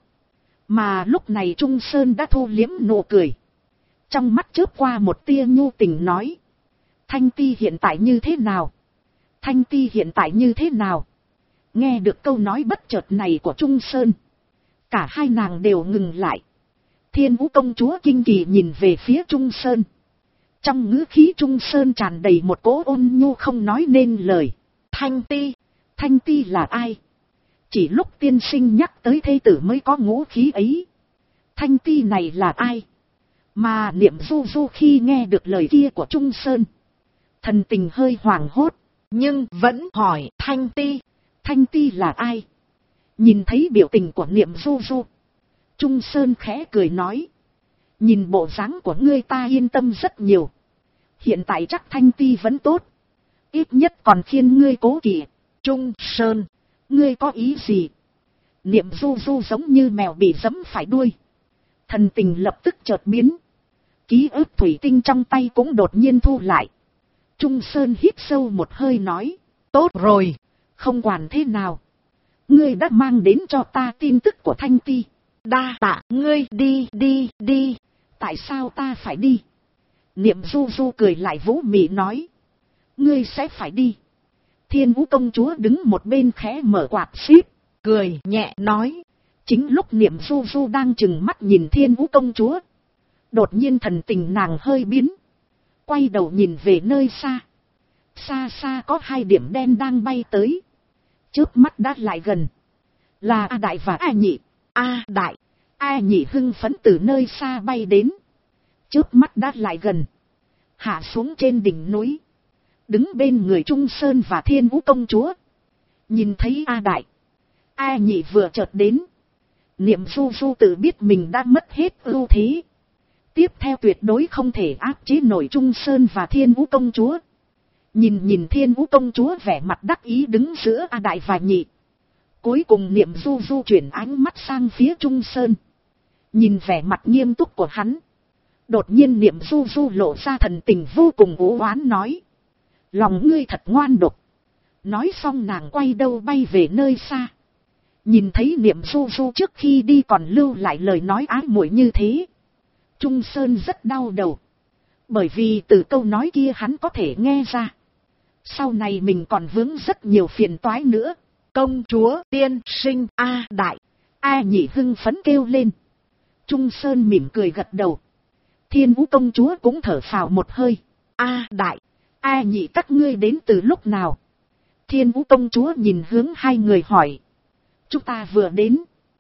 Mà lúc này Trung Sơn đã thu liếm nụ cười, trong mắt chớp qua một tia nhu tình nói. Thanh Ti hiện tại như thế nào? Thanh Ti hiện tại như thế nào? Nghe được câu nói bất chợt này của Trung Sơn, cả hai nàng đều ngừng lại. Thiên Vũ công chúa kinh kỳ nhìn về phía Trung Sơn. Trong ngữ khí Trung Sơn tràn đầy một cỗ ôn nhu không nói nên lời. Thanh Ti? Thanh Ti là ai? Chỉ lúc tiên sinh nhắc tới thê tử mới có ngũ khí ấy. Thanh Ti này là ai? Mà Niệm Du Du khi nghe được lời kia của Trung Sơn, thần tình hơi hoảng hốt, nhưng vẫn hỏi Thanh Ti. Thanh Ti là ai? Nhìn thấy biểu tình của Niệm Du Du, Trung Sơn khẽ cười nói. Nhìn bộ dáng của ngươi ta yên tâm rất nhiều. Hiện tại chắc Thanh Ti vẫn tốt, ít nhất còn khiến ngươi cố kỵ. Trung Sơn, ngươi có ý gì? Niệm Du Du giống như mèo bị giẫm phải đuôi, thần tình lập tức chợt biến. Ký ức thủy tinh trong tay cũng đột nhiên thu lại. Trung Sơn hít sâu một hơi nói. Tốt rồi, không quản thế nào, ngươi đã mang đến cho ta tin tức của Thanh Ti. Đa tạ ngươi. Đi. Tại sao ta phải đi? Niệm Du Du cười lại vũ mị nói. Ngươi sẽ phải đi. Thiên Vũ công chúa đứng một bên khẽ mở quạt xíp, cười nhẹ nói. Chính lúc Niệm Du Du đang chừng mắt nhìn Thiên Vũ công chúa, đột nhiên thần tình nàng hơi biến, quay đầu nhìn về nơi xa. Xa xa có hai điểm đen đang bay tới, chớp mắt đã lại gần. Là A Đại và A Nhị. A Đại, A Nhị hưng phấn từ nơi xa bay đến, chớp mắt đã lại gần, hạ xuống trên đỉnh núi, đứng bên người Trung Sơn và Thiên Vũ công chúa. Nhìn thấy A Đại, A Nhị vừa chợt đến, Niệm Du Du tự biết mình đã mất hết ưu thế, tiếp theo tuyệt đối không thể áp chế nổi Trung Sơn và Thiên Vũ công chúa. Nhìn Thiên Vũ công chúa vẻ mặt đắc ý đứng giữa A Đại và Nhị, cuối cùng Niệm Du Du chuyển ánh mắt sang phía Trung Sơn. Nhìn vẻ mặt nghiêm túc của hắn, đột nhiên Niệm Du Du lộ ra thần tình vô cùng u oán nói. Lòng ngươi thật ngoan độc. Nói xong nàng quay đầu bay về nơi xa. Nhìn thấy Niệm Du Du trước khi đi còn lưu lại lời nói ái muội như thế, Trung Sơn rất đau đầu. Bởi vì từ câu nói kia hắn có thể nghe ra. Sau này mình còn vướng rất nhiều phiền toái nữa.
Công chúa tiên sinh A Đại.
A Nhị hưng phấn kêu lên. Trung Sơn mỉm cười gật đầu. Thiên Vũ công chúa cũng thở phào một hơi.
A Đại,
A Nhị các ngươi đến từ lúc nào? Thiên Vũ công chúa nhìn hướng hai người hỏi. Chúng ta vừa đến.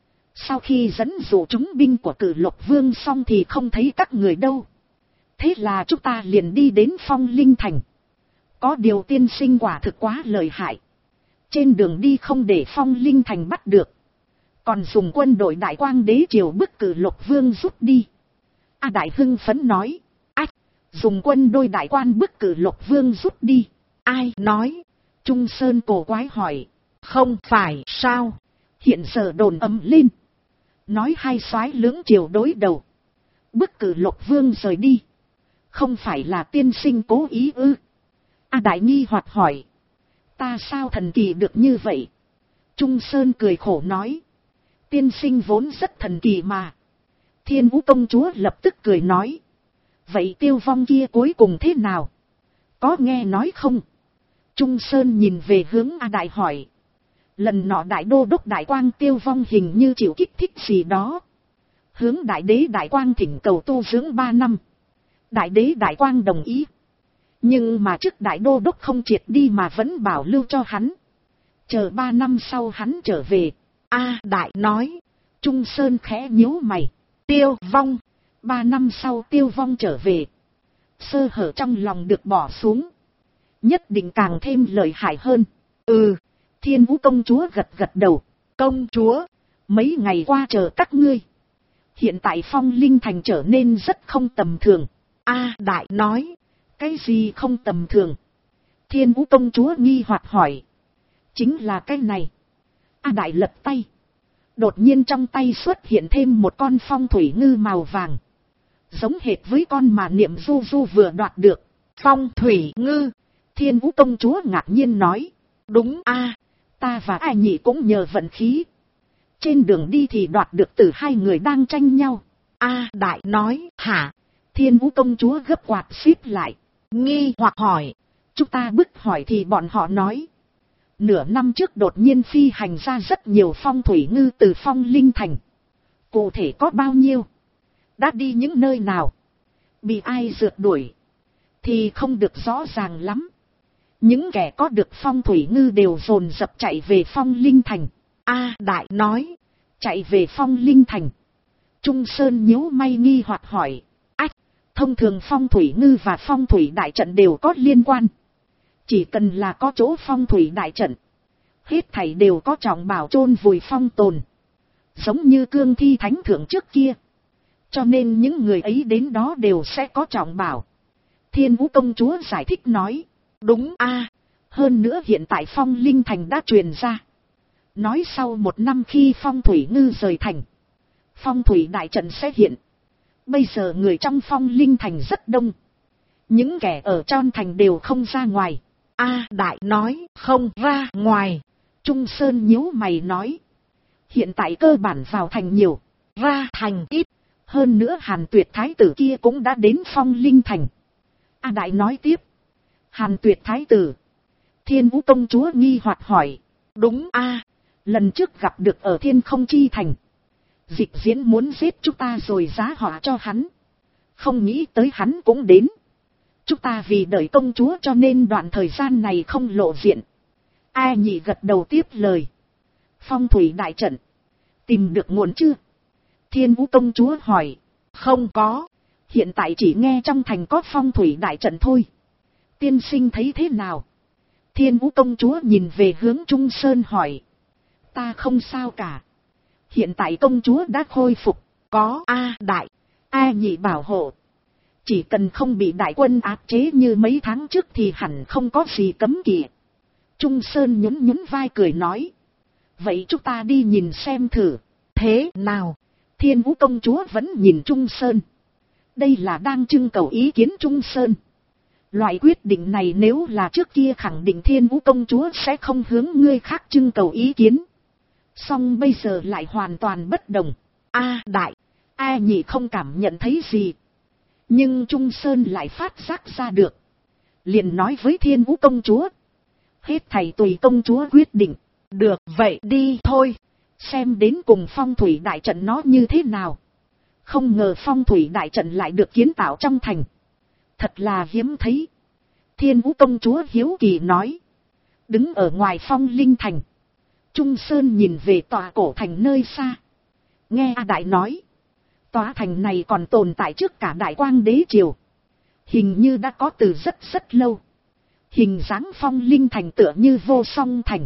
Sau khi dẫn dụ chúng binh của Cử Lộc Vương xong thì không thấy các người đâu. Thế là chúng ta liền đi đến Phong Linh Thành. Có điều tiên sinh quả thực quá lợi hại. Trên đường đi không để Phong Linh Thành bắt được. Còn dùng quân đội Đại Quang Đế triều bức Cử Lộc Vương rút đi. A Đại hưng phấn nói. Ách, dùng quân đôi Đại Quan bức Cử Lộc Vương rút đi.
ai nói?
Trung Sơn cổ quái hỏi.
Không phải sao?
Hiện giờ đồn ầm lên. Nói hai soái lưỡng triều đối đầu. Bức Cử Lộc Vương rời đi. Không phải là tiên sinh cố ý ư? A Đại nghi hoặc hỏi. Ta sao thần kỳ được như vậy? Trung Sơn cười khổ nói. Tiên sinh vốn rất thần kỳ mà. Thiên Vũ công chúa lập tức cười nói. Vậy Tiêu Vong kia cuối cùng thế nào? Có nghe nói không? Trung Sơn nhìn về hướng A Đại hỏi. Lần nọ Đại Đô Đốc Đại Quang Tiêu Vong hình như chịu kích thích gì đó. Hướng Đại Đế Đại Quang thỉnh cầu tu dưỡng 3 năm. Đại Đế Đại Quang đồng ý. Nhưng mà trước Đại Đô Đốc không triệt đi mà vẫn bảo lưu cho hắn. Chờ 3 năm sau hắn trở về.
A Đại nói.
Trung Sơn khẽ nhíu mày.
Tiêu Vong.
3 năm sau Tiêu Vong trở về. Sơ hở trong lòng được bỏ xuống. Nhất định càng thêm lợi hại hơn.
Ừ.
Thiên Vũ công chúa gật gật đầu.
Công chúa.
Mấy ngày qua chờ các ngươi. Hiện tại Phong Linh Thành trở nên rất không tầm thường.
A Đại nói.
Cái gì không tầm thường? Thiên Vũ công chúa nghi hoặc hỏi. Chính là cái này. A Đại lật tay. Đột nhiên trong tay xuất hiện thêm một con phong thủy ngư màu vàng. Giống hệt với con mà Niệm Du Du vừa đoạt được.
Phong thủy ngư.
Thiên Vũ công chúa ngạc nhiên nói.
Đúng a,
ta và A Nhị cũng nhờ vận khí. Trên đường đi thì đoạt được từ hai người đang tranh nhau.
A Đại nói. Hả?
Thiên Vũ công chúa gấp quạt xíp lại.
Nghi hoặc hỏi.
Chúng ta bức hỏi thì bọn họ nói. Nửa năm trước đột nhiên phi hành ra rất nhiều phong thủy ngư từ Phong Linh Thành. Cụ thể có bao nhiêu? Đã đi những nơi nào? Bị ai rượt đuổi? Thì không được rõ ràng lắm. Những kẻ có được phong thủy ngư đều dồn dập chạy về Phong Linh Thành.
A Đại nói.
Chạy về Phong Linh Thành. Trung Sơn nhíu mày nghi hoặc hỏi. Ách, thông thường phong thủy ngư và phong thủy đại trận đều có liên quan. Chỉ cần là có chỗ phong thủy đại trận. Hết thảy đều có trọng bảo chôn vùi phong tồn. Giống như cương thi thánh thượng trước kia. Cho nên những người ấy đến đó đều sẽ có trọng bảo. Thiên Vũ công chúa giải thích nói.
Đúng a,
hơn nữa hiện tại Phong Linh Thành đã truyền ra. Nói sau 1 năm khi phong thủy ngư rời thành. Phong thủy đại trận sẽ hiện. Bây giờ người trong Phong Linh Thành rất đông. Những kẻ ở trong thành đều không ra ngoài.
A Đại nói. Không ra ngoài.
Trung Sơn nhíu mày nói. Hiện tại cơ bản vào thành nhiều.
Ra thành ít.
Hơn nữa Hàn Tuyệt Thái tử kia cũng đã đến Phong Linh Thành. A Đại nói tiếp. Hàn Tuyệt Thái tử. Thiên Vũ công chúa nghi hoặc hỏi.
Đúng a,
lần trước gặp được ở Thiên Không Chi Thành. Dịch Diễn muốn giết chúng ta rồi giá họa cho hắn. Không nghĩ tới hắn cũng đến. Chúng ta vì đợi công chúa cho nên đoạn thời gian này không lộ diện. A Nhị gật đầu tiếp lời. Phong thủy đại trận. Tìm được nguồn chưa? Thiên Vũ công chúa hỏi.
Không có.
Hiện tại chỉ nghe trong thành có phong thủy đại trận thôi. Tiên sinh thấy thế nào? Thiên Vũ công chúa nhìn về hướng Trung Sơn hỏi. Ta không sao cả. Hiện tại công chúa đã khôi phục.
Có A Đại.
A Nhị bảo hộ. Chỉ cần không bị đại quân áp chế như mấy tháng trước thì hẳn không có gì cấm kỵ. Trung Sơn nhún nhún vai cười nói. Vậy chúng ta đi nhìn xem thử.
Thế nào?
Thiên Vũ công chúa vẫn nhìn Trung Sơn. Đây là đang trưng cầu ý kiến Trung Sơn. Loại quyết định này nếu là trước kia khẳng định Thiên Vũ công chúa sẽ không hướng người khác trưng cầu ý kiến. Song bây giờ lại hoàn toàn bất đồng.
A Đại.
A Nhị không cảm nhận thấy gì. Nhưng Trung Sơn lại phát giác ra được. Liền nói với Thiên Vũ công chúa. Hết thầy tùy công chúa quyết định.
Được vậy đi thôi.
Xem đến cùng phong thủy đại trận nó như thế nào. Không ngờ phong thủy đại trận lại được kiến tạo trong thành. Thật là hiếm thấy. Thiên Vũ công chúa hiếu kỳ nói. Đứng ở ngoài phong linh thành. Trung Sơn nhìn về tòa cổ thành nơi xa. Nghe A Đại nói. Tòa thành này còn tồn tại trước cả Đại Quang đế triều. Hình như đã có từ rất rất lâu. Hình dáng phong linh thành tựa như Vô Song thành.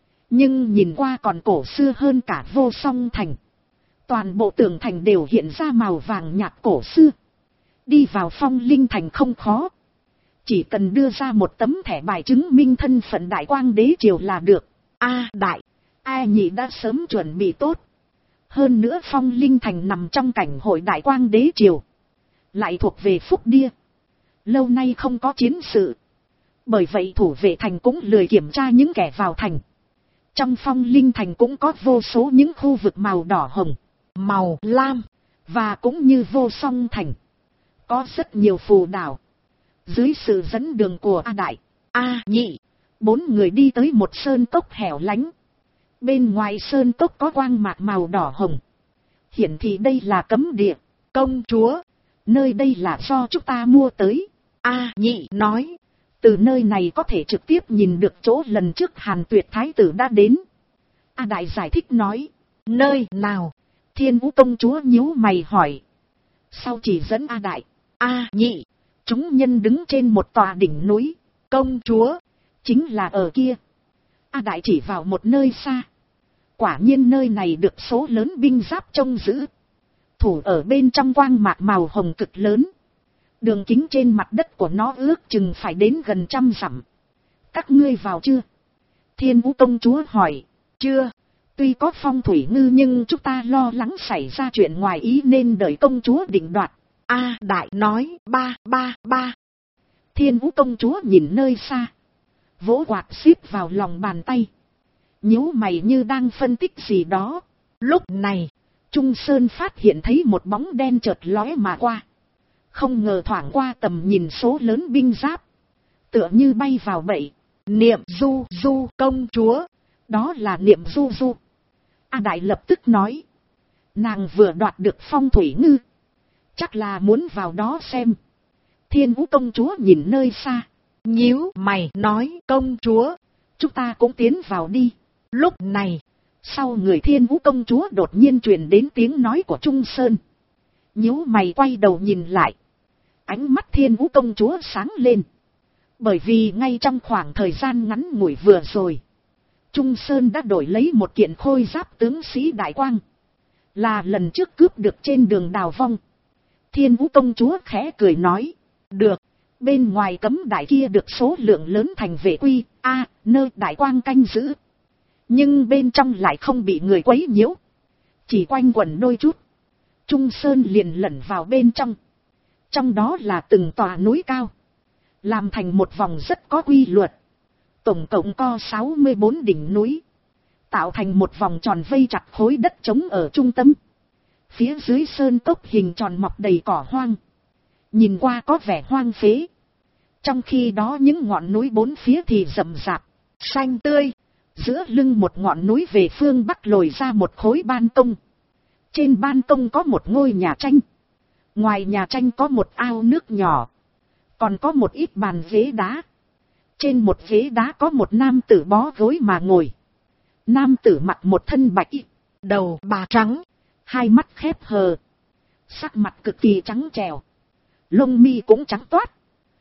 Nhưng nhìn qua còn cổ xưa hơn cả Vô Song thành. Toàn bộ tường thành đều hiện ra màu vàng nhạt cổ xưa. Đi vào phong linh thành không khó. Chỉ cần đưa ra một tấm thẻ bài chứng minh thân phận Đại Quang đế triều là được.
Đại,
A Nhị đã sớm chuẩn bị tốt. Hơn nữa phong linh thành nằm trong cảnh hội Đại Quang đế triều. Lại thuộc về Phúc Đia. Lâu nay không có chiến sự. Bởi vậy thủ vệ thành cũng lười kiểm tra những kẻ vào thành. Trong phong linh thành cũng có vô số những khu vực màu đỏ hồng,
màu lam.
Và cũng như Vô Song thành. Có rất nhiều phù đảo. Dưới sự dẫn đường của A Đại,
A Nhị,
4 người đi tới một sơn cốc hẻo lánh. Bên ngoài sơn cốc có quang mạc màu đỏ hồng. Hiển thị đây là cấm địa.
Công chúa,
nơi đây là do chúng ta mua tới.
A Nhị nói.
Từ nơi này có thể trực tiếp nhìn được chỗ lần trước Hàn Tuyệt Thái tử đã đến. A Đại giải thích nói.
Nơi nào?
Thiên Vũ công chúa nhíu mày hỏi. Sau chỉ dẫn A Đại.
A Nhị.
Chúng nhân đứng trên một tòa đỉnh núi.
Công chúa,
chính là ở kia. A Đại chỉ vào một nơi xa. Quả nhiên nơi này được số lớn binh giáp trông giữ. Thủ ở bên trong quang mạc màu hồng cực lớn. Đường kính trên mặt đất của nó ước chừng phải đến gần 100 dặm. Các ngươi vào chưa? Thiên Vũ công chúa hỏi.
Chưa.
Tuy có phong thủy ngư nhưng chúng ta lo lắng xảy ra chuyện ngoài ý nên đợi công chúa định đoạt.
A Đại nói. Ba.
Thiên Vũ công chúa nhìn nơi xa. Vỗ quạt xíp vào lòng bàn tay. Nhíu mày như đang phân tích gì đó.
Lúc này,
Trung Sơn phát hiện thấy một bóng đen chợt lóe mà qua. Không ngờ thoảng qua tầm nhìn số lớn binh giáp. Tựa như bay vào bẫy.
Niệm Du công chúa.
Đó là Niệm Du. A Đại lập tức nói. Nàng vừa đoạt được phong thủy ngư. Chắc là muốn vào đó xem. Thiên Vũ công chúa nhìn nơi xa.
Nhíu mày nói. Công chúa,
chúng ta cũng tiến vào đi.
Lúc này,
sau người Thiên Vũ công chúa đột nhiên truyền đến tiếng nói của Trung Sơn. Nhíu mày quay đầu nhìn lại. Ánh mắt Thiên Vũ công chúa sáng lên. Bởi vì ngay trong khoảng thời gian ngắn ngủi vừa rồi, Trung Sơn đã đổi lấy một kiện khôi giáp tướng sĩ Đại Quang. Là lần trước cướp được trên đường Đào Vong. Thiên Vũ công chúa khẽ cười nói. Được, bên ngoài cấm đại kia được số lượng lớn thành vệ quy, nơi Đại Quang canh giữ. Nhưng bên trong lại không bị người quấy nhiễu. Chỉ quanh quẩn đôi chút. Trung Sơn liền lẩn vào bên trong. Trong đó là từng tòa núi cao. Làm thành một vòng rất có quy luật. Tổng cộng có 64 đỉnh núi. Tạo thành một vòng tròn vây chặt khối đất trống ở trung tâm. Phía dưới sơn cốc hình tròn mọc đầy cỏ hoang. Nhìn qua có vẻ hoang phế. Trong khi đó những ngọn núi bốn phía thì rậm rạp, xanh tươi. Giữa lưng một ngọn núi về phương bắc lồi ra một khối ban công. Trên ban công có một ngôi nhà tranh. Ngoài nhà tranh có một ao nước nhỏ. Còn có một ít bàn ghế đá. Trên một ghế đá có một nam tử bó gối mà ngồi. Nam tử mặc một thân bạch y, đầu bạc trắng, hai mắt khép hờ. Sắc mặt cực kỳ trắng trẻo. Lông mi cũng trắng toát.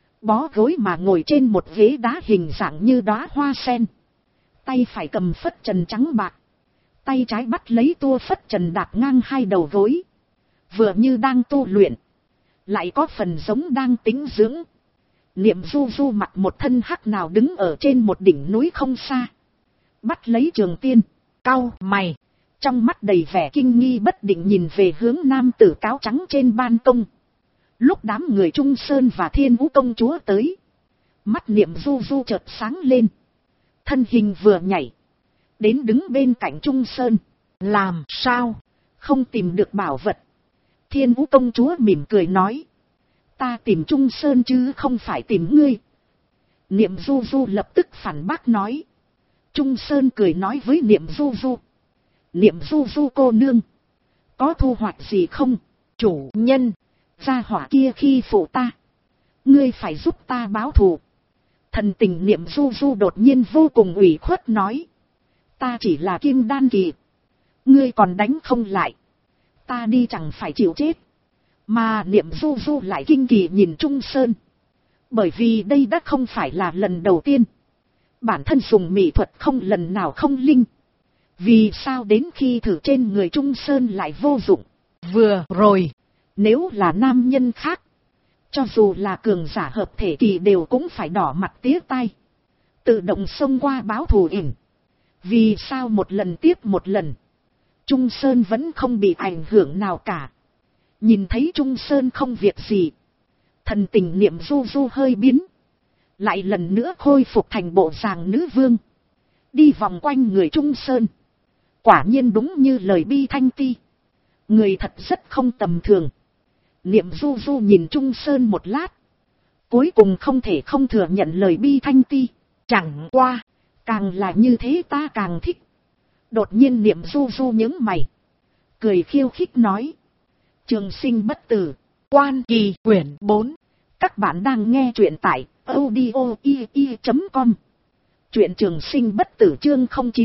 Bó gối mà ngồi trên một ghế đá hình dạng như đóa hoa sen. Tay phải cầm phất trần trắng bạc. Tay trái bắt lấy tua phất trần đạp ngang hai đầu gối. Vừa như đang tu luyện. Lại có phần giống đang tĩnh dưỡng. Niệm Du mặc một thân hắc nào đứng ở trên một đỉnh núi không xa. Bắt lấy Trường Tiên, cau mày. Trong mắt đầy vẻ kinh nghi bất định nhìn về hướng nam tử cáo trắng trên ban công. Lúc đám người Trung Sơn và Thiên Vũ công chúa tới. Mắt Niệm Du chợt sáng lên. Thân hình vừa nhảy. Đến đứng bên cạnh Trung Sơn.
Làm sao?
Không tìm được bảo vật. Thiên Vũ công chúa mỉm cười nói. Ta tìm Trung Sơn chứ không phải tìm ngươi. Niệm Du Du lập tức phản bác nói. Trung Sơn cười nói với Niệm Du Du. Niệm Du Du cô nương, có thu hoạch gì không?
Chủ nhân,
gia hỏa kia khi phụ ta, ngươi phải giúp ta báo thù. Thần tình Niệm Du Du đột nhiên vô cùng ủy khuất nói. Ta chỉ là kim đan kỳ, ngươi còn đánh không lại, ta đi chẳng phải chịu chết. Mà Niệm Du Du lại kinh kỳ nhìn Trung Sơn. Bởi vì đây đã không phải là lần đầu tiên bản thân dùng mỹ thuật không lần nào không linh. Vì sao đến khi thử trên người Trung Sơn lại vô dụng?
vừa rồi,
Nếu là nam nhân khác, cho dù là cường giả hợp thể kỳ đều cũng phải đỏ mặt tía tai, tự động xông qua báo thù ỉn. Vì sao một lần tiếp một lần, Trung Sơn vẫn không bị ảnh hưởng nào cả? Nhìn thấy Trung Sơn không việc gì, thần tình Niệm Du Du hơi biến, lại lần nữa khôi phục thành bộ dạng nữ vương, đi vòng quanh người Trung Sơn. Quả nhiên đúng như lời Bi Thanh Ti, người thật rất không tầm thường. Niệm Du Du nhìn Trung Sơn một lát, cuối cùng không thể không thừa nhận lời Bi Thanh Ti.
chẳng qua,
Càng là như thế ta càng thích. Đột nhiên Niệm Du Du nhướng mày, cười khiêu khích nói. Trường sinh bất tử,
Quan Kỳ quyển 4.
các bạn đang nghe truyện tại audio.com. Truyện Trường sinh bất tử chương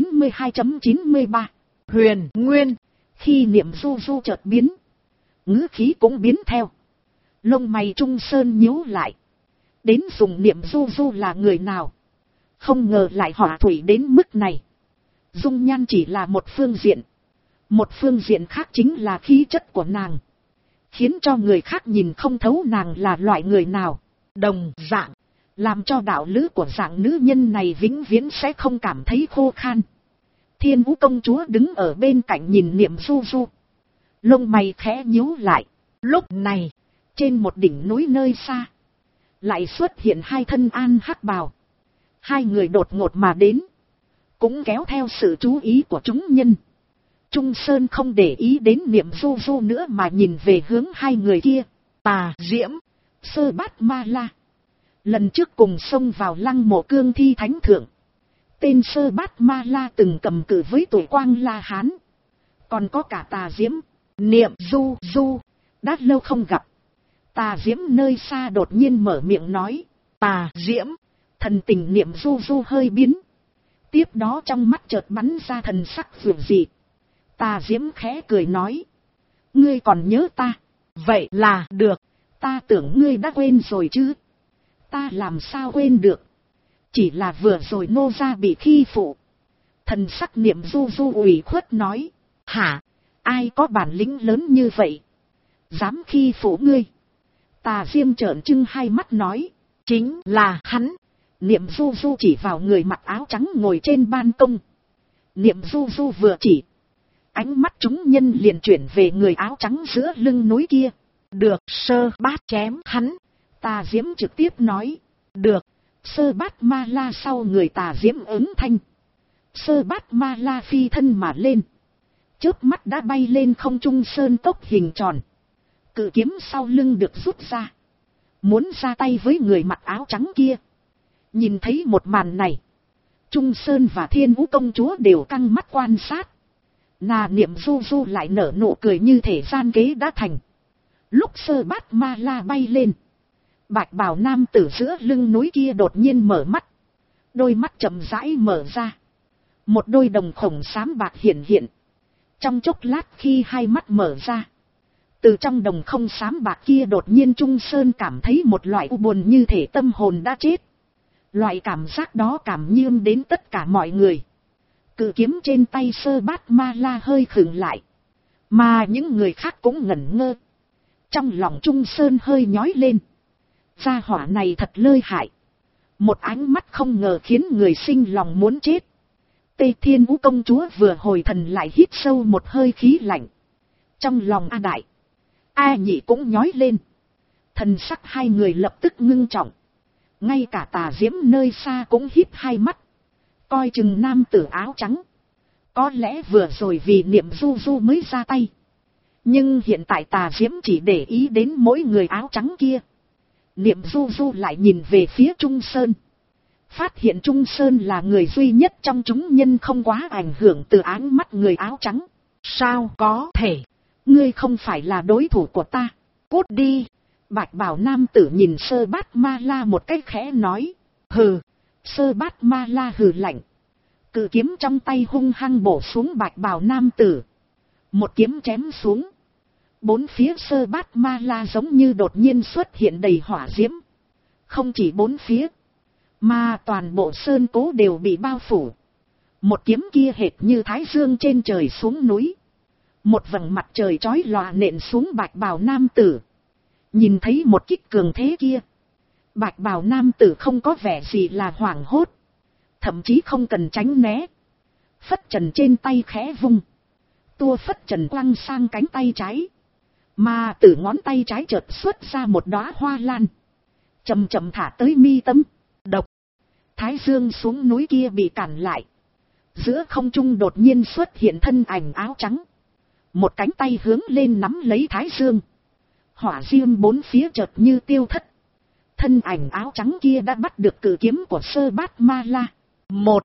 092.93.
Huyền Nguyên.
Khi Niệm Du Du chợt biến, ngữ khí cũng biến theo. Lông mày Trung Sơn nhíu lại. Đến dùng Niệm Du Du là người nào? Không ngờ lại hỏa thủy đến mức này. Dung nhan chỉ là một phương diện. Một phương diện khác chính là khí chất của nàng, khiến cho người khác nhìn không thấu nàng là loại người nào.
Đồng dạng,
làm cho đạo lữ của dạng nữ nhân này vĩnh viễn sẽ không cảm thấy khô khan. Thiên Vũ công chúa đứng ở bên cạnh nhìn Niệm Du Du, lông mày khẽ nhíu lại.
lúc này,
Trên một đỉnh núi nơi xa, lại xuất hiện hai thân an hắc bào. Hai người đột ngột mà đến, cũng kéo theo sự chú ý của chúng nhân. Trung Sơn không để ý đến Niệm Du Du nữa mà nhìn về hướng hai người kia.
Tà Diễm,
Sơ Bát Ma La. Lần trước cùng xông vào lăng mộ cương thi thánh thượng, tên Sơ Bát Ma La từng cầm cự với tuổi Quang La Hán. Còn có cả Tà Diễm, Niệm Du Du. Đã lâu không gặp. Tà Diễm nơi xa đột nhiên mở miệng nói.
Tà Diễm.
Thần tình Niệm Du Du hơi biến. Tiếp đó trong mắt chợt bắn ra thần sắc vượng dị. Tà Diễm khẽ cười nói. Ngươi còn nhớ ta?
Vậy là được.
Ta tưởng ngươi đã quên rồi chứ. Ta làm sao quên được. Chỉ là vừa rồi nô gia bị khi phụ. Thần sắc Niệm Du Du ủy khuất nói. Hả? Ai có bản lĩnh lớn như vậy? Dám khi phụ ngươi? Tà Diễm trợn trừng hai mắt nói.
Chính là hắn.
Niệm Du Du chỉ vào người mặc áo trắng ngồi trên ban công. Niệm Du Du vừa chỉ, ánh mắt chúng nhân liền chuyển về người áo trắng giữa lưng núi kia.
Được, Sơ Bát chém hắn.
Tà Diễm trực tiếp nói. Được. Sơ Bát Ma La sau người Tà Diễm ứng thanh. Sơ Bát Ma La phi thân mà lên, chớp mắt đã bay lên không trung sơn cốc hình tròn. Cự kiếm sau lưng được rút ra, muốn ra tay với người mặc áo trắng kia. Nhìn thấy một màn này, Trung Sơn và Thiên Vũ công chúa đều căng mắt quan sát. Niệm Du Du lại nở nụ cười như thể gian kế đã thành. Lúc Sơ Bát Ma La bay lên, bạch bào nam tử giữa lưng núi kia đột nhiên mở mắt. Đôi mắt chậm rãi mở ra, một đôi đồng khổng xám bạc hiện hiện. Trong chốc lát khi hai mắt mở ra, từ trong đồng không xám bạc kia đột nhiên Trung Sơn cảm thấy một loại u buồn như thể tâm hồn đã chết. Loại cảm giác đó cảm nhiễm đến tất cả mọi người. Cự kiếm trên tay Sơ Bát Ma La hơi khựng lại, mà những người khác cũng ngẩn ngơ. Trong lòng Trung Sơn hơi nhói lên. Gia hỏa này thật lợi hại. Một ánh mắt không ngờ khiến người sinh lòng muốn chết. Tây Thiên Vũ công chúa vừa hồi thần lại hít sâu một hơi khí lạnh. Trong lòng A Đại, A Nhị cũng nhói lên. Thần sắc hai người lập tức ngưng trọng. Ngay cả Tà Diễm nơi xa cũng híp hai mắt, coi chừng nam tử áo trắng. Có lẽ vừa rồi vì Niệm Du Du mới ra tay, nhưng hiện tại Tà Diễm chỉ để ý đến mỗi người áo trắng kia. Niệm Du Du lại nhìn về phía Trung Sơn. Phát hiện Trung Sơn là người duy nhất trong chúng nhân không quá ảnh hưởng từ áng mắt người áo trắng.
Sao có thể?
Ngươi không phải là đối thủ của ta.
Cút đi.
Bạch bào nam tử nhìn Sơ Bát Ma La một cách khẽ nói. Hừ. Sơ Bát Ma La hừ lạnh. Cự kiếm trong tay hung hăng bổ xuống bạch bào nam tử. Một kiếm chém xuống. Bốn phía Sơ Bát Ma La giống như đột nhiên xuất hiện đầy hỏa diễm. Không chỉ bốn phía, mà toàn bộ sơn cố đều bị bao phủ. Một kiếm kia hệt như thái dương trên trời xuống núi. Một vầng mặt trời chói lòa nện xuống bạch bào nam tử. Nhìn thấy một kích cường thế kia, bạch bào nam tử không có vẻ gì là hoảng hốt. Thậm chí không cần tránh né. Phất trần trên tay khẽ vung. Tua phất trần quăng sang cánh tay trái. Mà từ ngón tay trái chợt xuất ra một đóa hoa lan. Chậm chậm thả tới mi tâm. Độc. Thái dương xuống núi kia bị cản lại. Giữa không trung đột nhiên xuất hiện thân ảnh áo trắng. Một cánh tay hướng lên nắm lấy thái dương. Hỏa diêm bốn phía chợt như tiêu thất. Thân ảnh áo trắng kia đã bắt được cự kiếm của Sơ Bát Ma La. Một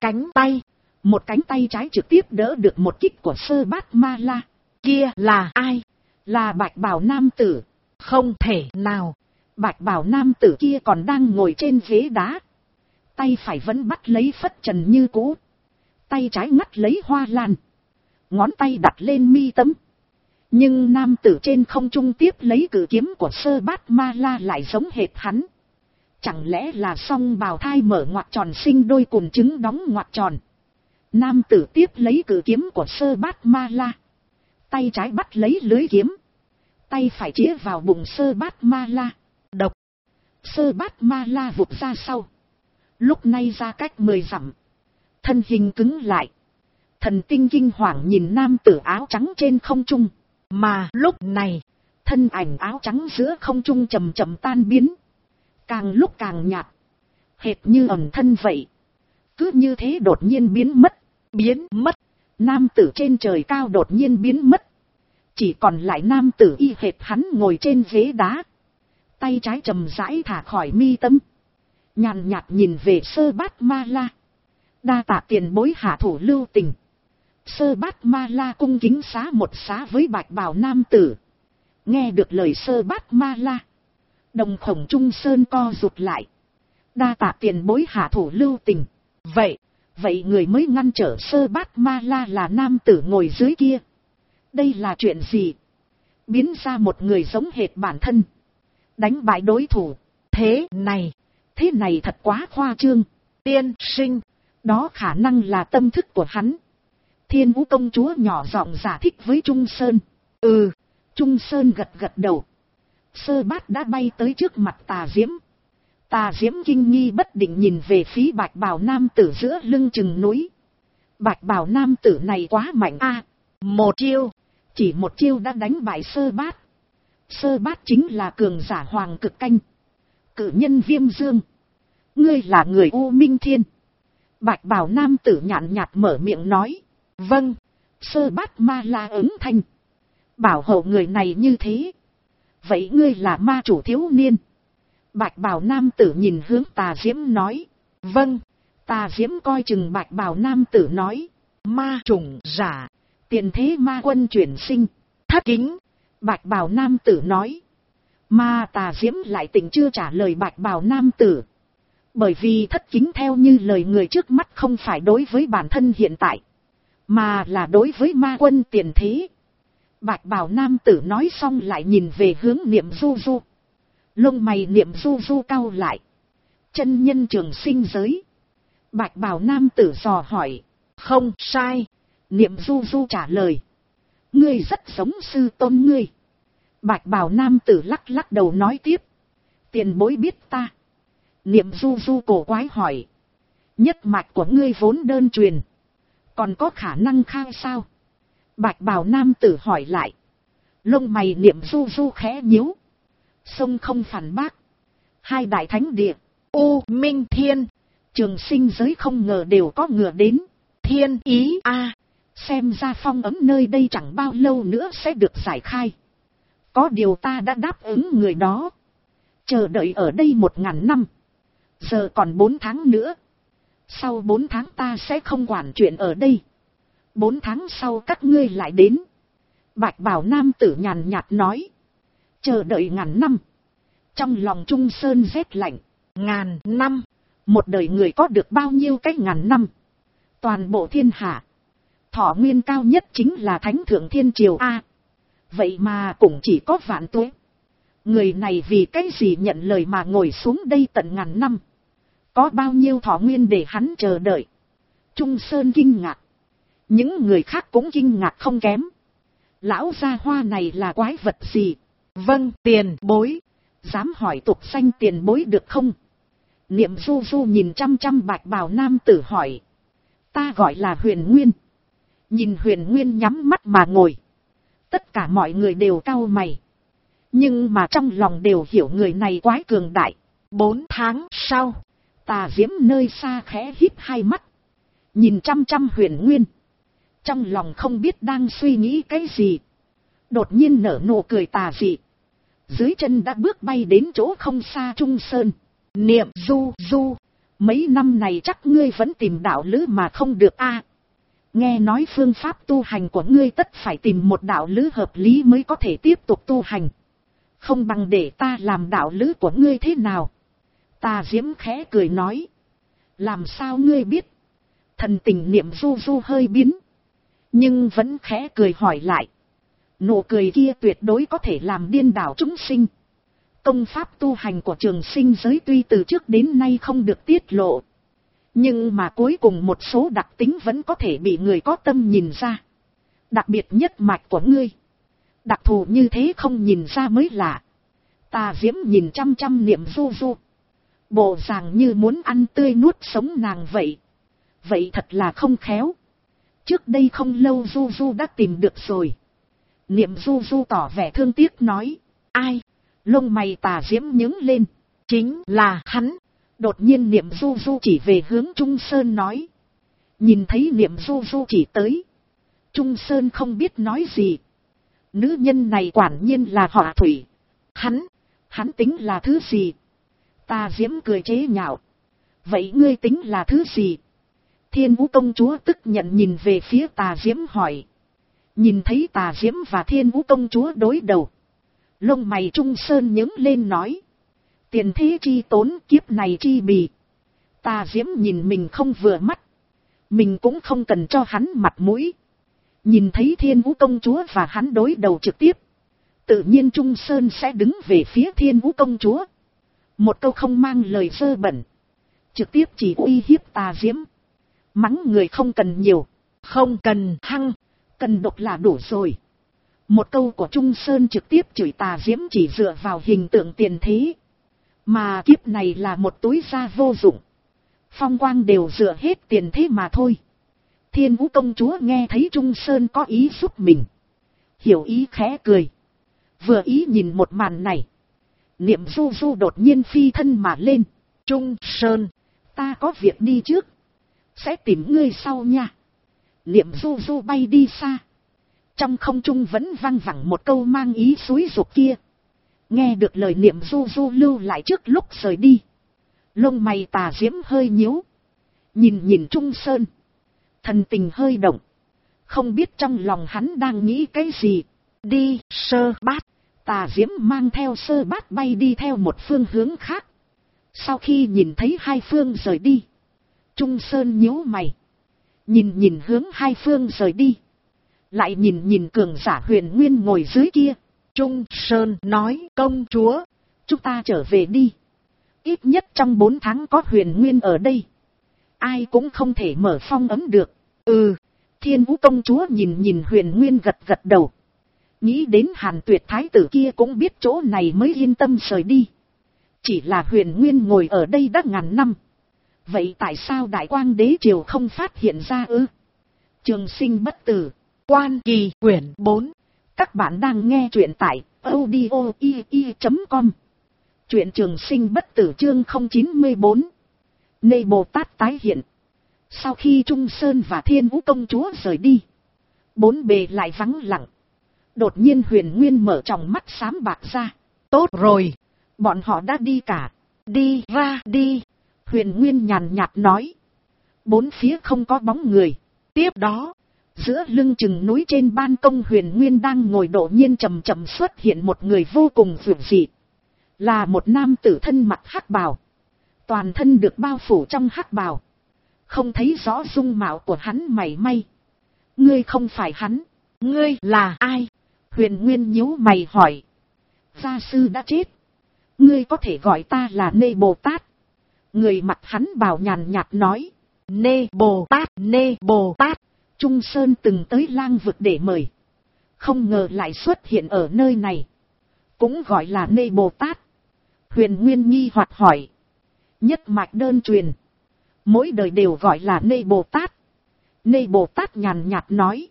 cánh tay trái trực tiếp đỡ được một kích của Sơ Bát Ma La.
Kia là ai?
Là bạch bào nam tử.
Không thể nào.
Bạch bào nam tử kia còn đang ngồi trên ghế đá. Tay phải vẫn bắt lấy phất trần như cũ. Tay trái ngắt lấy hoa lan. Ngón tay đặt lên mi tâm. Nhưng nam tử trên không trung tiếp lấy cự kiếm của Sơ Bát Ma La lại giống hệt hắn. Chẳng lẽ là song bào thai mở ngoặc tròn sinh đôi cùn trứng đóng ngoặc tròn. Nam tử tiếp lấy cự kiếm của Sơ Bát Ma La. Tay trái bắt lấy lưới kiếm. Tay phải chĩa vào bụng Sơ Bát Ma La. Độc. Sơ Bát Ma La vụt ra sau. Lúc này ra cách 10 dặm. Thân hình cứng lại. Thần tinh kinh hoàng nhìn nam tử áo trắng trên không trung.
Mà lúc này,
thân ảnh áo trắng giữa không trung chậm chậm tan biến. Càng lúc càng nhạt. Hệt như ẩn thân vậy. Cứ như thế đột nhiên biến mất. Nam tử trên trời cao đột nhiên biến mất. Chỉ còn lại nam tử y hệt hắn ngồi trên ghế đá. Tay trái chậm rãi thả khỏi mi tâm. Nhàn nhạt nhìn về Sơ Bát Ma La. Đa tạ tiền bối hạ thủ lưu tình. Sơ Bát Ma La cung kính xá một xá với bạch bào nam tử. Nghe được lời Sơ Bát Ma La, đồng khổng Trung Sơn co rụt lại. Đa tạ tiền bối hạ thủ lưu tình. Vậy người mới ngăn trở Sơ Bát Ma La là nam tử ngồi dưới kia. Đây là chuyện gì? Biến ra một người giống hệt bản thân. Đánh bại đối thủ. Thế này thật quá khoa trương.
Tiên sinh.
Đó khả năng là tâm thức của hắn. Thiên Vũ công chúa nhỏ giọng giải thích với Trung Sơn. Trung Sơn gật đầu. Sơ Bát đã bay tới trước mặt Tà Diễm. Tà Diễm kinh nghi bất định nhìn về phía bạch bào nam tử giữa lưng chừng núi. Bạch bào nam tử này quá mạnh a. Chỉ một chiêu đã đánh bại Sơ Bát. Sơ Bát chính là cường giả hoàng cực canh. Cự nhân Viêm Dương. Ngươi là người U Minh Thiên. Bạch bào nam tử nhàn nhạt mở miệng nói. Vâng. Sơ Bát Ma La ứng thanh. Bảo hộ người này như thế. Vậy ngươi là ma chủ thiếu niên. Bạch bào nam tử nhìn hướng Tà Diễm nói. Vâng. Tà Diễm coi chừng bạch bào nam tử nói. Ma trùng giả. Tiền thế ma quân chuyển sinh. Thất kính. Bạch bào nam tử nói. Mà Tà Diễm lại tỉnh chưa trả lời bạch bào nam tử. Bởi vì thất kính theo như lời người trước mắt không phải đối với bản thân hiện tại. Mà là đối với ma quân tiền thế. Bạch bào nam tử nói xong lại nhìn về hướng Niệm Du Du. Lông mày Niệm Du Du cau lại. Chân nhân trường sinh giới. Bạch bào nam tử dò hỏi. Không sai. Niệm Du Du trả lời. Ngươi rất giống sư tôn ngươi. Bạch bào nam tử lắc lắc đầu nói tiếp. Tiền bối biết ta. Niệm Du Du cổ quái hỏi. Nhất mạch của ngươi vốn đơn truyền. Còn có khả năng khai sao? Bạch bào nam tử hỏi lại. Lông mày Niệm Du Du khẽ nhíu. Sông không phản bác. Hai đại thánh địa. U Minh Thiên. Trường sinh giới không ngờ đều có ngựa đến. Thiên ý a. Xem ra phong ấm nơi đây chẳng bao lâu nữa sẽ được giải khai. Có điều ta đã đáp ứng người đó. Chờ đợi ở đây 1000 năm. Giờ còn 4 tháng nữa. Sau 4 tháng ta sẽ không quản chuyện ở đây. 4 tháng sau các ngươi lại đến. Bạch bào nam tử nhàn nhạt nói. Chờ đợi 1000 năm. Trong lòng Trung Sơn rét lạnh.
1000 năm.
Một đời người có được bao nhiêu cái 1000 năm? Toàn bộ thiên hạ. Thọ nguyên cao nhất chính là Thánh Thượng Thiên Triều A. Vậy mà cũng chỉ có vạn tuế. Người này vì cái gì nhận lời mà ngồi xuống đây tận 1000 năm? Có bao nhiêu thọ nguyên để hắn chờ đợi? Trung Sơn kinh ngạc. Những người khác cũng kinh ngạc không kém. Lão gia hoa này là quái vật gì?
Vâng, tiền bối.
Dám hỏi tục danh tiền bối được không? Niệm Du Du nhìn chăm chăm bạch bào nam tử hỏi. Ta gọi là Huyền Nguyên. Nhìn Huyền Nguyên nhắm mắt mà ngồi. Tất cả mọi người đều cau mày. Nhưng mà trong lòng đều hiểu người này quái cường đại.
4 tháng sau.
Tà Diễm nơi xa khẽ híp hai mắt. Nhìn chăm chăm Huyền Nguyên. Trong lòng không biết đang suy nghĩ cái gì. Đột nhiên nở nụ cười tà dị. Dưới chân đã bước bay đến chỗ không xa Trung Sơn.
Niệm Du Du.
Mấy năm này chắc ngươi vẫn tìm đạo lữ mà không được a. Nghe nói phương pháp tu hành của ngươi tất phải tìm một đạo lữ hợp lý mới có thể tiếp tục tu hành. Không bằng để ta làm đạo lữ của ngươi thế nào? Tà Diễm khẽ cười nói. Làm sao ngươi biết? Thần tình Niệm Du Du hơi biến. Nhưng vẫn khẽ cười hỏi lại. Nụ cười kia tuyệt đối có thể làm điên đảo chúng sinh. Công pháp tu hành của trường sinh giới tuy từ trước đến nay không được tiết lộ. Nhưng mà cuối cùng một số đặc tính vẫn có thể bị người có tâm nhìn ra. Đặc biệt nhất mạch của ngươi. Đặc thù như thế không nhìn ra mới lạ. Tà Diễm nhìn chăm chăm Niệm Du Du. Bộ dạng như muốn ăn tươi nuốt sống nàng vậy. Vậy thật là không khéo. Trước đây không lâu Du Du đã tìm được rồi. Niệm Du Du tỏ vẻ thương tiếc nói. Ai? Lông mày Tà Diễm nhướng lên.
Chính là hắn.
Đột nhiên Niệm Du Du chỉ về hướng Trung Sơn nói. Nhìn thấy Niệm Du Du chỉ tới. Trung Sơn không biết nói gì. Nữ nhân này quả nhiên là họ Thủy. Hắn tính là thứ gì? Tà Diễm cười chế nhạo. Vậy ngươi tính là thứ gì? Thiên Vũ công chúa tức giận nhìn về phía Tà Diễm hỏi. Nhìn thấy Tà Diễm và Thiên Vũ công chúa đối đầu. Lông mày Trung Sơn nhướng lên nói. Tiền thế chi tốn, kiếp này chi bì. Tà Diễm nhìn mình không vừa mắt. Mình cũng không cần cho hắn mặt mũi. Nhìn thấy Thiên Vũ công chúa và hắn đối đầu trực tiếp. Tự nhiên Trung Sơn sẽ đứng về phía Thiên Vũ công chúa. Một câu không mang lời dơ bẩn. Trực tiếp chỉ uy hiếp Tà Diễm. Mắng người không cần nhiều.
Không cần hăng.
Cần độc là đủ rồi. Một câu của Trung Sơn trực tiếp chửi Tà Diễm chỉ dựa vào hình tượng tiền thế. Mà kiếp này là một túi da vô dụng. Phong quang đều dựa hết tiền thế mà thôi. Thiên Vũ công chúa nghe thấy Trung Sơn có ý giúp mình. Hiểu ý khẽ cười. Vừa ý nhìn một màn này. Niệm Du Du đột nhiên phi thân mà lên.
Trung Sơn.
Ta có việc đi trước. Sẽ tìm ngươi sau nha. Niệm Du Du bay đi xa. Trong không trung vẫn vang vẳng một câu mang ý xúi dục kia. Nghe được lời Niệm Du Du lưu lại trước lúc rời đi. Lông mày Tà Diễm hơi nhíu. Nhìn Trung Sơn. Thần tình hơi động. Không biết trong lòng hắn đang nghĩ cái gì.
Đi Sơ Bát.
Tà Diễm mang theo Sơ Bát bay đi theo một phương hướng khác. Sau khi nhìn thấy hai phương rời đi. Trung Sơn nhíu mày. Nhìn hướng hai phương rời đi. Lại nhìn cường giả Huyền Nguyên ngồi dưới kia.
Trung Sơn nói công chúa.
Chúng ta trở về đi. Ít nhất trong 4 tháng có Huyền Nguyên ở đây. Ai cũng không thể mở phong ấn được. Thiên Vũ công chúa nhìn Huyền Nguyên gật đầu. Nghĩ đến Hàn Tuyệt thái tử kia cũng biết chỗ này mới yên tâm rời đi. Chỉ là Huyền Nguyên ngồi ở đây đã ngàn năm. Vậy tại sao Đại Quang Đế Triều không phát hiện ra ư? Trường Sinh bất tử.
Quan Kỳ quyển 4.
Các bạn đang nghe truyện tại audio.com. Truyện Trường Sinh bất tử chương 094. Nơi Bồ Tát tái hiện. Sau khi Trung Sơn và Thiên Vũ công chúa rời đi. Bốn bề lại vắng lặng. Đột nhiên Huyền Nguyên mở tròng mắt xám bạc ra.
Tốt rồi.
Bọn họ đã đi cả.
Đi ra đi.
Huyền Nguyên nhàn nhạt nói. Bốn phía không có bóng người.
Tiếp đó,
giữa lưng chừng núi trên ban công Huyền Nguyên đang ngồi đột nhiên chậm chậm xuất hiện một người vô cùng dữ dị. Là một nam tử thân mặc hắc bào. Toàn thân được bao phủ trong hắc bào. Không thấy rõ dung mạo của hắn mảy may. Ngươi không phải hắn.
Ngươi là ai?
Huyền Nguyên nhíu mày hỏi. Gia sư đã chết. Ngươi có thể gọi ta là Nê Bồ Tát. Người mặt hắn bào nhàn nhạt nói.
Nê Bồ Tát, Nê Bồ Tát.
Trung Sơn từng tới Lang vực để mời. Không ngờ lại xuất hiện ở nơi này. Cũng gọi là Nê Bồ Tát. Huyền Nguyên nghi hoặc hỏi. Nhất mạch đơn truyền. Mỗi đời đều gọi là Nê Bồ Tát. Nê Bồ Tát nhàn nhạt nói.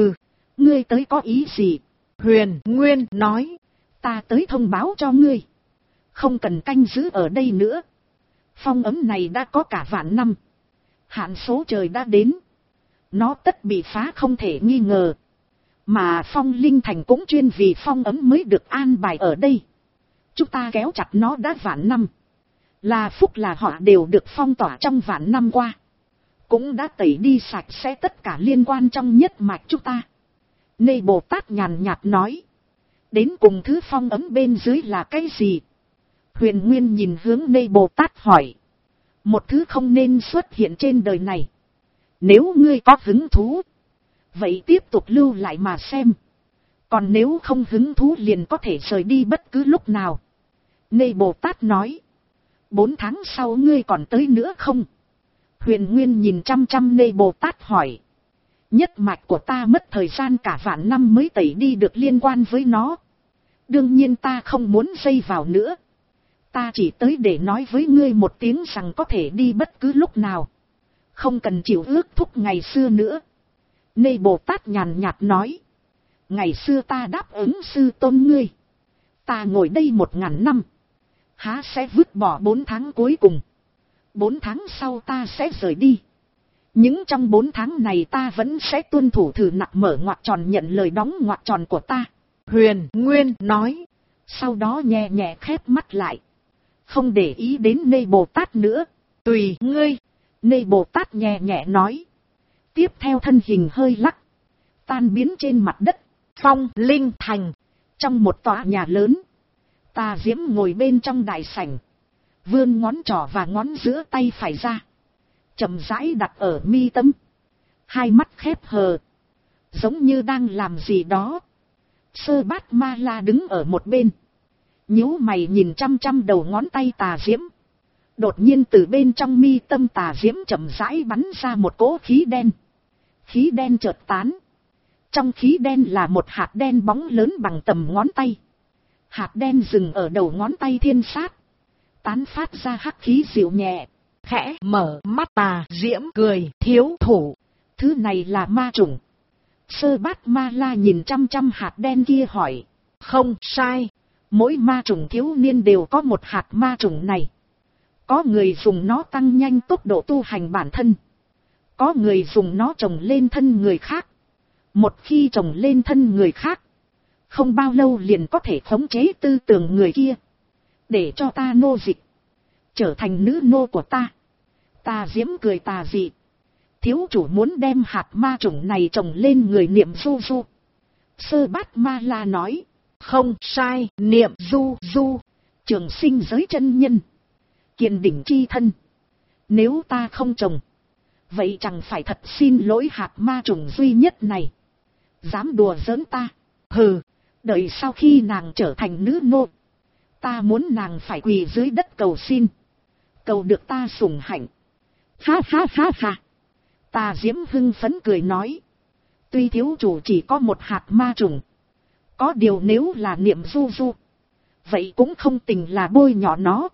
Ngươi tới có ý gì?
Huyền Nguyên nói.
Ta tới thông báo cho ngươi. Không cần canh giữ ở đây nữa. Phong ấm này đã có cả vạn năm. Hạn số trời đã đến. Nó tất bị phá không thể nghi ngờ. Mà Phong Linh Thành cũng chuyên vì phong ấm mới được an bài ở đây. Chúng ta kéo chặt nó đã vạn năm. Là phúc là họ đều được phong tỏa trong vạn năm qua. Cũng đã tẩy đi sạch sẽ tất cả liên quan trong nhất mạch chúng ta. Nê Bồ Tát nhàn nhạt nói. Đến cùng thứ phong ấm bên dưới là cái gì? Huyền Nguyên nhìn hướng Nê Bồ Tát hỏi. Một thứ không nên xuất hiện trên đời này. Nếu ngươi có hứng thú, vậy tiếp tục lưu lại mà xem. Còn nếu không hứng thú liền có thể rời đi bất cứ lúc nào. Nê Bồ Tát nói. 4 tháng sau ngươi còn tới nữa không? Huyền Nguyên nhìn chăm chăm Nê Bồ Tát hỏi. Nhất mạch của ta mất thời gian cả vạn năm mới tẩy đi được liên quan với nó. Đương nhiên ta không muốn dây vào nữa. Ta chỉ tới để nói với ngươi một tiếng rằng có thể đi bất cứ lúc nào. Không cần chịu ước thúc ngày xưa nữa. Nê Bồ Tát nhàn nhạt nói. Ngày xưa ta đáp ứng sư tôn ngươi. Ta ngồi đây 1000 năm. Há sẽ vứt bỏ 4 tháng cuối cùng. 4 tháng sau ta sẽ rời đi. Nhưng trong 4 tháng này ta vẫn sẽ tuân thủ thử nặc mở ngoặc tròn nhận lời đóng ngoặc tròn của ta.
Huyền Nguyên nói.
Sau đó nhẹ nhẹ khép mắt lại. Không để ý đến Nê Bồ Tát nữa.
Tùy ngươi.
Nê Bồ Tát nhẹ nhẹ nói. Tiếp theo thân hình hơi lắc. Tan biến trên mặt đất.
Phong Linh Thành.
Trong một tòa nhà lớn. Tà Diễm ngồi bên trong đại sảnh. Vươn ngón trỏ và ngón giữa tay phải ra. Chậm rãi đặt ở mi tâm. Hai mắt khép hờ. Giống như đang làm gì đó. Sơ Bát Ma La đứng ở một bên. Nhíu mày nhìn chăm chăm đầu ngón tay Tà Diễm. Đột nhiên từ bên trong mi tâm Tà Diễm chậm rãi bắn ra một cỗ khí đen. Khí đen chợt tán. Trong khí đen là một hạt đen bóng lớn bằng tầm ngón tay. Hạt đen dừng ở đầu ngón tay thiên sát. Tán phát ra hắc khí dịu nhẹ.
Khẽ mở mắt Tà Diễm cười thiếu thủ.
Thứ này là ma trùng. Sơ Bát Ma La nhìn chăm chăm hạt đen kia hỏi.
Không sai.
Mỗi ma trùng thiếu niên đều có một hạt ma trùng này. Có người dùng nó tăng nhanh tốc độ tu hành bản thân. Có người dùng nó trồng lên thân người khác. Một khi trồng lên thân người khác, không bao lâu liền có thể khống chế tư tưởng người kia. Để cho ta nô dịch. Trở thành nữ nô của ta. Tà Diễm cười tà dị. Thiếu chủ muốn đem hạt ma trùng này trồng lên người Niệm Du Du. Sơ Bát Ma La nói.
Không sai, Niệm Du Du.
Trường Sinh giới chân nhân. Kiền đỉnh chi thân. Nếu ta không trồng, vậy chẳng phải thật xin lỗi hạt ma trùng duy nhất này. Dám đùa giỡn ta. Hừ, đợi sau khi nàng trở thành nữ nô, ta muốn nàng phải quỳ dưới đất cầu xin. Cầu được ta sủng hạnh. Ha ha ha ha. Tà Diễm hưng phấn cười nói. Tuy thiếu chủ chỉ có một hạt ma trùng, có điều nếu là Niệm Du Du, vậy cũng không tình là bôi nhọ nó.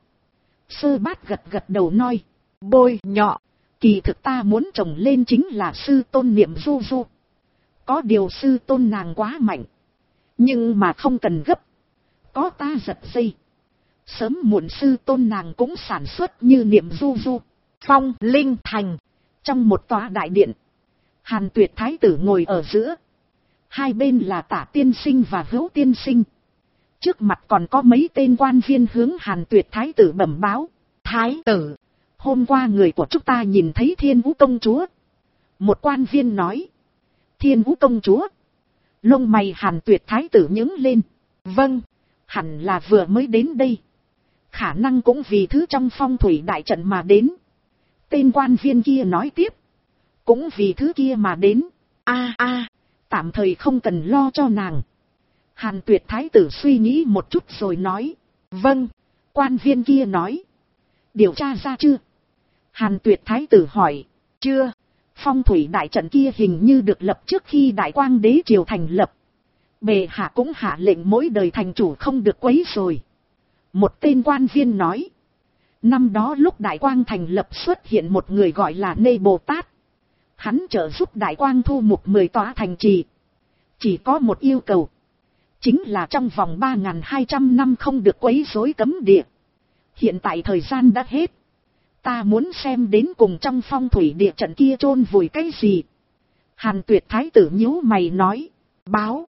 Sơ Bát gật gật đầu nói.
Bôi nhọ.
Kỳ thực ta muốn trồng lên chính là sư tôn Niệm Du Du. Có điều sư tôn nàng quá mạnh. Nhưng mà không cần gấp. Có ta giật dây. Sớm muộn sư tôn nàng cũng sản xuất như Niệm Du Du.
Phong Linh Thành.
Trong một tòa đại điện, Hàn Tuyệt Thái tử ngồi ở giữa. Hai bên là Tả tiên sinh và Hữu tiên sinh. Trước mặt còn có mấy tên quan viên hướng Hàn Tuyệt thái tử bẩm báo.
Thái tử,
hôm qua người của chúng ta nhìn thấy Thiên Vũ công chúa. Một quan viên nói. Thiên Vũ công chúa. Lông mày Hàn Tuyệt thái tử nhướng lên.
vâng,
Hẳn là vừa mới đến đây. Khả năng cũng vì thứ trong phong thủy đại trận mà đến. Tên quan viên kia nói tiếp. Cũng vì thứ kia mà đến. Tạm thời không cần lo cho nàng. Hàn Tuyệt thái tử suy nghĩ một chút rồi nói.
vâng.
Quan viên kia nói. Điều tra ra chưa? Hàn Tuyệt thái tử hỏi.
Chưa.
Phong thủy đại trận kia hình như được lập trước khi Đại Quang đế triều thành lập. Bệ hạ cũng hạ lệnh mỗi đời thành chủ không được quấy rối. Một tên quan viên nói. Năm đó lúc Đại Quang thành lập xuất hiện một người gọi là Nê Bồ Tát. Hắn trợ giúp Đại Quang thu mục 10 tòa thành trì. Chỉ có một yêu cầu. Chính là trong vòng 3.200 năm không được quấy rối cấm địa. Hiện tại thời gian đã hết. Ta muốn xem đến cùng trong phong thủy địa trận kia chôn vùi cái gì. Hàn Tuyệt thái tử nhíu mày nói. Báo.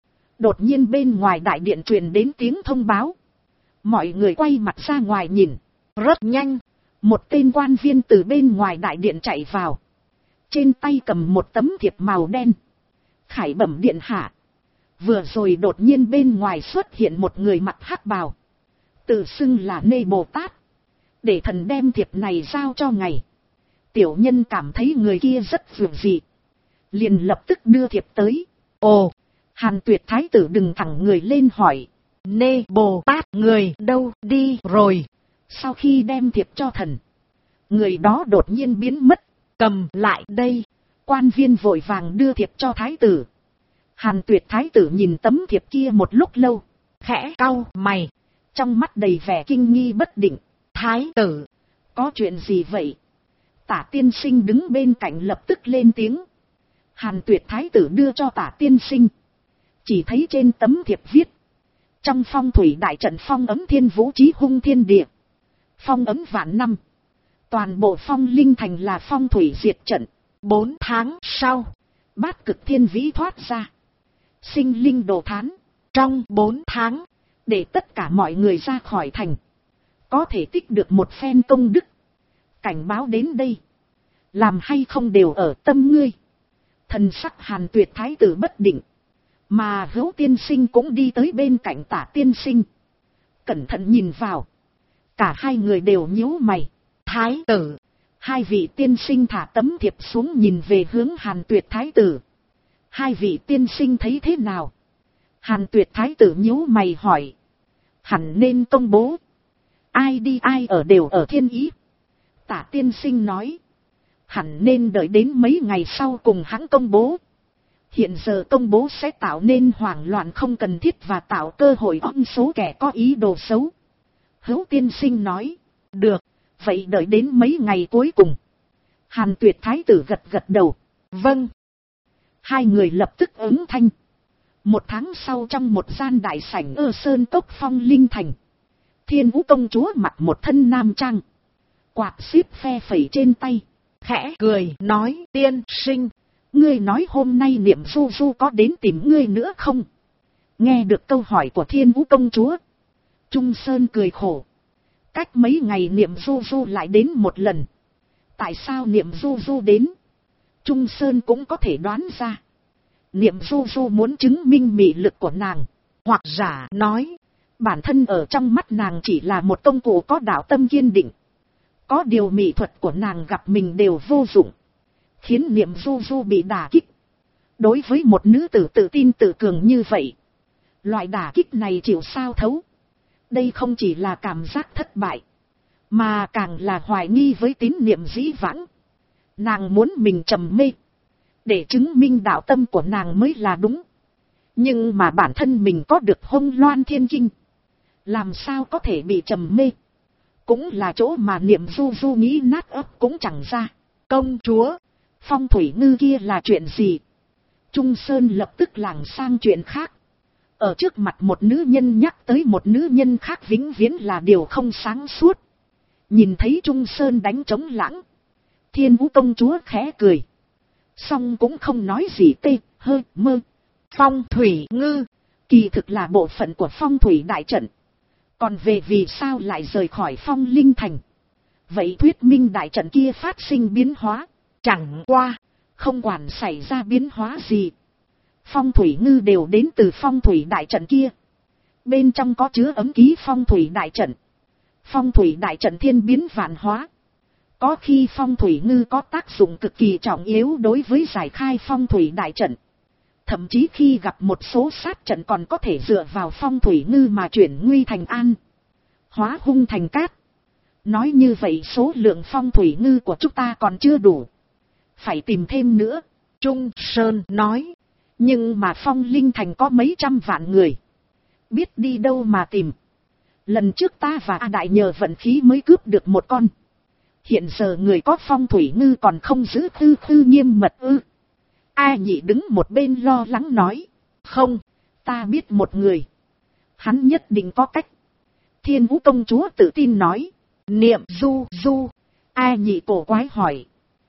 Đột nhiên bên ngoài đại điện truyền đến tiếng thông báo. Mọi người quay mặt ra ngoài nhìn.
Rất nhanh.
Một tên quan viên từ bên ngoài đại điện chạy vào. Trên tay cầm một tấm thiệp màu đen. Khải bẩm điện hạ. Vừa rồi đột nhiên bên ngoài xuất hiện một người mặc hắc bào. Tự xưng là Nê Bồ Tát. Để thần đem thiệp này giao cho ngài. Tiểu nhân cảm thấy người kia rất vượng dị. Liền lập tức đưa thiệp tới.
Ồ.
Hàn Tuyệt thái tử đừng thẳng người lên hỏi.
Nê Bồ Tát người đâu đi rồi?
Sau khi đem thiệp cho thần. Người đó đột nhiên biến mất.
Cầm lại đây.
Quan viên vội vàng đưa thiệp cho thái tử. Hàn Tuyệt thái tử nhìn tấm thiệp kia một lúc lâu.
Khẽ cau mày.
Trong mắt đầy vẻ kinh nghi bất định.
Thái tử.
Có chuyện gì vậy? Tả tiên sinh đứng bên cạnh lập tức lên tiếng. Hàn Tuyệt thái tử đưa cho Tả tiên sinh. Chỉ thấy trên tấm thiệp viết. Trong phong thủy đại trận phong ấm thiên vũ chí hung thiên địa. Phong ấm vạn năm. Toàn bộ phong linh thành là phong thủy diệt trận.
4 tháng sau.
Bát cực thiên vĩ thoát ra. Sinh linh đồ thán.
Trong 4 tháng.
Để tất cả mọi người ra khỏi thành. Có thể tích được một phen công đức. Cảnh báo đến đây. Làm hay không đều ở tâm ngươi. Thần sắc Hàn Tuyệt thái tử bất định. Mà Hữu tiên sinh cũng đi tới bên cạnh Tả tiên sinh. Cẩn thận nhìn vào. Cả hai người đều nhíu mày.
Thái tử.
Hai vị tiên sinh thả tấm thiệp xuống nhìn về hướng Hàn Tuyệt thái tử. Hai vị tiên sinh thấy thế nào? Hàn Tuyệt thái tử nhíu mày hỏi. Hẳn nên công bố. Ai đi ai ở đều ở thiên ý. Tả tiên sinh nói. Hẳn nên đợi đến mấy ngày sau cùng hãng công bố. Hiện giờ công bố sẽ tạo nên hoảng loạn không cần thiết và tạo cơ hội ôm số kẻ có ý đồ xấu. Hữu tiên sinh nói. Được, vậy đợi đến mấy ngày cuối cùng. Hàn Tuyệt thái tử gật gật đầu.
Vâng.
Hai người lập tức ứng thanh. Một tháng sau trong một gian đại sảnh ở Sơn Cốc Phong Linh Thành. Thiên Vũ công chúa mặc một thân nam trang. Quạt xíp phe phẩy trên tay.
Khẽ cười nói tiên sinh.
Ngươi nói hôm nay Niệm Du Du có đến tìm ngươi nữa không? Nghe được câu hỏi của Thiên Vũ công chúa. Trung Sơn cười khổ. Cách mấy ngày Niệm Du Du lại đến một lần. Tại sao Niệm Du Du đến? Trung Sơn cũng có thể đoán ra. Niệm Du Du muốn chứng minh mị lực của nàng. Hoặc giả nói. Bản thân ở trong mắt nàng chỉ là một công cụ có đạo tâm kiên định. Có điều mỹ thuật của nàng gặp mình đều vô dụng. Khiến Niệm Du Du bị đả kích. Đối với một nữ tử tự tin tự cường như vậy. Loại đả kích này chịu sao thấu. Đây không chỉ là cảm giác thất bại. Mà càng là hoài nghi với tín niệm dĩ vãng. Nàng muốn mình trầm mê. Để chứng minh đạo tâm của nàng mới là đúng. Nhưng mà bản thân mình có được Hông Loan Thiên Kinh. Làm sao có thể bị trầm mê. Cũng là chỗ mà Niệm Du Du nghĩ nát ấp cũng chẳng ra. Công chúa, phong thủy ngư kia là chuyện gì? Trung Sơn lập tức lảng sang chuyện khác. Ở trước mặt một nữ nhân nhắc tới một nữ nhân khác vĩnh viễn là điều không sáng suốt. Nhìn thấy Trung Sơn đánh trống lãng. Thiên Vũ công chúa khẽ cười. Xong cũng không nói gì tê, hơi, mơ.
Phong thủy ngư.
kỳ thực là bộ phận của phong thủy đại trận. Còn về vì sao lại rời khỏi phong linh thành, vậy thuyết minh đại trận kia phát sinh biến hóa.
Chẳng qua,
không quản xảy ra biến hóa gì, phong thủy ngư đều đến từ phong thủy đại trận kia. Bên trong có chứa ấm ký phong thủy đại trận. Phong thủy đại trận thiên biến vạn hóa. Có khi phong thủy ngư có tác dụng cực kỳ trọng yếu đối với giải khai phong thủy đại trận. Thậm chí khi gặp một số sát trận còn có thể dựa vào phong thủy ngư mà chuyển nguy thành an, hóa hung thành cát. Nói như vậy số lượng phong thủy ngư của chúng ta còn chưa đủ, phải tìm thêm nữa.
Trung Sơn nói.
Nhưng mà phong linh thành có mấy trăm vạn người, biết đi đâu mà tìm. Lần trước ta và A Đại nhờ vận khí mới cướp được một con. Hiện giờ người có phong thủy ngư còn không giữ khư nghiêm mật ư? A Nhị đứng một bên lo lắng nói. Không, ta biết một người, hắn nhất định có cách. Thiên Vũ công chúa tự tin nói. Niệm Du. A Nhị cổ quái hỏi.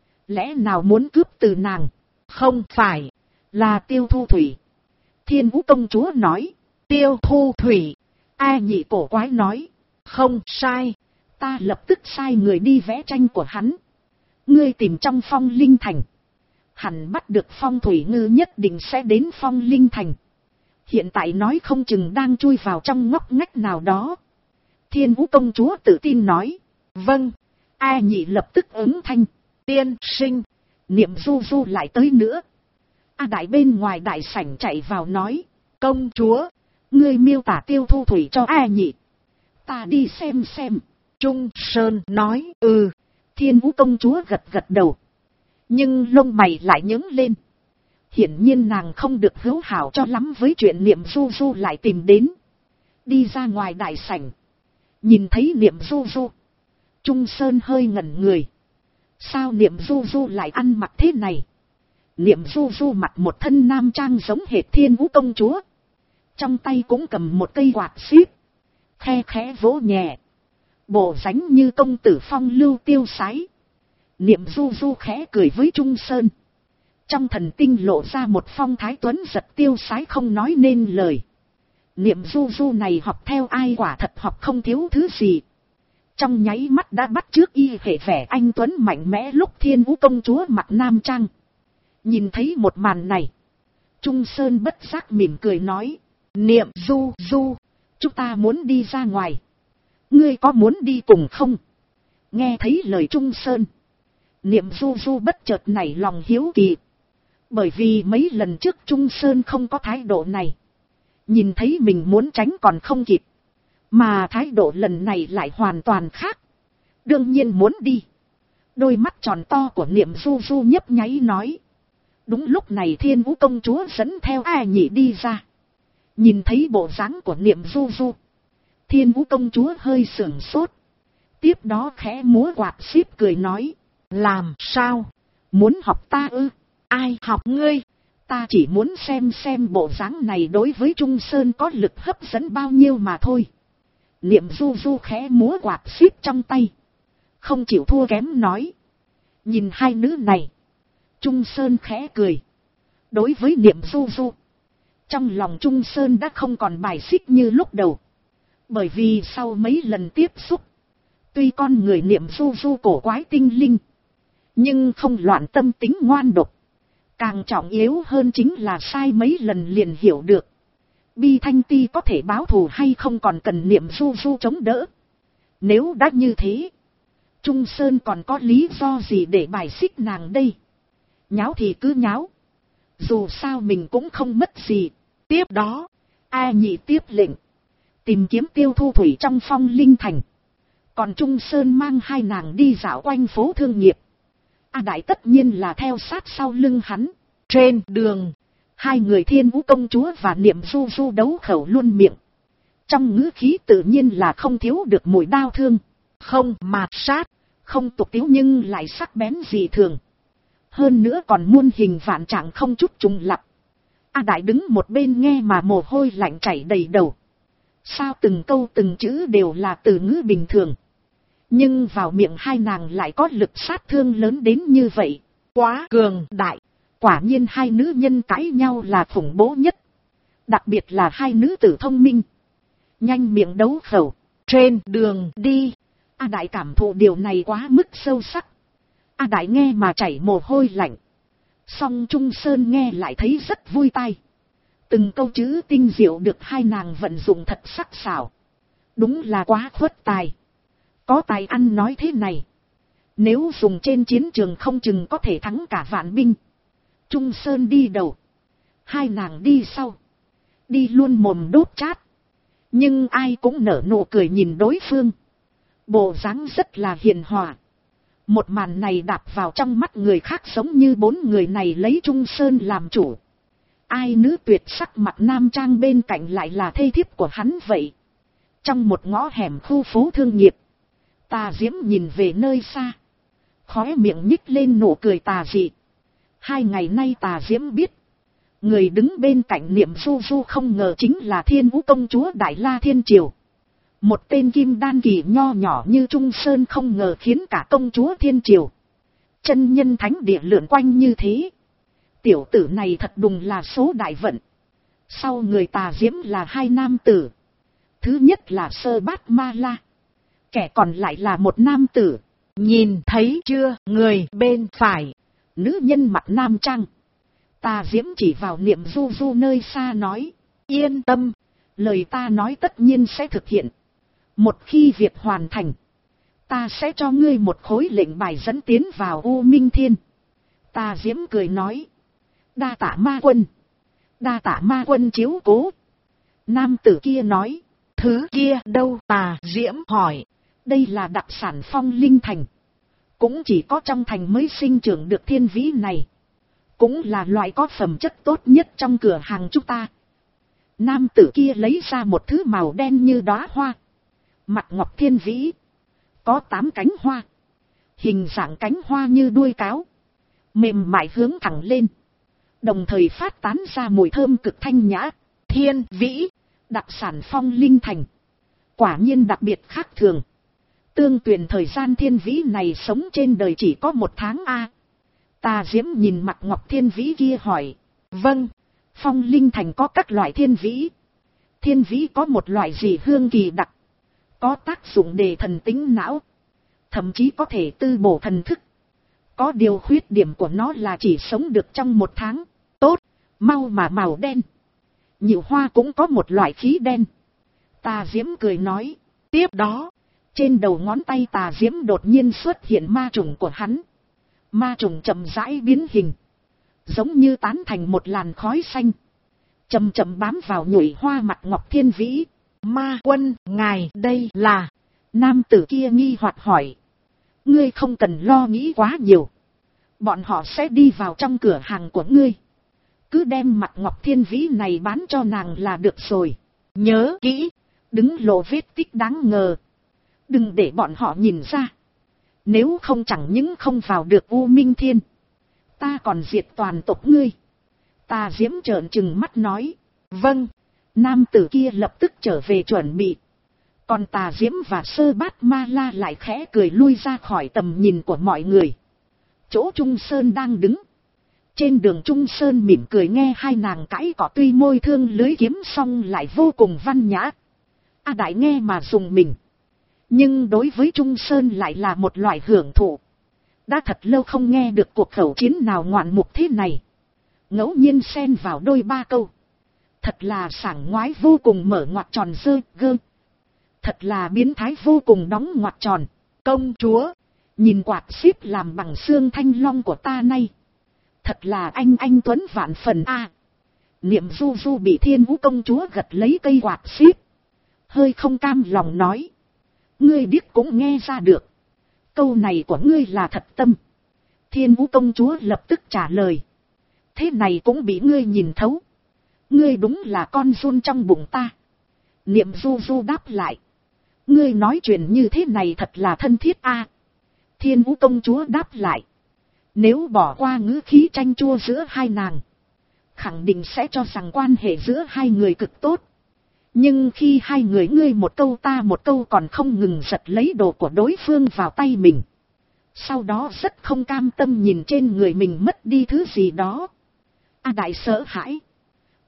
Lẽ nào muốn cướp từ nàng?
Không phải,
là Tiêu Thu Thủy. Thiên Vũ công chúa nói.
Tiêu Thu Thủy.
A Nhị cổ quái nói.
Không sai,
ta lập tức sai người đi vẽ tranh của hắn. Ngươi tìm trong phong linh thành, hẳn bắt được phong thủy ngư nhất định sẽ đến phong linh thành. Hiện tại nói không chừng đang chui vào trong ngóc ngách nào đó. Thiên Vũ công chúa tự tin nói.
Vâng.
A Nhị lập tức ứng thanh.
Tiên sinh.
Niệm Du lại tới nữa. A Đại bên ngoài đại sảnh chạy vào nói.
Công chúa,
ngươi miêu tả Tiêu Thu Thủy cho A Nhị, ta đi xem.
Trung Sơn nói.
Thiên Vũ công chúa gật đầu, nhưng lông mày lại nhướng lên. Hiển nhiên nàng không được hữu hảo cho lắm với chuyện Niệm Du lại tìm đến. Đi ra ngoài đại sảnh, nhìn thấy Niệm Du, Trung Sơn hơi ngẩn người. Sao Niệm Du lại ăn mặc thế này? Niệm Du mặc một thân nam trang giống hệt Thiên Vũ công chúa, trong tay cũng cầm một cây quạt xíp, khe khẽ vỗ nhẹ, bộ dáng như công tử phong lưu tiêu sái. Niệm Du khẽ cười với Trung Sơn, trong thần tinh lộ ra một phong thái tuấn giật tiêu sái không nói nên lời. Niệm Du này học theo ai quả thật học không thiếu thứ gì. Trong nháy mắt đã bắt chước y hệ vẻ anh tuấn mạnh mẽ lúc Thiên Vũ công chúa mặc nam trang. Nhìn thấy một màn này, Trung Sơn bất giác mỉm cười nói. Niệm Du, chúng ta muốn đi ra ngoài, ngươi có muốn đi cùng không? Nghe thấy lời Trung Sơn, Niệm Du bất chợt nảy lòng hiếu kỳ. Bởi vì mấy lần trước Trung Sơn không có thái độ này, nhìn thấy mình muốn tránh còn không kịp, mà thái độ lần này lại hoàn toàn khác. Đương nhiên muốn đi. Đôi mắt tròn to của Niệm Du nhấp nháy nói. Đúng lúc này Thiên Vũ công chúa dẫn theo A Nhị đi ra. Nhìn thấy bộ dáng của Niệm Du, Thiên Vũ công chúa hơi sửng sốt. Tiếp đó khẽ múa quạt xíp cười nói.
Làm sao?
Muốn học ta ư?
Ai học ngươi?
Ta chỉ muốn xem bộ dáng này đối với Trung Sơn có lực hấp dẫn bao nhiêu mà thôi. Niệm Du khẽ múa quạt xíp trong tay, không chịu thua kém nói. Nhìn hai nữ này. Trung Sơn khẽ cười. Đối với Niệm Du, trong lòng Trung Sơn đã không còn bài xích như lúc đầu. Bởi vì sau mấy lần tiếp xúc, tuy con người Niệm Du cổ quái tinh linh, nhưng không loạn tâm tính ngoan độc. Càng trọng yếu hơn chính là sai mấy lần liền hiểu được Bi Thanh Ti có thể báo thù hay không còn cần Niệm Du chống đỡ. Nếu đã như thế, Trung Sơn còn có lý do gì để bài xích nàng đây? Nháo thì cứ nháo, dù sao mình cũng không mất gì. Tiếp đó, A Nhị tiếp lệnh tìm kiếm Tiêu Thu Thủy trong phong linh thành, còn Trung Sơn mang hai nàng đi dạo quanh phố thương nghiệp. A Đại tất nhiên là theo sát sau lưng hắn. Trên đường, hai người Thiên Vũ công chúa và Niệm Du đấu khẩu luôn miệng. Trong ngữ khí tự nhiên là không thiếu được mùi đao thương, không mạt sát, không tục tiếu nhưng lại sắc bén dị thường. Hơn nữa còn muôn hình vạn trạng không chút trùng lặp. A Đại đứng một bên nghe mà mồ hôi lạnh chảy đầy đầu. Sao từng câu từng chữ đều là từ ngữ bình thường, nhưng vào miệng hai nàng lại có lực sát thương lớn đến như vậy. Quá cường đại. Quả nhiên hai nữ nhân cãi nhau là khủng bố nhất. Đặc biệt là hai nữ tử thông minh. Nhanh miệng đấu khẩu.
Trên đường đi.
A Đại cảm thụ điều này quá mức sâu sắc. A Đại nghe mà chảy mồ hôi lạnh. Song Trung Sơn nghe lại thấy rất vui tai. Từng câu chữ tinh diệu được hai nàng vận dụng thật sắc sảo. Đúng là quá khuất tài. Có tài ăn nói thế này. Nếu dùng trên chiến trường không chừng có thể thắng cả vạn binh. Trung Sơn đi đầu. Hai nàng đi sau. Đi luôn mồm đốt chát. Nhưng ai cũng nở nụ cười nhìn đối phương. Bộ dáng rất là hiền hòa. Một màn này đạp vào trong mắt người khác giống như bốn người này lấy Trung Sơn làm chủ. Ai nữ tuyệt sắc mặt nam trang bên cạnh lại là thê thiếp của hắn vậy. Trong một ngõ hẻm khu phố thương nghiệp. Tà Diễm nhìn về nơi xa. Khóe miệng nhích lên nụ cười tà dị. 2 ngày nay Tà Diễm biết. Người đứng bên cạnh Niệm Du Du không ngờ chính là Thiên Vũ công chúa Đại La Thiên Triều. Một tên kim đan kỳ nho nhỏ như Trung Sơn không ngờ khiến cả công chúa Thiên Triều. Chân nhân thánh địa lượn quanh như thế. Tiểu tử này thật đùng là số đại vận. Sau người Tà Diễm là 2 nam tử. Thứ nhất là Sơ Bát Ma La. Kẻ còn lại là một nam tử.
Nhìn thấy chưa, người bên phải.
Nữ nhân mặt nam trang. Tà Diễm chỉ vào Niệm Du Du nơi xa nói. Yên tâm, lời ta nói tất nhiên sẽ thực hiện. Một khi việc hoàn thành, ta sẽ cho ngươi một khối lệnh bài dẫn tiến vào U Minh Thiên. Tà Diễm cười nói. Đa tạ ma quân. Đa tạ ma quân chiếu cố. Nam tử kia nói.
Thứ kia đâu? Tà Diễm hỏi.
Đây là đặc sản Phong Linh Thành. Cũng chỉ có trong thành mới sinh trưởng được thiên vĩ này. Cũng là loại có phẩm chất tốt nhất trong cửa hàng chúng ta. Nam tử kia lấy ra một thứ màu đen như đóa hoa. Mặt ngọc thiên vĩ. Có 8 cánh hoa. Hình dạng cánh hoa như đuôi cáo. Mềm mại hướng thẳng lên. Đồng thời phát tán ra mùi thơm cực thanh nhã. Thiên vĩ. Đặc sản Phong Linh Thành. Quả nhiên đặc biệt khác thường. Tương truyền thời gian thiên vĩ này sống trên đời chỉ có 1 tháng a. Tà Diễm nhìn mặt ngọc thiên vĩ kia hỏi. Vâng. Phong Linh Thành có các loại thiên vĩ. Thiên vĩ có một loại gì hương kỳ đặc. Có tác dụng đề thần tính não. Thậm chí có thể tư bổ thần thức. Có điều khuyết điểm của nó là chỉ sống được trong 1 tháng. Tốt, mau mà màu đen. Nhựu hoa cũng có một loại khí đen. Tà Diễm cười nói. Tiếp đó, trên đầu ngón tay Tà Diễm đột nhiên xuất hiện ma trùng của hắn. Ma trùng chậm rãi biến hình. Giống như tán thành một làn khói xanh. Chậm chậm bám vào nhụy hoa mặt ngọc thiên vĩ.
Ma quân, ngài đây là...
Nam tử kia nghi hoặc hỏi. Ngươi không cần lo nghĩ quá nhiều. Bọn họ sẽ đi vào trong cửa hàng của ngươi. Cứ đem mặt ngọc thiên vĩ này bán cho nàng là được rồi.
Nhớ kỹ,
đừng lộ vết tích đáng ngờ. Đừng để bọn họ nhìn ra. Nếu không chẳng những không vào được U Minh Thiên. Ta còn diệt toàn tộc ngươi. Tà Diễm trợn trừng mắt nói. Vâng. Nam tử kia lập tức trở về chuẩn bị. Còn Tà Diễm và Sơ Bát Ma La lại khẽ cười lui ra khỏi tầm nhìn của mọi người. Chỗ Trung Sơn đang đứng. Trên đường Trung Sơn mỉm cười nghe hai nàng cãi cọ, tuy môi thương lưới kiếm xong lại vô cùng văn nhã. A Đại nghe mà dùng mình. Nhưng đối với Trung Sơn lại là một loại hưởng thụ. Đã thật lâu không nghe được cuộc khẩu chiến nào ngoạn mục thế này. Ngẫu nhiên xen vào đôi ba câu. Thật là sảng ngoái vô cùng, mở ngoặc tròn dơ gơ. Thật là biến thái vô cùng đóng ngoặc tròn. Công chúa, nhìn quạt xíp làm bằng xương thanh long của ta nay. Thật là anh tuấn vạn phần a. Niệm Du Du bị Thiên Vũ công chúa gật lấy cây quạt xíp. Hơi không cam lòng nói. Ngươi điếc cũng nghe ra được. Câu này của ngươi là thật tâm. Thiên Vũ công chúa lập tức trả lời. Thế này cũng bị ngươi nhìn thấu. Ngươi đúng là con giun trong bụng ta. Niệm Du Du đáp lại. Ngươi nói chuyện như thế này thật là thân thiết a. Thiên Vũ công chúa đáp lại. Nếu bỏ qua ngữ khí chanh chua giữa hai nàng, khẳng định sẽ cho rằng quan hệ giữa hai người cực tốt. Nhưng khi hai người ngươi một câu ta một câu còn không ngừng giật lấy đồ của đối phương vào tay mình. Sau đó rất không cam tâm nhìn trên người mình mất đi thứ gì đó. A Đại sợ hãi.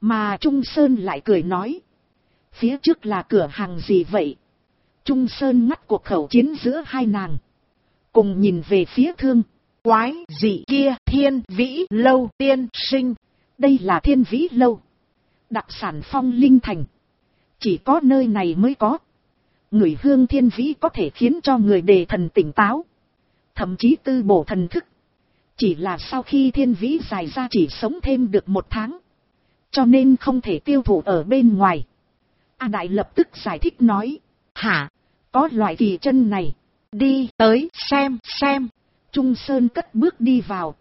Mà Trung Sơn lại cười nói. Phía trước là cửa hàng gì vậy? Trung Sơn ngắt cuộc khẩu chiến giữa hai nàng. Cùng nhìn về phía Thương.
Quái gì kia, Thiên Vĩ Lâu tiên sinh.
Đây là Thiên Vĩ Lâu. Đặc sản Phong Linh Thành. Chỉ có nơi này mới có. Ngửi hương thiên vĩ có thể khiến cho người đề thần tỉnh táo. Thậm chí tư bổ thần thức. Chỉ là sau khi thiên vĩ dài ra chỉ sống thêm được 1 tháng. Cho nên không thể tiêu thụ ở bên ngoài. A Đại lập tức giải thích nói.
Hả?
Có loại kỳ chân này.
Đi tới xem.
Trung Sơn cất bước đi vào.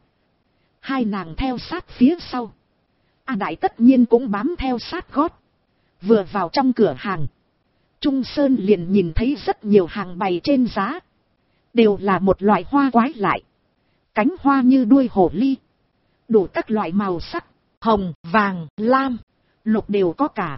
Hai nàng theo sát phía sau. A Đại tất nhiên cũng bám theo sát gót. Vừa vào trong cửa hàng. Trung Sơn liền nhìn thấy rất nhiều hàng bày trên giá. Đều là một loại hoa quái lại. Cánh hoa như đuôi hổ ly. Đủ các loại màu sắc. Hồng, vàng, lam, lục đều có cả.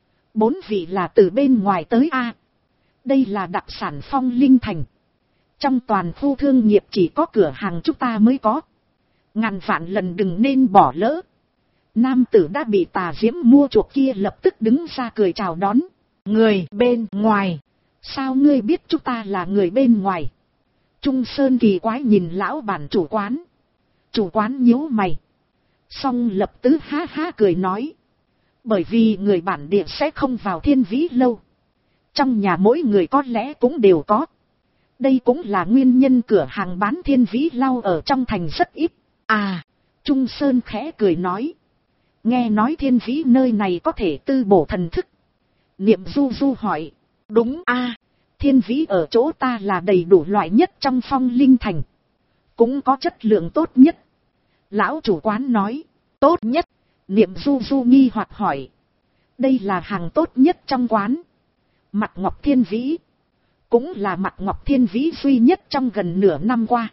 4 vị là từ bên ngoài tới A. Đây là đặc sản Phong Linh Thành. Trong toàn khu thương nghiệp chỉ có cửa hàng chúng ta mới có. Ngàn vạn lần đừng nên bỏ lỡ. Nam tử đã bị Tà Diễm mua chuộc kia lập tức đứng ra cười chào đón.
Người bên ngoài.
Sao ngươi biết chúng ta là người bên ngoài? Trung Sơn kỳ quái nhìn lão bản chủ quán. Chủ quán nhíu mày. Xong lập tức ha ha cười nói. Bởi vì người bản địa sẽ không vào Thiên Vĩ Lâu. Trong nhà mỗi người có lẽ cũng đều có. Đây cũng là nguyên nhân cửa hàng bán Thiên Vĩ Lâu ở trong thành rất ít. À, Trung Sơn khẽ cười nói. Nghe nói Thiên Vĩ nơi này có thể tư bổ thần thức. Niệm Du Du hỏi. Đúng a, Thiên Vĩ ở chỗ ta là đầy đủ loại nhất trong Phong Linh Thành. Cũng có chất lượng tốt nhất. Lão chủ quán nói. Tốt nhất. Niệm Du Du nghi hoặc hỏi. Đây là hàng tốt nhất trong quán. Mặt Ngọc Thiên Vĩ. Cũng là Mặt Ngọc Thiên Vĩ duy nhất trong gần nửa năm qua.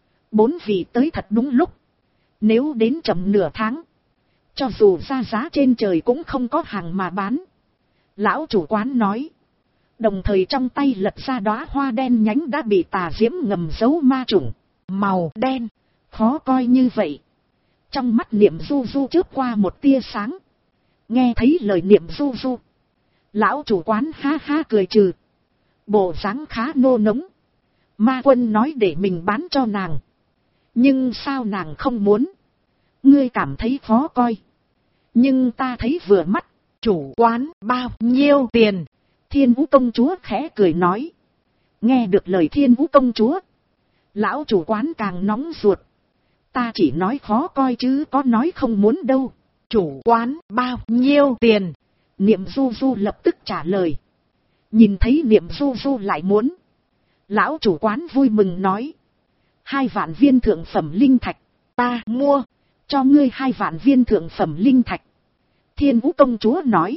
4 vị tới thật đúng lúc. Nếu đến chậm nửa tháng. Cho dù ra giá trên trời cũng không có hàng mà bán. Lão chủ quán nói. Đồng thời trong tay lật ra đóa hoa đen nhánh đã bị Tà Diễm ngầm giấu ma trùng. Màu đen. Khó coi như vậy. Trong mắt Niệm Du Du chớp qua một tia sáng. Nghe thấy lời Niệm Du Du. Lão chủ quán ha ha cười trừ. Bộ dáng khá nô nống. Ma Quân nói để mình bán cho nàng. Nhưng sao nàng không muốn? Ngươi cảm thấy khó coi. Nhưng ta thấy vừa mắt. Chủ quán bao nhiêu tiền? Thiên Vũ công chúa khẽ cười nói. Nghe được lời Thiên Vũ công chúa. Lão chủ quán càng nóng ruột. Ta chỉ nói khó coi chứ có nói không muốn đâu. Chủ quán bao nhiêu tiền? Niệm Du Du lập tức trả lời. Nhìn thấy Niệm Du Du lại muốn. Lão chủ quán vui mừng nói. 2 vạn viên thượng phẩm linh thạch. Ta mua. Cho ngươi 2 vạn viên thượng phẩm linh thạch. Thiên Vũ công chúa nói.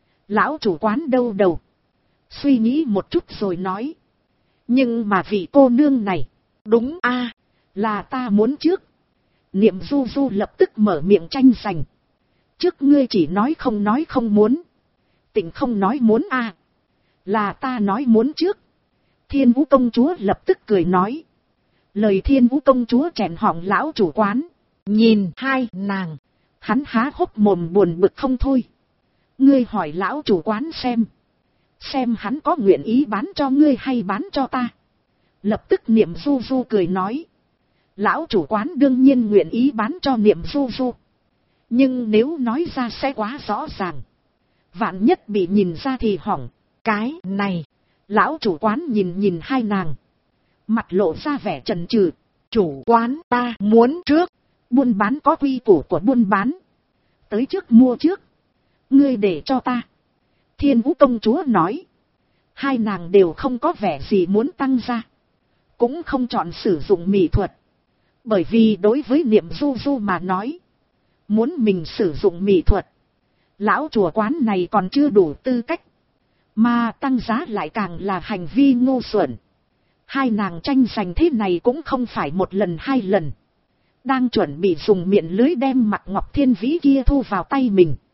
Lão chủ quán đâu đầu. Suy nghĩ một chút rồi nói. Nhưng mà vị cô nương này. Đúng a, là ta muốn trước. Niệm Du Du lập tức mở miệng tranh giành. Trước ngươi chỉ nói không muốn. Tỉnh không nói muốn a. Là ta nói muốn trước. Thiên Vũ công chúa lập tức cười nói. Lời Thiên Vũ công chúa chèn họng lão chủ quán. Nhìn hai nàng. Hắn há hốc mồm buồn bực không thôi. Ngươi hỏi lão chủ quán xem. Xem hắn có nguyện ý bán cho ngươi hay bán cho ta. Lập tức Niệm Du Du cười nói. Lão chủ quán đương nhiên nguyện ý bán cho Niệm Du Du. Nhưng nếu nói ra sẽ quá rõ ràng. Vạn nhất bị nhìn ra thì hỏng. Cái này. Lão chủ quán nhìn hai nàng. Mặt lộ ra vẻ chần chừ. Chủ quán ta muốn trước. Buôn bán có quy củ của buôn bán. Tới trước mua trước. Ngươi để cho ta. Thiên Vũ công chúa nói. Hai nàng đều không có vẻ gì muốn tăng ra. Cũng không chọn sử dụng mỹ thuật. Bởi vì đối với Niệm Du Du mà nói. Muốn mình sử dụng mỹ thuật. Lão chùa quán này còn chưa đủ tư cách. Mà tăng giá lại càng là hành vi ngu xuẩn. Hai nàng tranh giành thế này cũng không phải 1 lần 2 lần. Đang chuẩn bị dùng miệng lưới đem Mặt Ngọc Thiên Vĩ kia thu vào tay mình.